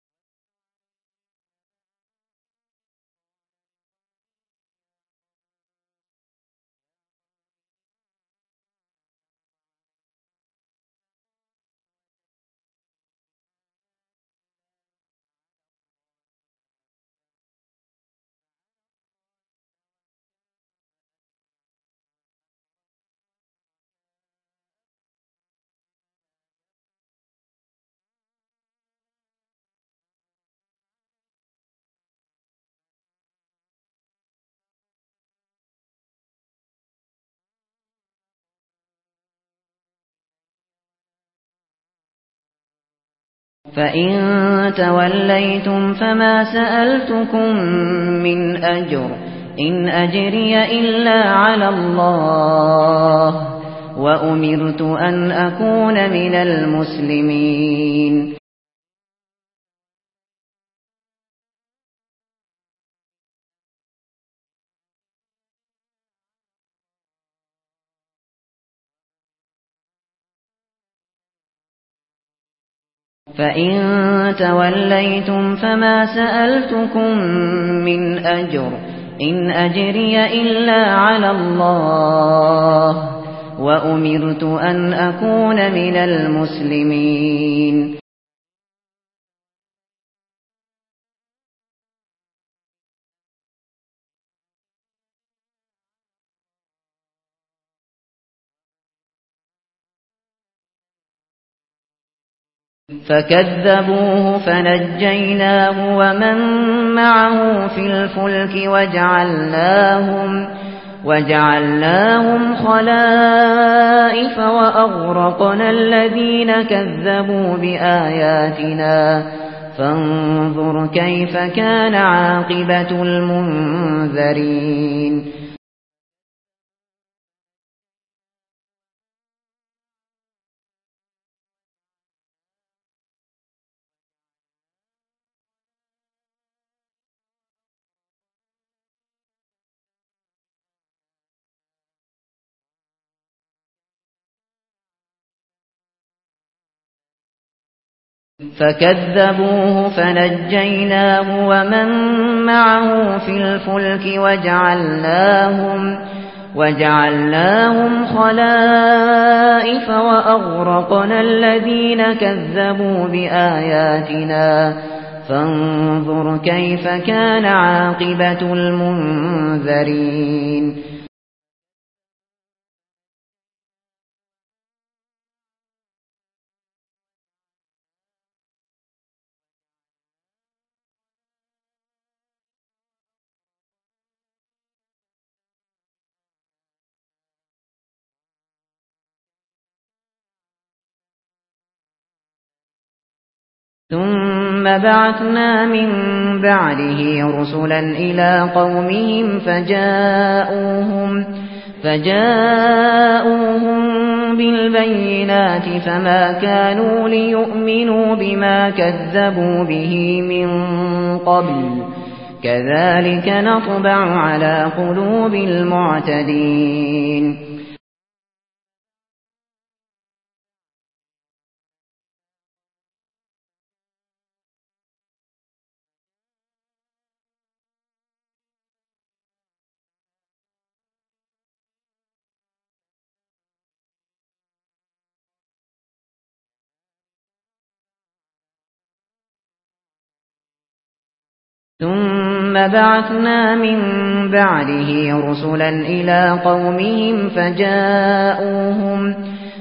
فإن توليتم فما سألتكم من أجر إن أجري إلا على الله وأمرت أن أكون من المسلمين فإن توليتم فما سألتكم من أجر إن أجري إلا على الله وأمرت أن أكون من المسلمين. فكذبوه فنجيناه ومن معه في الفلك وجعلناهم وجعلناهم خلائف وأغرقنا الذين كذبوا بآياتنا فانظر كيف كان عاقبة المنذرين. فكذبوه فنجيناه ومن معه في الفلك وجعلناهم وجعلناهم خلائف وأغرقنا الذين كذبوا بآياتنا فانظر كيف كان عاقبة المنذرين. ثم بعثنا من بعده رسلا إلى قومهم فجاءوهم فجاءوهم بالبينات فما كانوا ليؤمنوا بما كذبوا به من قبل كذلك نطبع على قلوب المعتدين. ثم بعثنا من بعده رسلا إلى قومهم فجاءوهم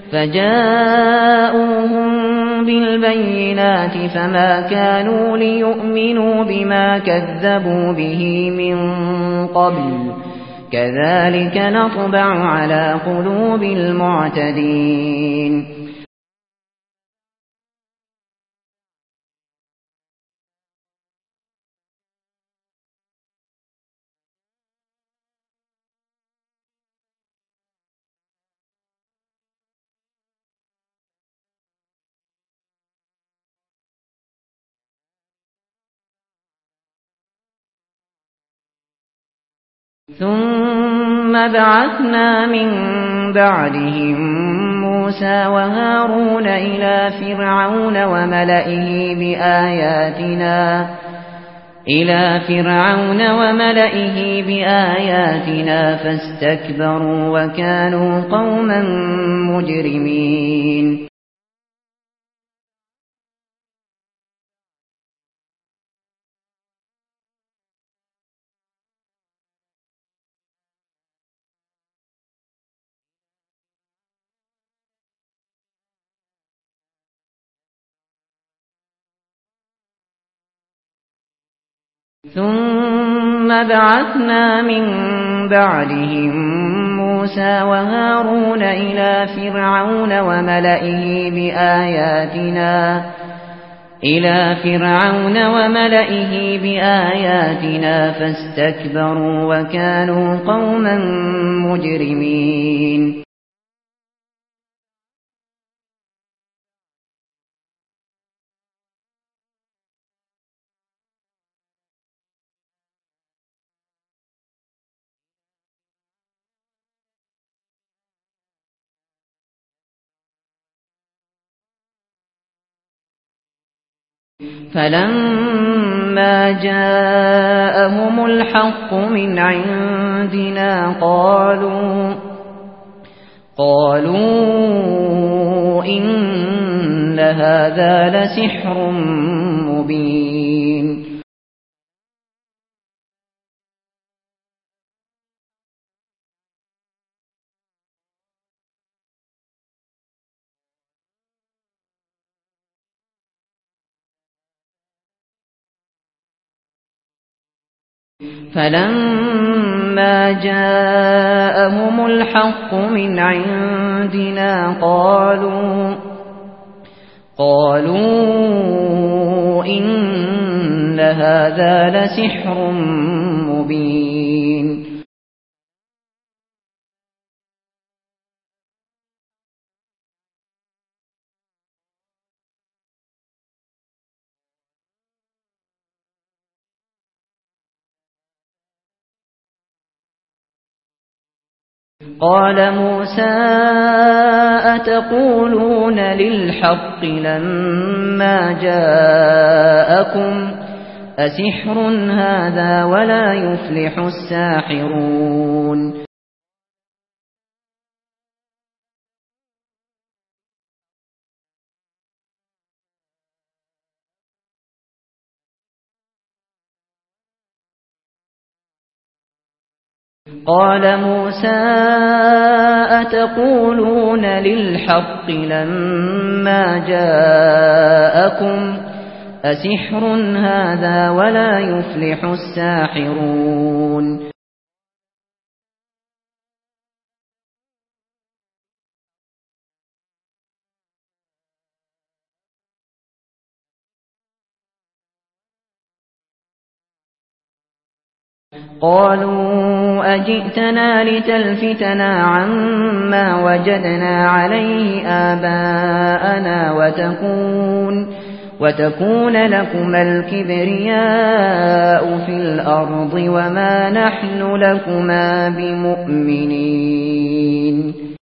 فجاءوهم بالبينات فما كانوا ليؤمنوا بما كذبوا به من قبل كذلك نطبع على قلوب المعتدين. ثم بعثنا من بعدهم موسى وهارون إلى فرعون وملئه بآياتنا إلى فرعون وملئه بآياتنا فاستكبروا وكانوا قوما مجرمين. ثم بعثنا من بعدهم موسى وهارون إلى فرعون وملئه بآياتنا إلى فرعون وملئه بآياتنا فاستكبروا وكانوا قوما مجرمين. فلما جاءهم الحق من عندنا قالوا قالوا إن هذا لسحر مبين. فلما جاءهم الحق من عندنا قالوا قالوا إن هذا لسحر مبين. قال موسى أتقولون للحق لما جاءكم أسحر هذا ولا يفلح الساحرون. قال موسى أتقولون للحق لما جاءكم أسحر هذا ولا يفلح الساحرون. قالوا أجئتنا لتلفتنا عما وجدنا عليه آباءنا وتكون وتكون لكما الكبرياء في الأرض وما نحن لكما بمؤمنين.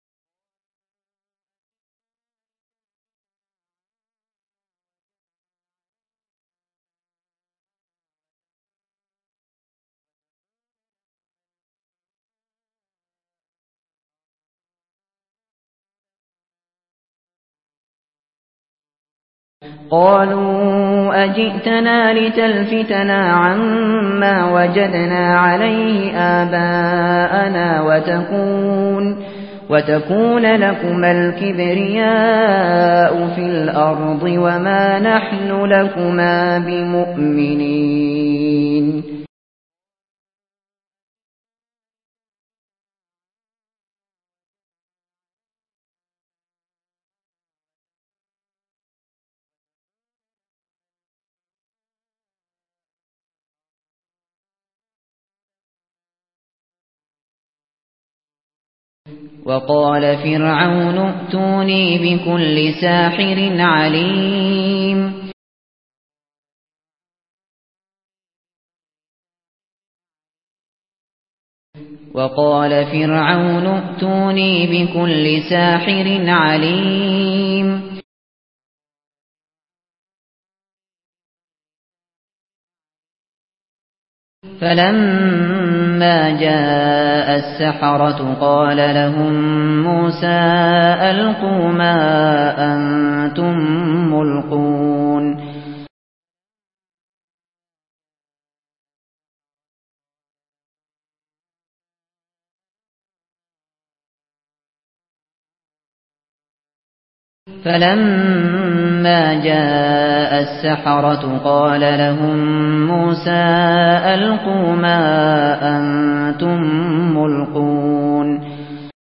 قالوا أجئتنا لتلفتنا عما وجدنا عليه آباءنا وتكون وتكون لكما الكبرياء في الأرض وما نحن لكما بمؤمنين. وقال فرعون ائتوني بكل ساحر عليم. وقال فرعون ائتوني بكل ساحر عليم. فلما جاء السحرة قال لهم موسى ألقوا ما أنتم ملقون. فلما جاء السحرة قال لهم موسى ألقوا ما أنتم ملقون.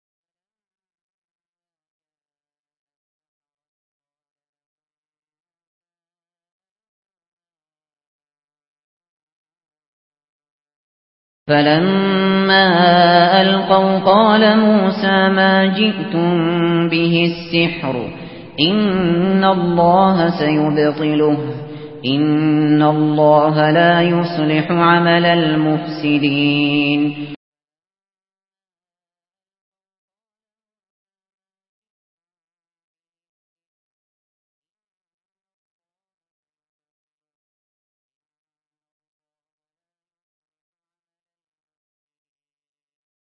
فلما ألقوا قال موسى ما جئتم به السحر إن الله سيبطله إن الله لا يصلح عمل المفسدين.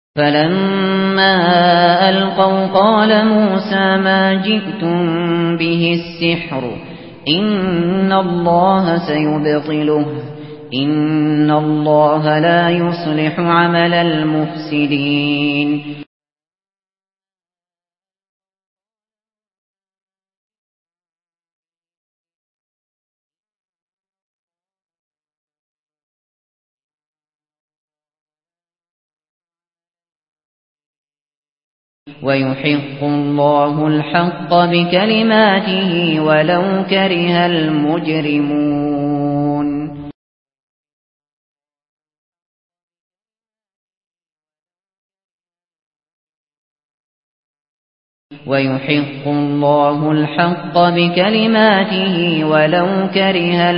فلما ألقوا قال موسى ما جئتم به السحر إن الله سيبطله إن الله لا يصلح عمل المفسدين ويحق الله الحق بكلماته ولو كره المجرمون ويحق الله الحق بكلماته ولو كره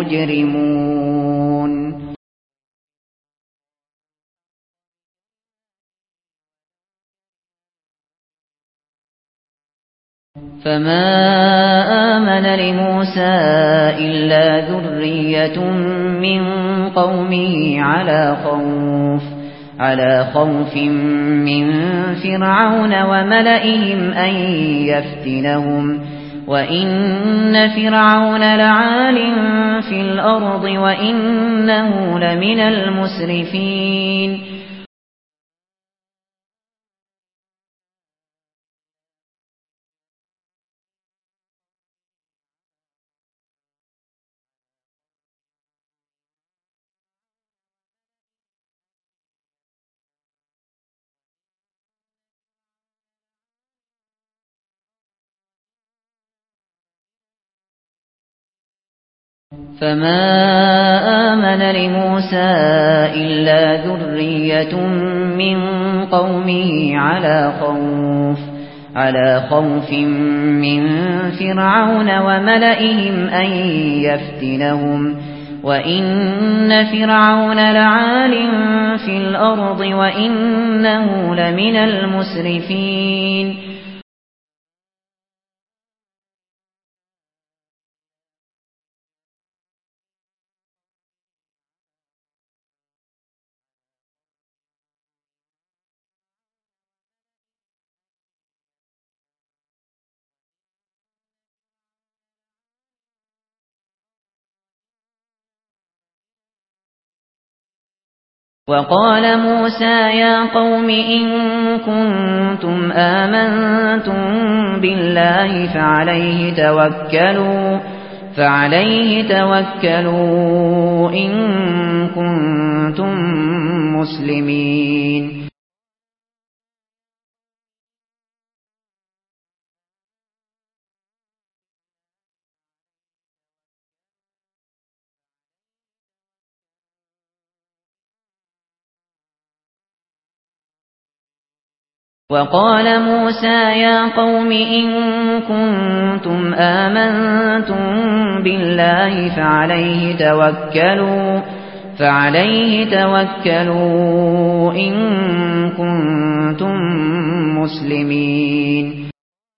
المجرمون فما آمن لموسى إلا ذرية من قومه على خوف على خوف من فرعون وملئهم أن يفتنهم وإن فرعون لعال في الأرض وإنه لمن المسرفين فما آمن لموسى إلا ذرية من قومه على خوف على خوف من فرعون وملئهم أن يفتنهم وإن فرعون لعال في الأرض وإنه لمن المسرفين وقال موسى يا قوم إن كنتم آمنتم بالله فعليه توكلوا فعليه توكلوا إن كنتم مسلمين وقال موسى يا قوم إن كنتم آمنتم بالله فعليه توكلوا فعليه توكلوا إن كنتم مسلمين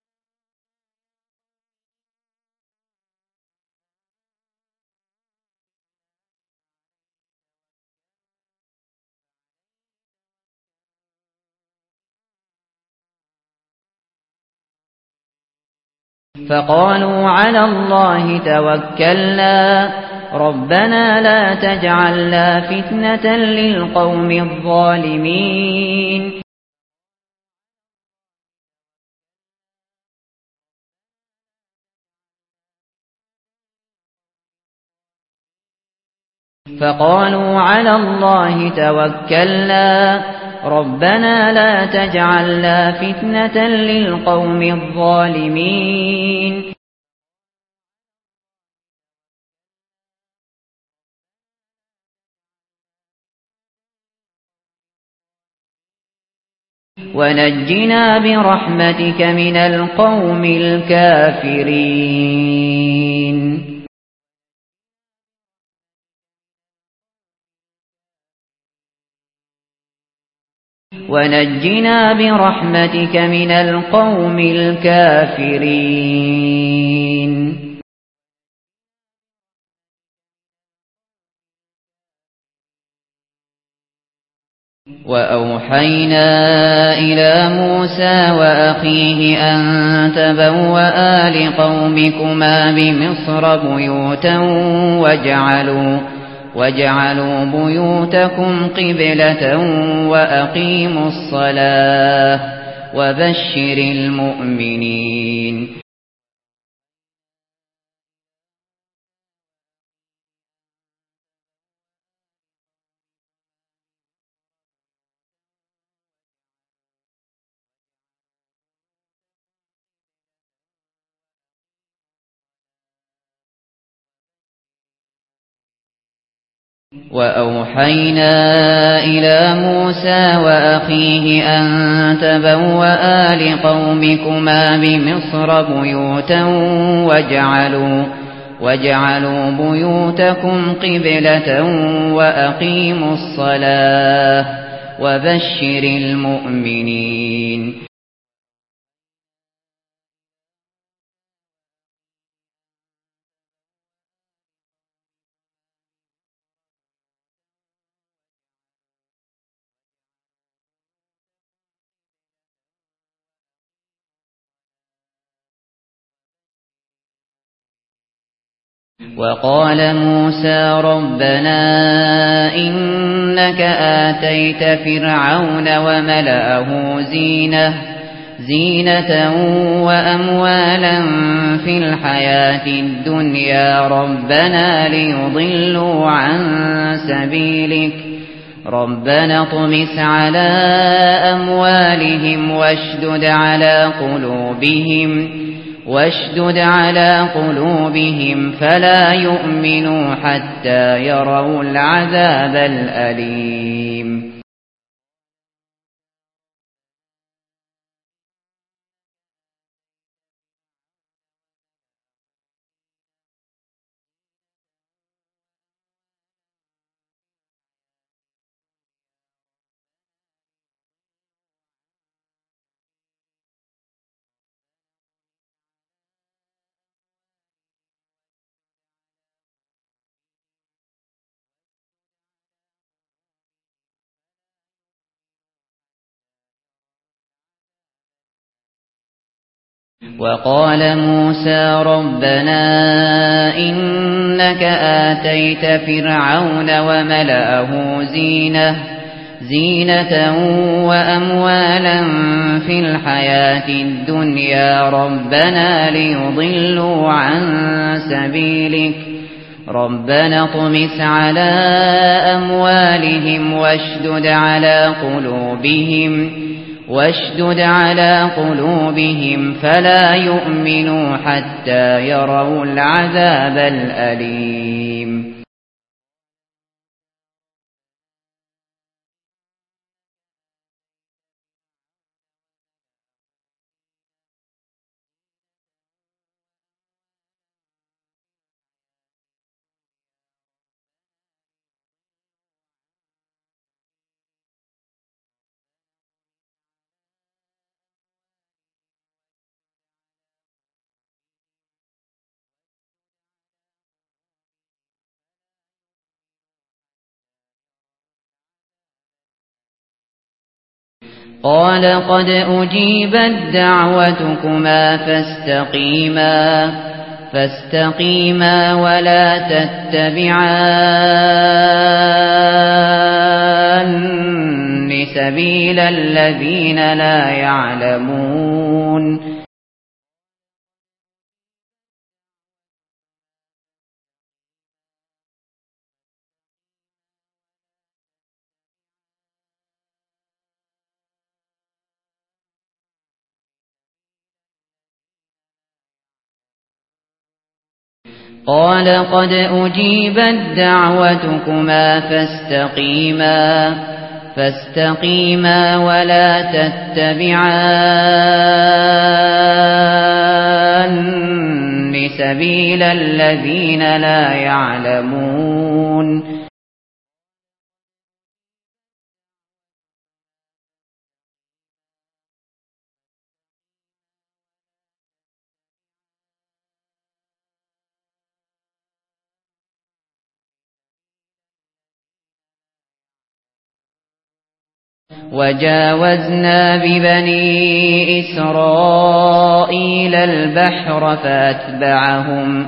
فقالوا على الله توكلنا ربنا لا تجعلنا فتنة للقوم الظالمين فقالوا على الله توكلنا ربنا لا تجعلنا فتنة للقوم الظالمين ونجنا برحمتك من القوم الكافرين ونجنا برحمتك من القوم الكافرين وأوحينا إلى موسى وأخيه أن تبوأ لقومكما بمصر بيوتا واجعلوا, واجعلوا بيوتكم قبلة وأقيموا الصلاة وبشر المؤمنين. وأوحينا إلى موسى وأخيه أن تبوأ لقومكما بمصر بيوتا واجعلوا, واجعلوا بيوتكم قبلة وأقيموا الصلاة وبشر المؤمنين. وقال موسى ربنا إنك آتيت فرعون وملأه زينة, زينة وأموالا في الحياة الدنيا ربنا ليضلوا عن سبيلك ربنا اطمس على أموالهم واشدد على قلوبهم واشدد على قلوبهم فلا يؤمنوا حتى يروا العذاب الأليم. وقال موسى ربنا إنك آتيت فرعون وملأه زينة, زينة وأموالا في الحياة الدنيا ربنا ليضلوا عن سبيلك ربنا اطمس على أموالهم واشدد على قلوبهم واشدد على قلوبهم فلا يؤمنوا حتى يروا العذاب الأليم. قال قد أجيبت دعوتكما فاستقيما فاستقيما ولا تتبعان سبيل الذين لا يعلمون. قال قد أجيبت دعوتكما فاستقيما فاستقيما ولا تتبعان سبيل الذين لا يعلمون. وجاوزنا ببني إسرائيل البحر فأتبعهم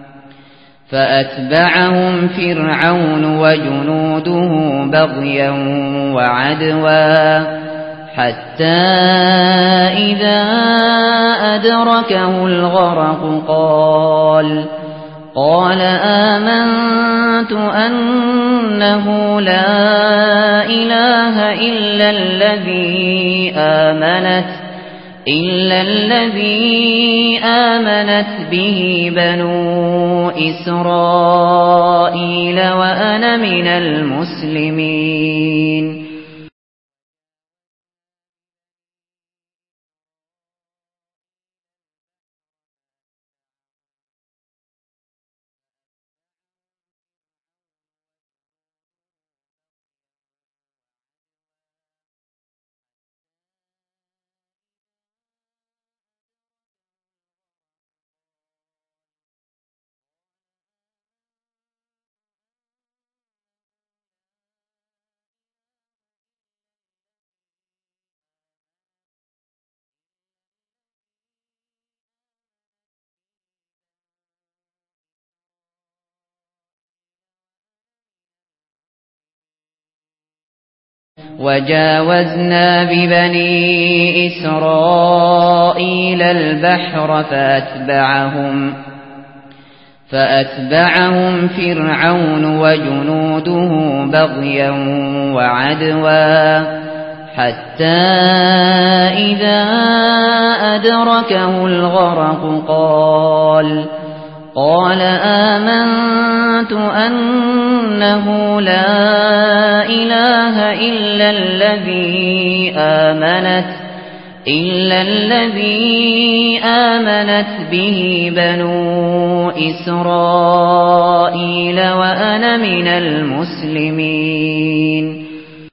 فأتبعهم فرعون وجنوده بغيا وعدوا حتى إذا أدركه الغرق قال قال آمنت أنه لا إله إلا الذي آمنت إلا الذي آمنت به بنو إسرائيل وأنا من المسلمين. وجاوزنا ببني إسرائيل البحر فأتبعهم فأتبعهم فرعون وجنوده بغيا وعدوا حتى إذا أدركه الغرق قال قال آمنت أنه لا إله إلا الذي آمنت إلا الذي آمنت به بنو إسرائيل وأنا من المسلمين.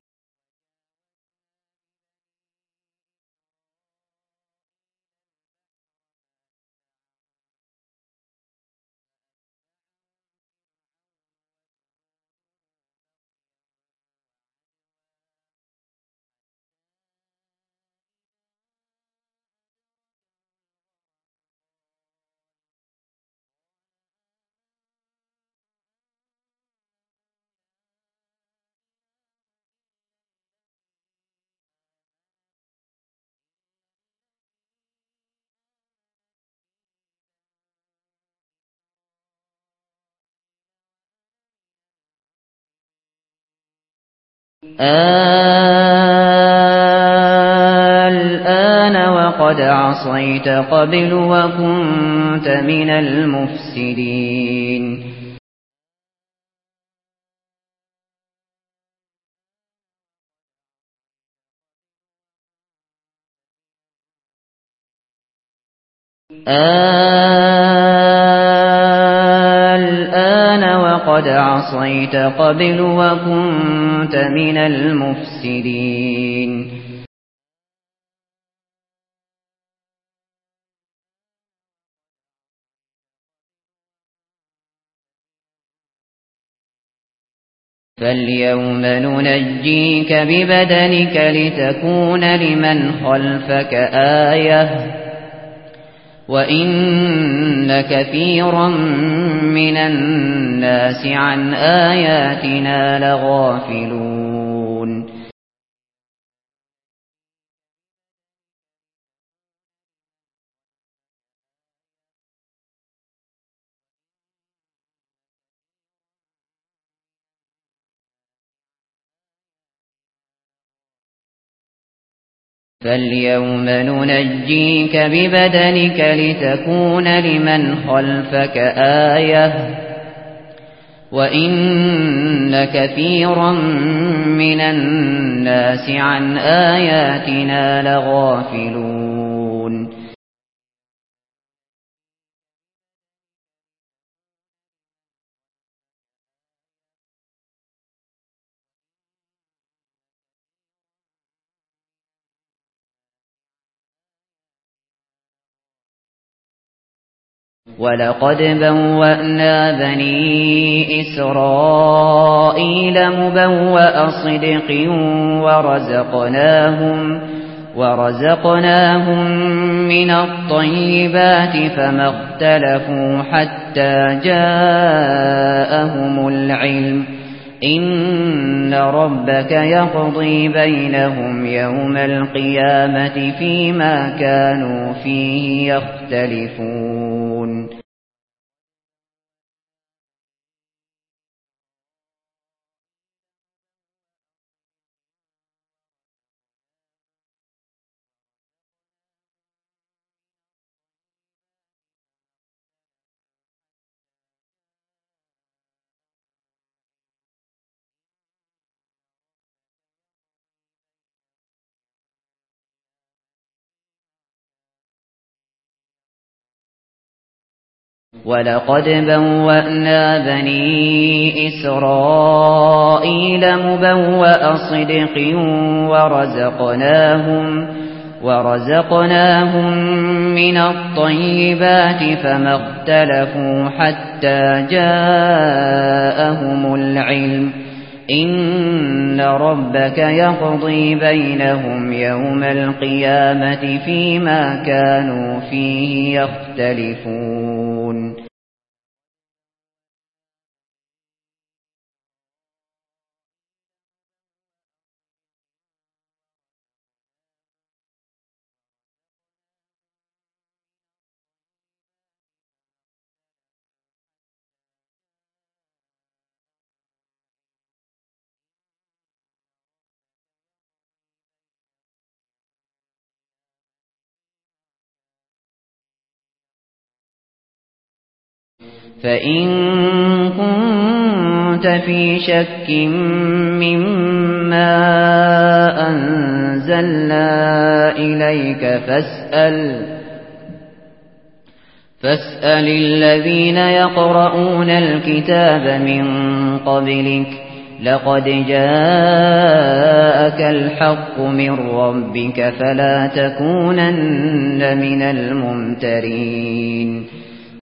الآن وقد عصيت قبل وكنت من المفسدين. الآن وقد عصيت قبل وكنت من المفسدين. فاليوم ننجيك ببدنك لتكون لمن خلفك آية وإن كثيرا من الناس عن آياتنا لغافلون. فاليوم ننجيك ببدنك لتكون لمن خلفك آية وإن كثيرا من الناس عن آياتنا لغافلون. وَلَقَدْ بَوَّأْنَا بَنِي إِسْرَائِيلَ مُبَوَّأَ صِدْقٍ وَرَزَقْنَاهُمْ وَرَزَقْنَاهُمْ مِنَ الطَّيِّبَاتِ فَمَا اخْتَلَفُوا حَتَّى جَاءَهُمُ الْعِلْمُ إِنَّ رَبَّكَ يَقْضِي بَيْنَهُمْ يَوْمَ الْقِيَامَةِ فِيمَا كَانُوا فِيهِ يَخْتَلِفُونَ وَلَقَدْ بَوَّأْنَا بَنِي إِسْرَائِيلَ مُبَوَّأَ صِدْقٍ وَرَزَقْنَاهُمْ وَرَزَقْنَاهُمْ مِنَ الطَّيِّبَاتِ فَمَا اخْتَلَفُوا حَتَّى جَاءَهُمُ الْعِلْمُ إِنَّ رَبَّكَ يَقْضِي بَيْنَهُمْ يَوْمَ الْقِيَامَةِ فِيمَا كَانُوا فِيهِ يَخْتَلِفُونَ فَإِن كُنتَ فِي شَكٍّ مِّمَّا أَنزَلْنَا إِلَيْكَ فَاسْأَلْ فَاسْأَلِ الَّذِينَ يَقْرَؤُونَ الْكِتَابَ مِن قَبْلِكَ لَقَدْ جَاءَكَ الْحَقُّ مِن رَّبِّكَ فَلَا تَكُونَنَّ مِنَ الْمُمْتَرِينَ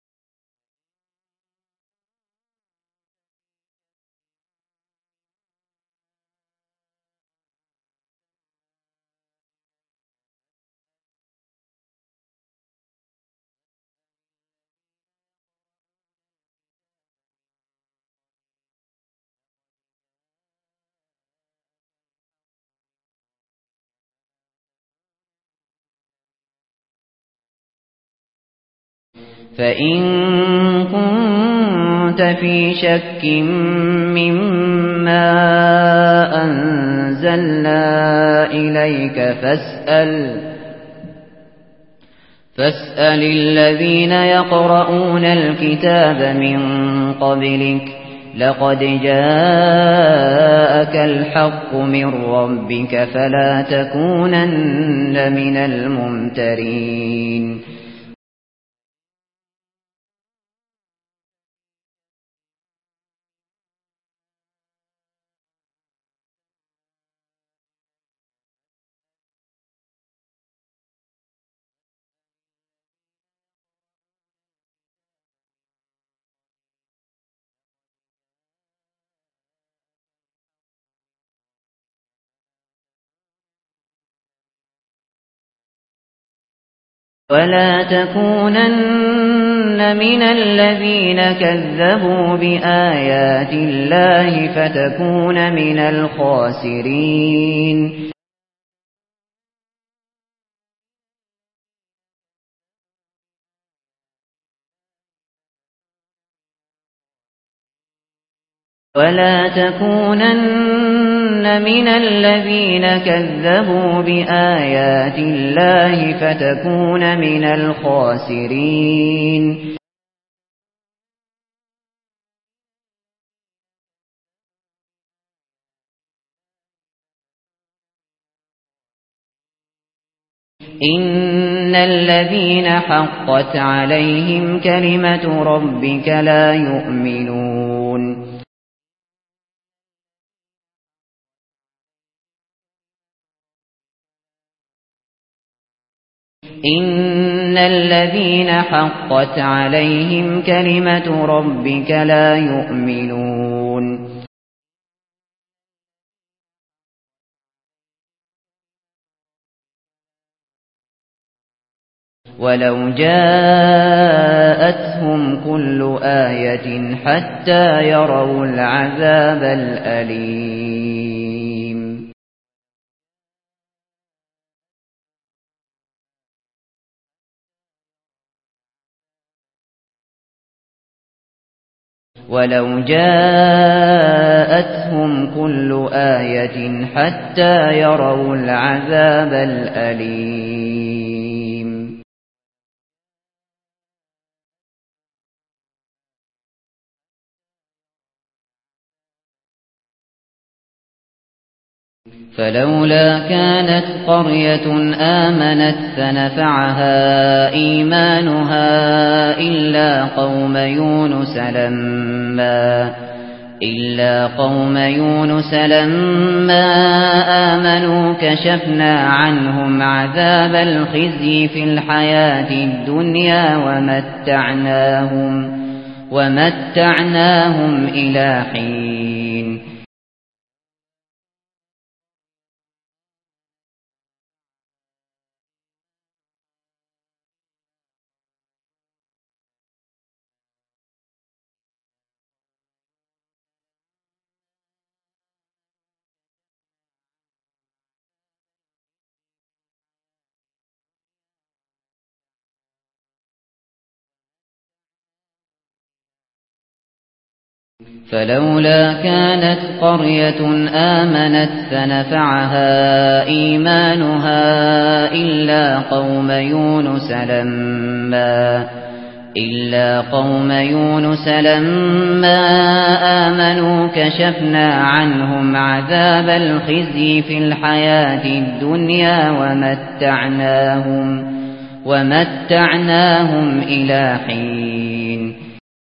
فَإِن كُنتَ فِي شَكٍّ مِّمَّا أَنزَلْنَا إِلَيْكَ فَاسْأَلْ فَاسْأَلِ الَّذِينَ يَقْرَؤُونَ الْكِتَابَ مِن قَبْلِكَ لَقَدْ جَاءَكَ الْحَقُّ مِن رَّبِّكَ فَلَا تَكُونَنَّ مِنَ الْمُمْتَرِينَ وَلَا تَكُونَنَّ مِنَ الَّذِينَ كَذَّبُوا بِآيَاتِ اللَّهِ فَتَكُونَ مِنَ الْخَاسِرِينَ وَلَا تَكُونَنَّ مِنَ الَّذِينَ كَذَّبُوا بِآيَاتِ اللَّهِ فَتَكُونَ مِنَ الْخَاسِرِينَ إِنَّ الَّذِينَ حَقَّتْ عَلَيْهِمْ كَلِمَةُ رَبِّكَ لَا يُؤْمِنُونَ إن الذين حقت عليهم كلمة ربك لا يؤمنون ولو جاءتهم كل آية حتى يروا العذاب الأليم ولو جاءتهم كل آية حتى يروا العذاب الأليم فلولا كانت قرية آمنت فنفعها إيمانها إلا قوم يونس لما إلا قوم يونس لما آمنوا كشفنا عنهم عذاب الخزي في الحياة الدنيا ومتعناهم ومتعناهم إلى حين فلولا كانت قرية آمنت فنفعها إيمانها إلا قوم يونس لما إلا قوم يونس لما آمنوا كشفنا عنهم عذاب الخزي في الحياة الدنيا ومتعناهم ومتعناهم إلى حين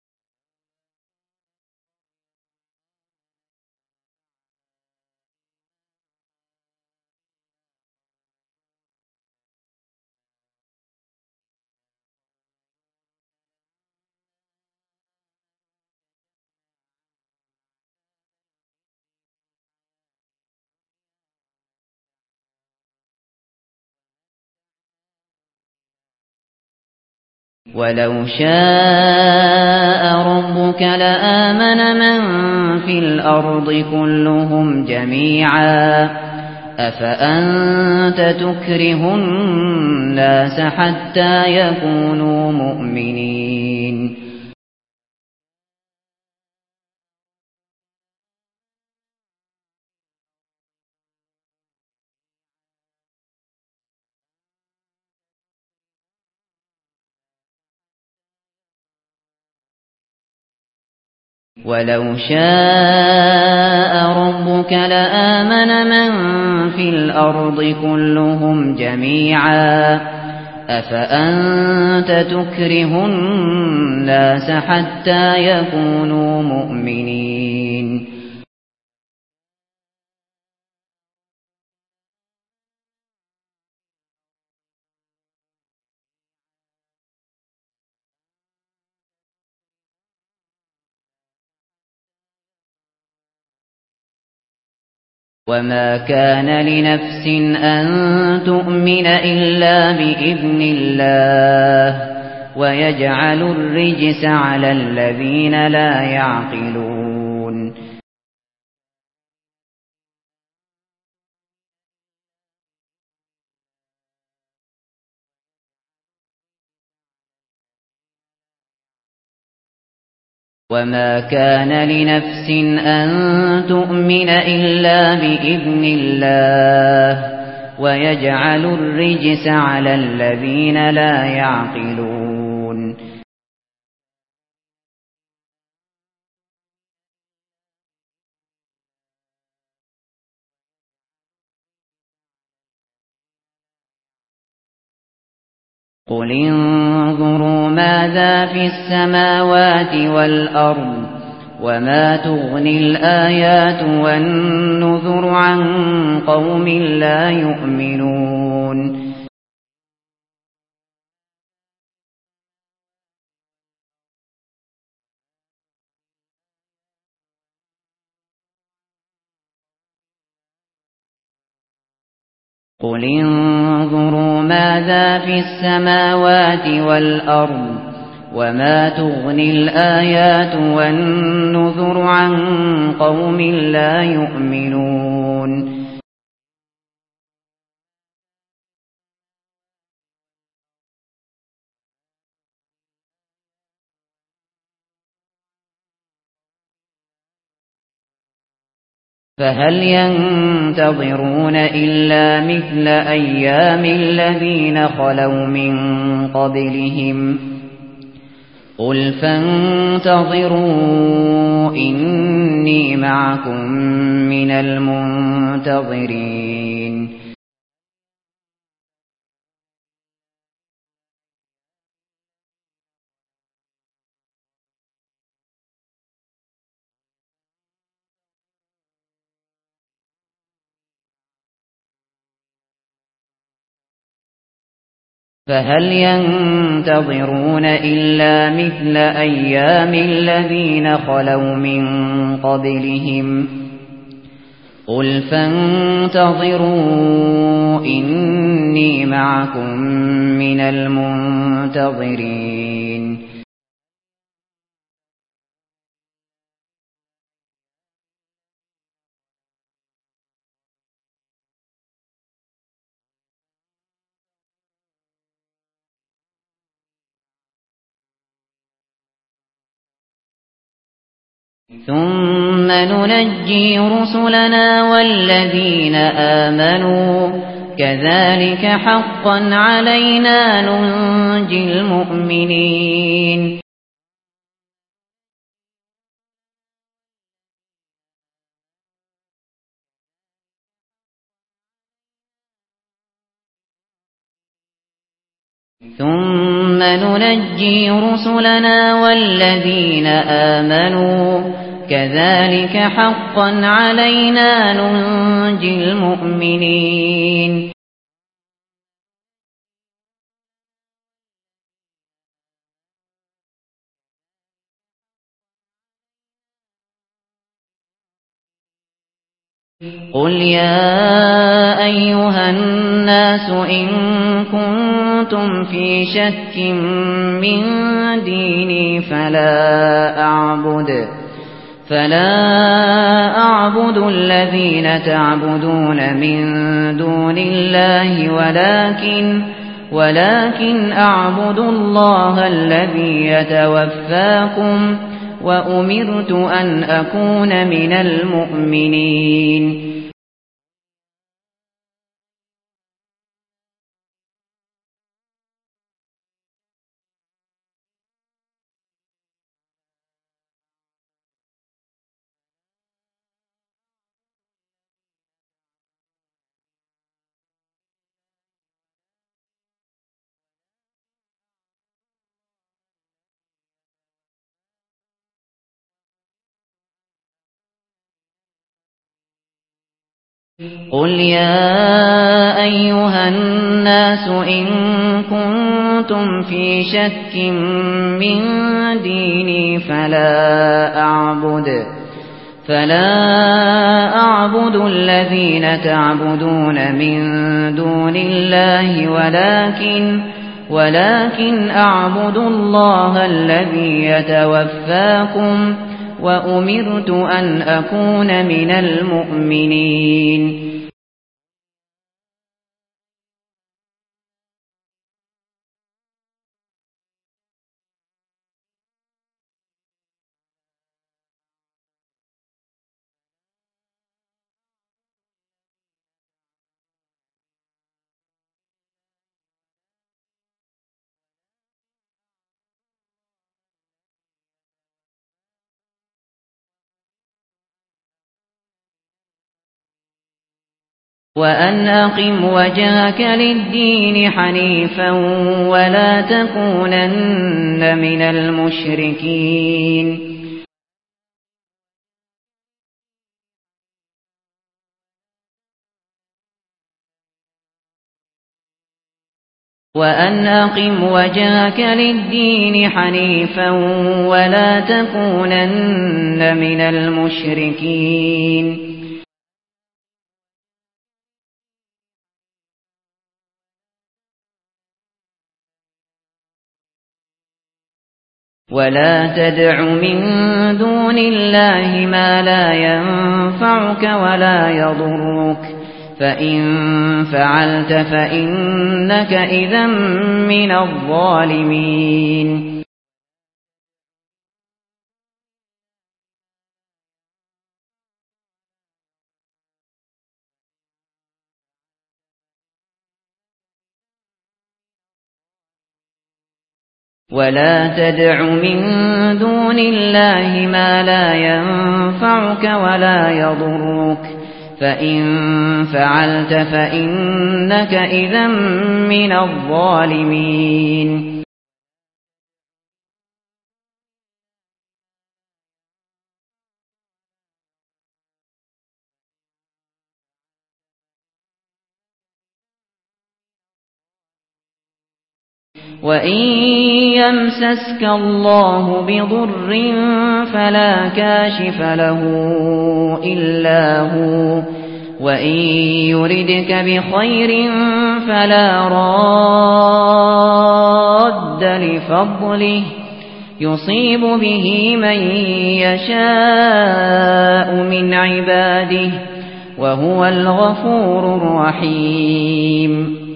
ولو شاء ربك لآمن من في الأرض كلهم جميعا أفأنت تكره الناس حتى يكونوا مؤمنين ولو شاء ربك لآمن من في الأرض كلهم جميعا أفأنت تكره الناس حتى يكونوا مؤمنين وما كان لنفس أن تؤمن إلا بإذن الله ويجعل الرجس على الذين لا يعقلون وما كان لنفس أن تؤمن إلا بإذن الله ويجعل الرجس على الذين لا يعقلون قل انظروا ماذا في السماوات والأرض وما تغني الآيات والنذر عن قوم لا يؤمنون قُلِ انظُرُوا ماذا في السماوات والأرض وما تغني الآيات والنذر عن قوم لا يؤمنون فهل ينتظرون إلا مثل أيام الذين خلوا من قبلهم قل فانتظروا إني معكم من المنتظرين فهل ينتظرون إلا مثل أيام الذين خلوا من قبلهم قل فانتظروا إني معكم من المنتظرين ثم ننجي رسلنا والذين آمنوا كذلك حقا علينا ننجي المؤمنين ثم ننجي رسلنا والذين آمنوا كذلك حقا علينا ننجي المؤمنين قل يا أيها الناس إن كنتم في شك من ديني فلا أعبد فلا أعبد الذين تعبدون من دون الله ولكن ولكن أعبد الله الذي يتوفاكم وأمرت أن أكون من المؤمنين قل يا أيها الناس إن كنتم في شك من ديني فلا أعبد فلا أعبد الذين تعبدون من دون الله ولكن ولكن أعبد الله الذي يتوفاكم وأمرت أن أكون من المؤمنين وأن أقم وجهك للدين حنيفا ولا تكونن من المشركين وأن أقم وجهك للدين حنيفا ولا تكونن من المشركين ولا تدع من دون الله ما لا ينفعك ولا يضرك فإن فعلت فإنك إذا من الظالمين ولا تدع من دون الله ما لا ينفعك ولا يضرك فإن فعلت فإنك إذا من الظالمين وإن يمسسك الله بضر فلا كاشف له إلا هو وإن يردك بخير فلا راد لفضله يصيب به من يشاء من عباده وهو الغفور الرحيم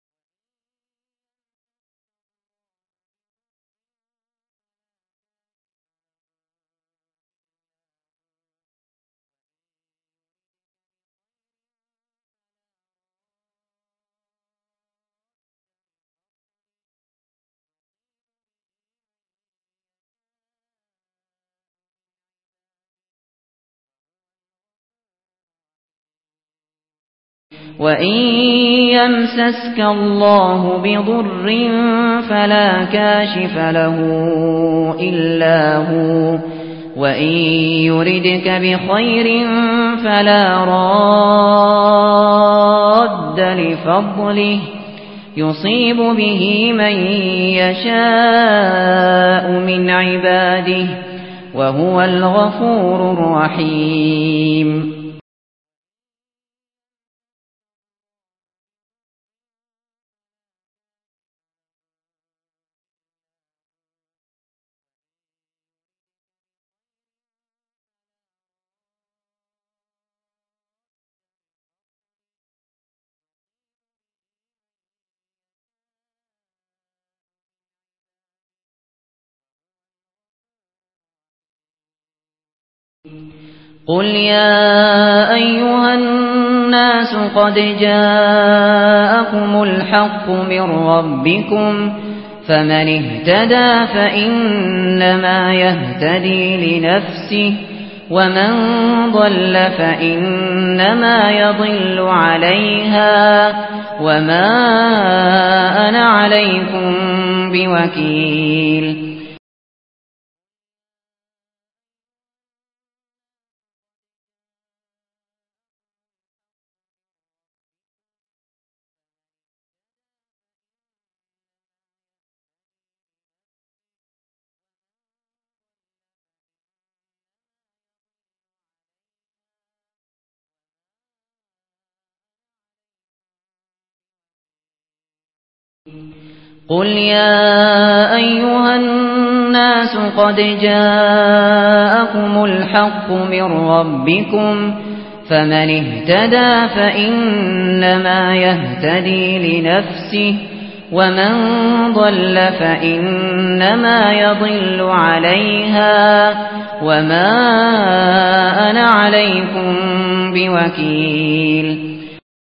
وإن يمسسك الله بضر فلا كاشف له إلا هو وإن يردك بخير فلا راد لفضله يصيب به من يشاء من عباده وهو الغفور الرحيم قل يا أيها الناس قد جاءكم الحق من ربكم فمن اهتدى فإنما يهتدي لنفسه ومن ضل فإنما يضل عليها وما أنا عليكم بوكيل قل يا أيها الناس قد جاءكم الحق من ربكم فمن اهتدى فإنما يهتدي لنفسه ومن ضل فإنما يضل عليها وما أنا عليكم بوكيل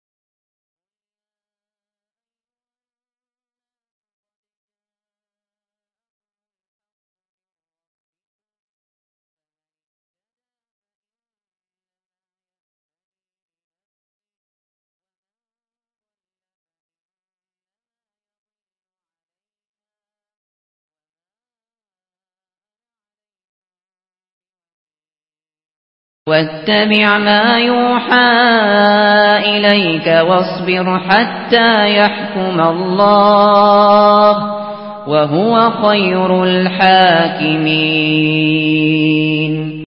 واتبع ما يوحى إليك واصبر حتى يحكم الله وهو خير الحاكمين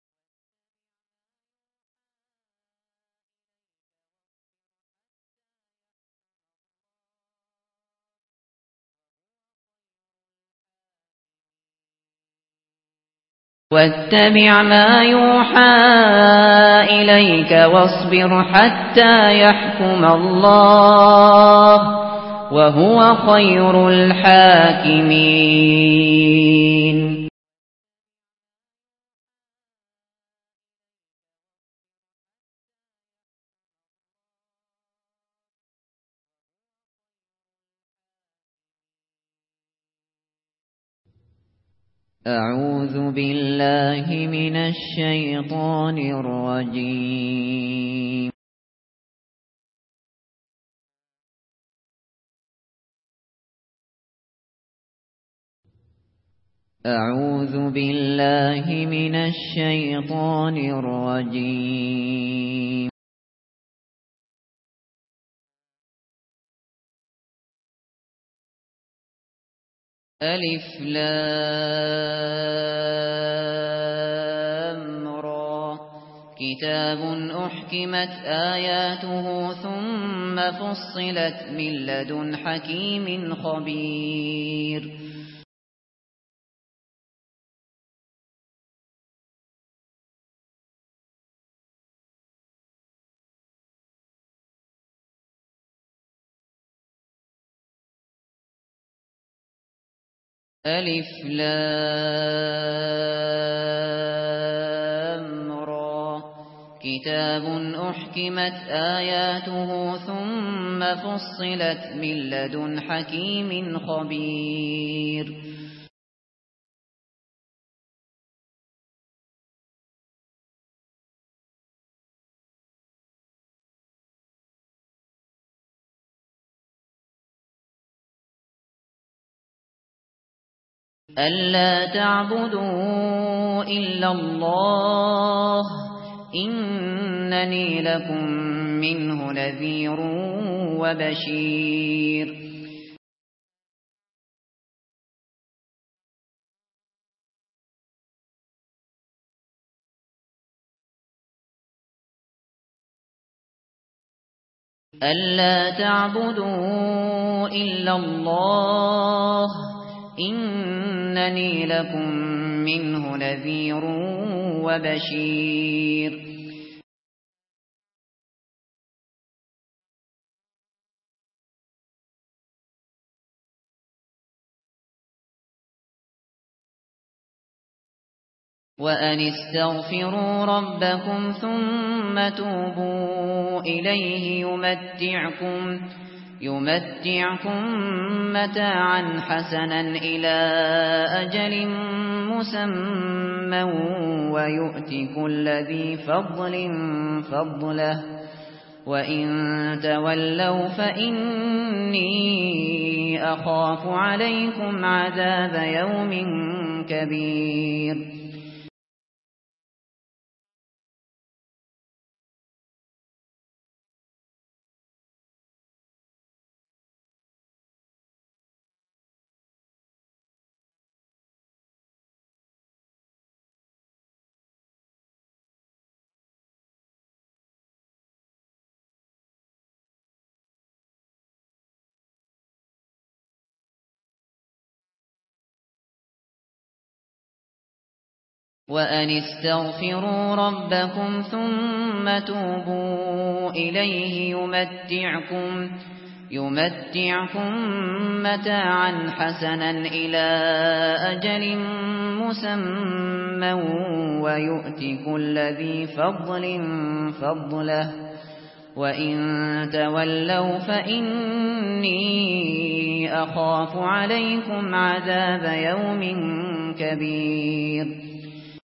واتبع ما يوحى إليك واصبر حتى يحكم الله وهو خير الحاكمين. أعوذ بالله من الشيطان الرجيم. أعوذ بالله من الشيطان الرجيم. ألف لام را كتاب أحكمت آياته ثم فصلت من لدن حكيم خبير. ألف لام را كتاب أحكمت آياته ثم فصلت من لدن حكيم خبير. ألا تعبدوا إلا الله إنني لكم منه نذير وبشير. ألا تعبدوا إلا الله إنني لكم منه نذير وبشير. وأن استغفروا ربكم ثم توبوا إليه يمتعكم يمتعكم متاعا حسنا إلى أجل مسمى ويؤت كل ذي فضل فضله وإن تولوا فإني أخاف عليكم عذاب يوم كبير. وأن استغفروا ربكم ثم توبوا إليه يمتعكم يمتعكم متاعا حسنا إلى أجل مسمى ويؤت كل ذي فضل فضله وإن تولوا فإني أخاف عليكم عذاب يوم كبير.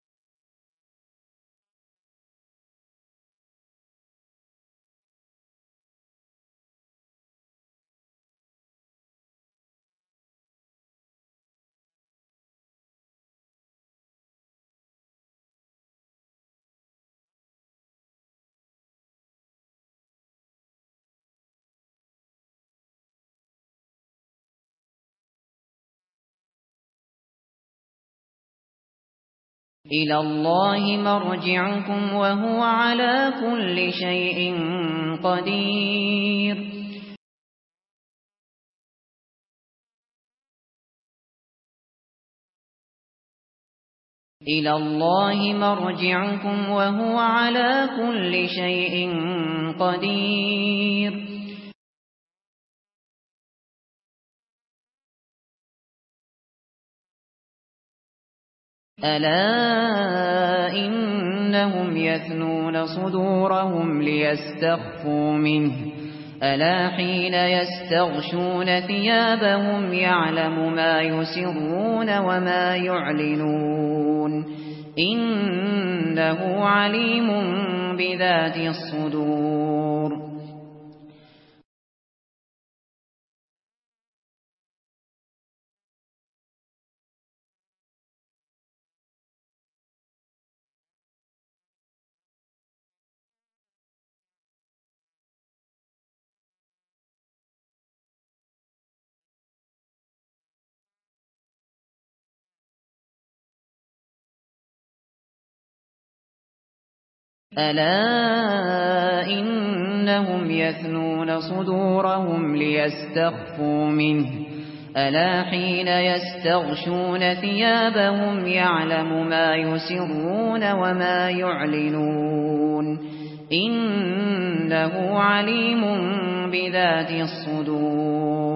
إلى الله مرجعكم وهو على كل شيء قدير. إلى الله مرجعكم وهو على كل شيء قدير ألا إنهم يثنون صدورهم ليستخفوا منه ألا حين يستغشون ثيابهم يعلم ما يسرون وما يعلنون إنه عليم بذات الصدور ألا إنهم يثنون صدورهم ليستخفوا منه ألا حين يستغشون ثيابهم يعلم ما يسرون وما يعلنون إنه عليم بذات الصدور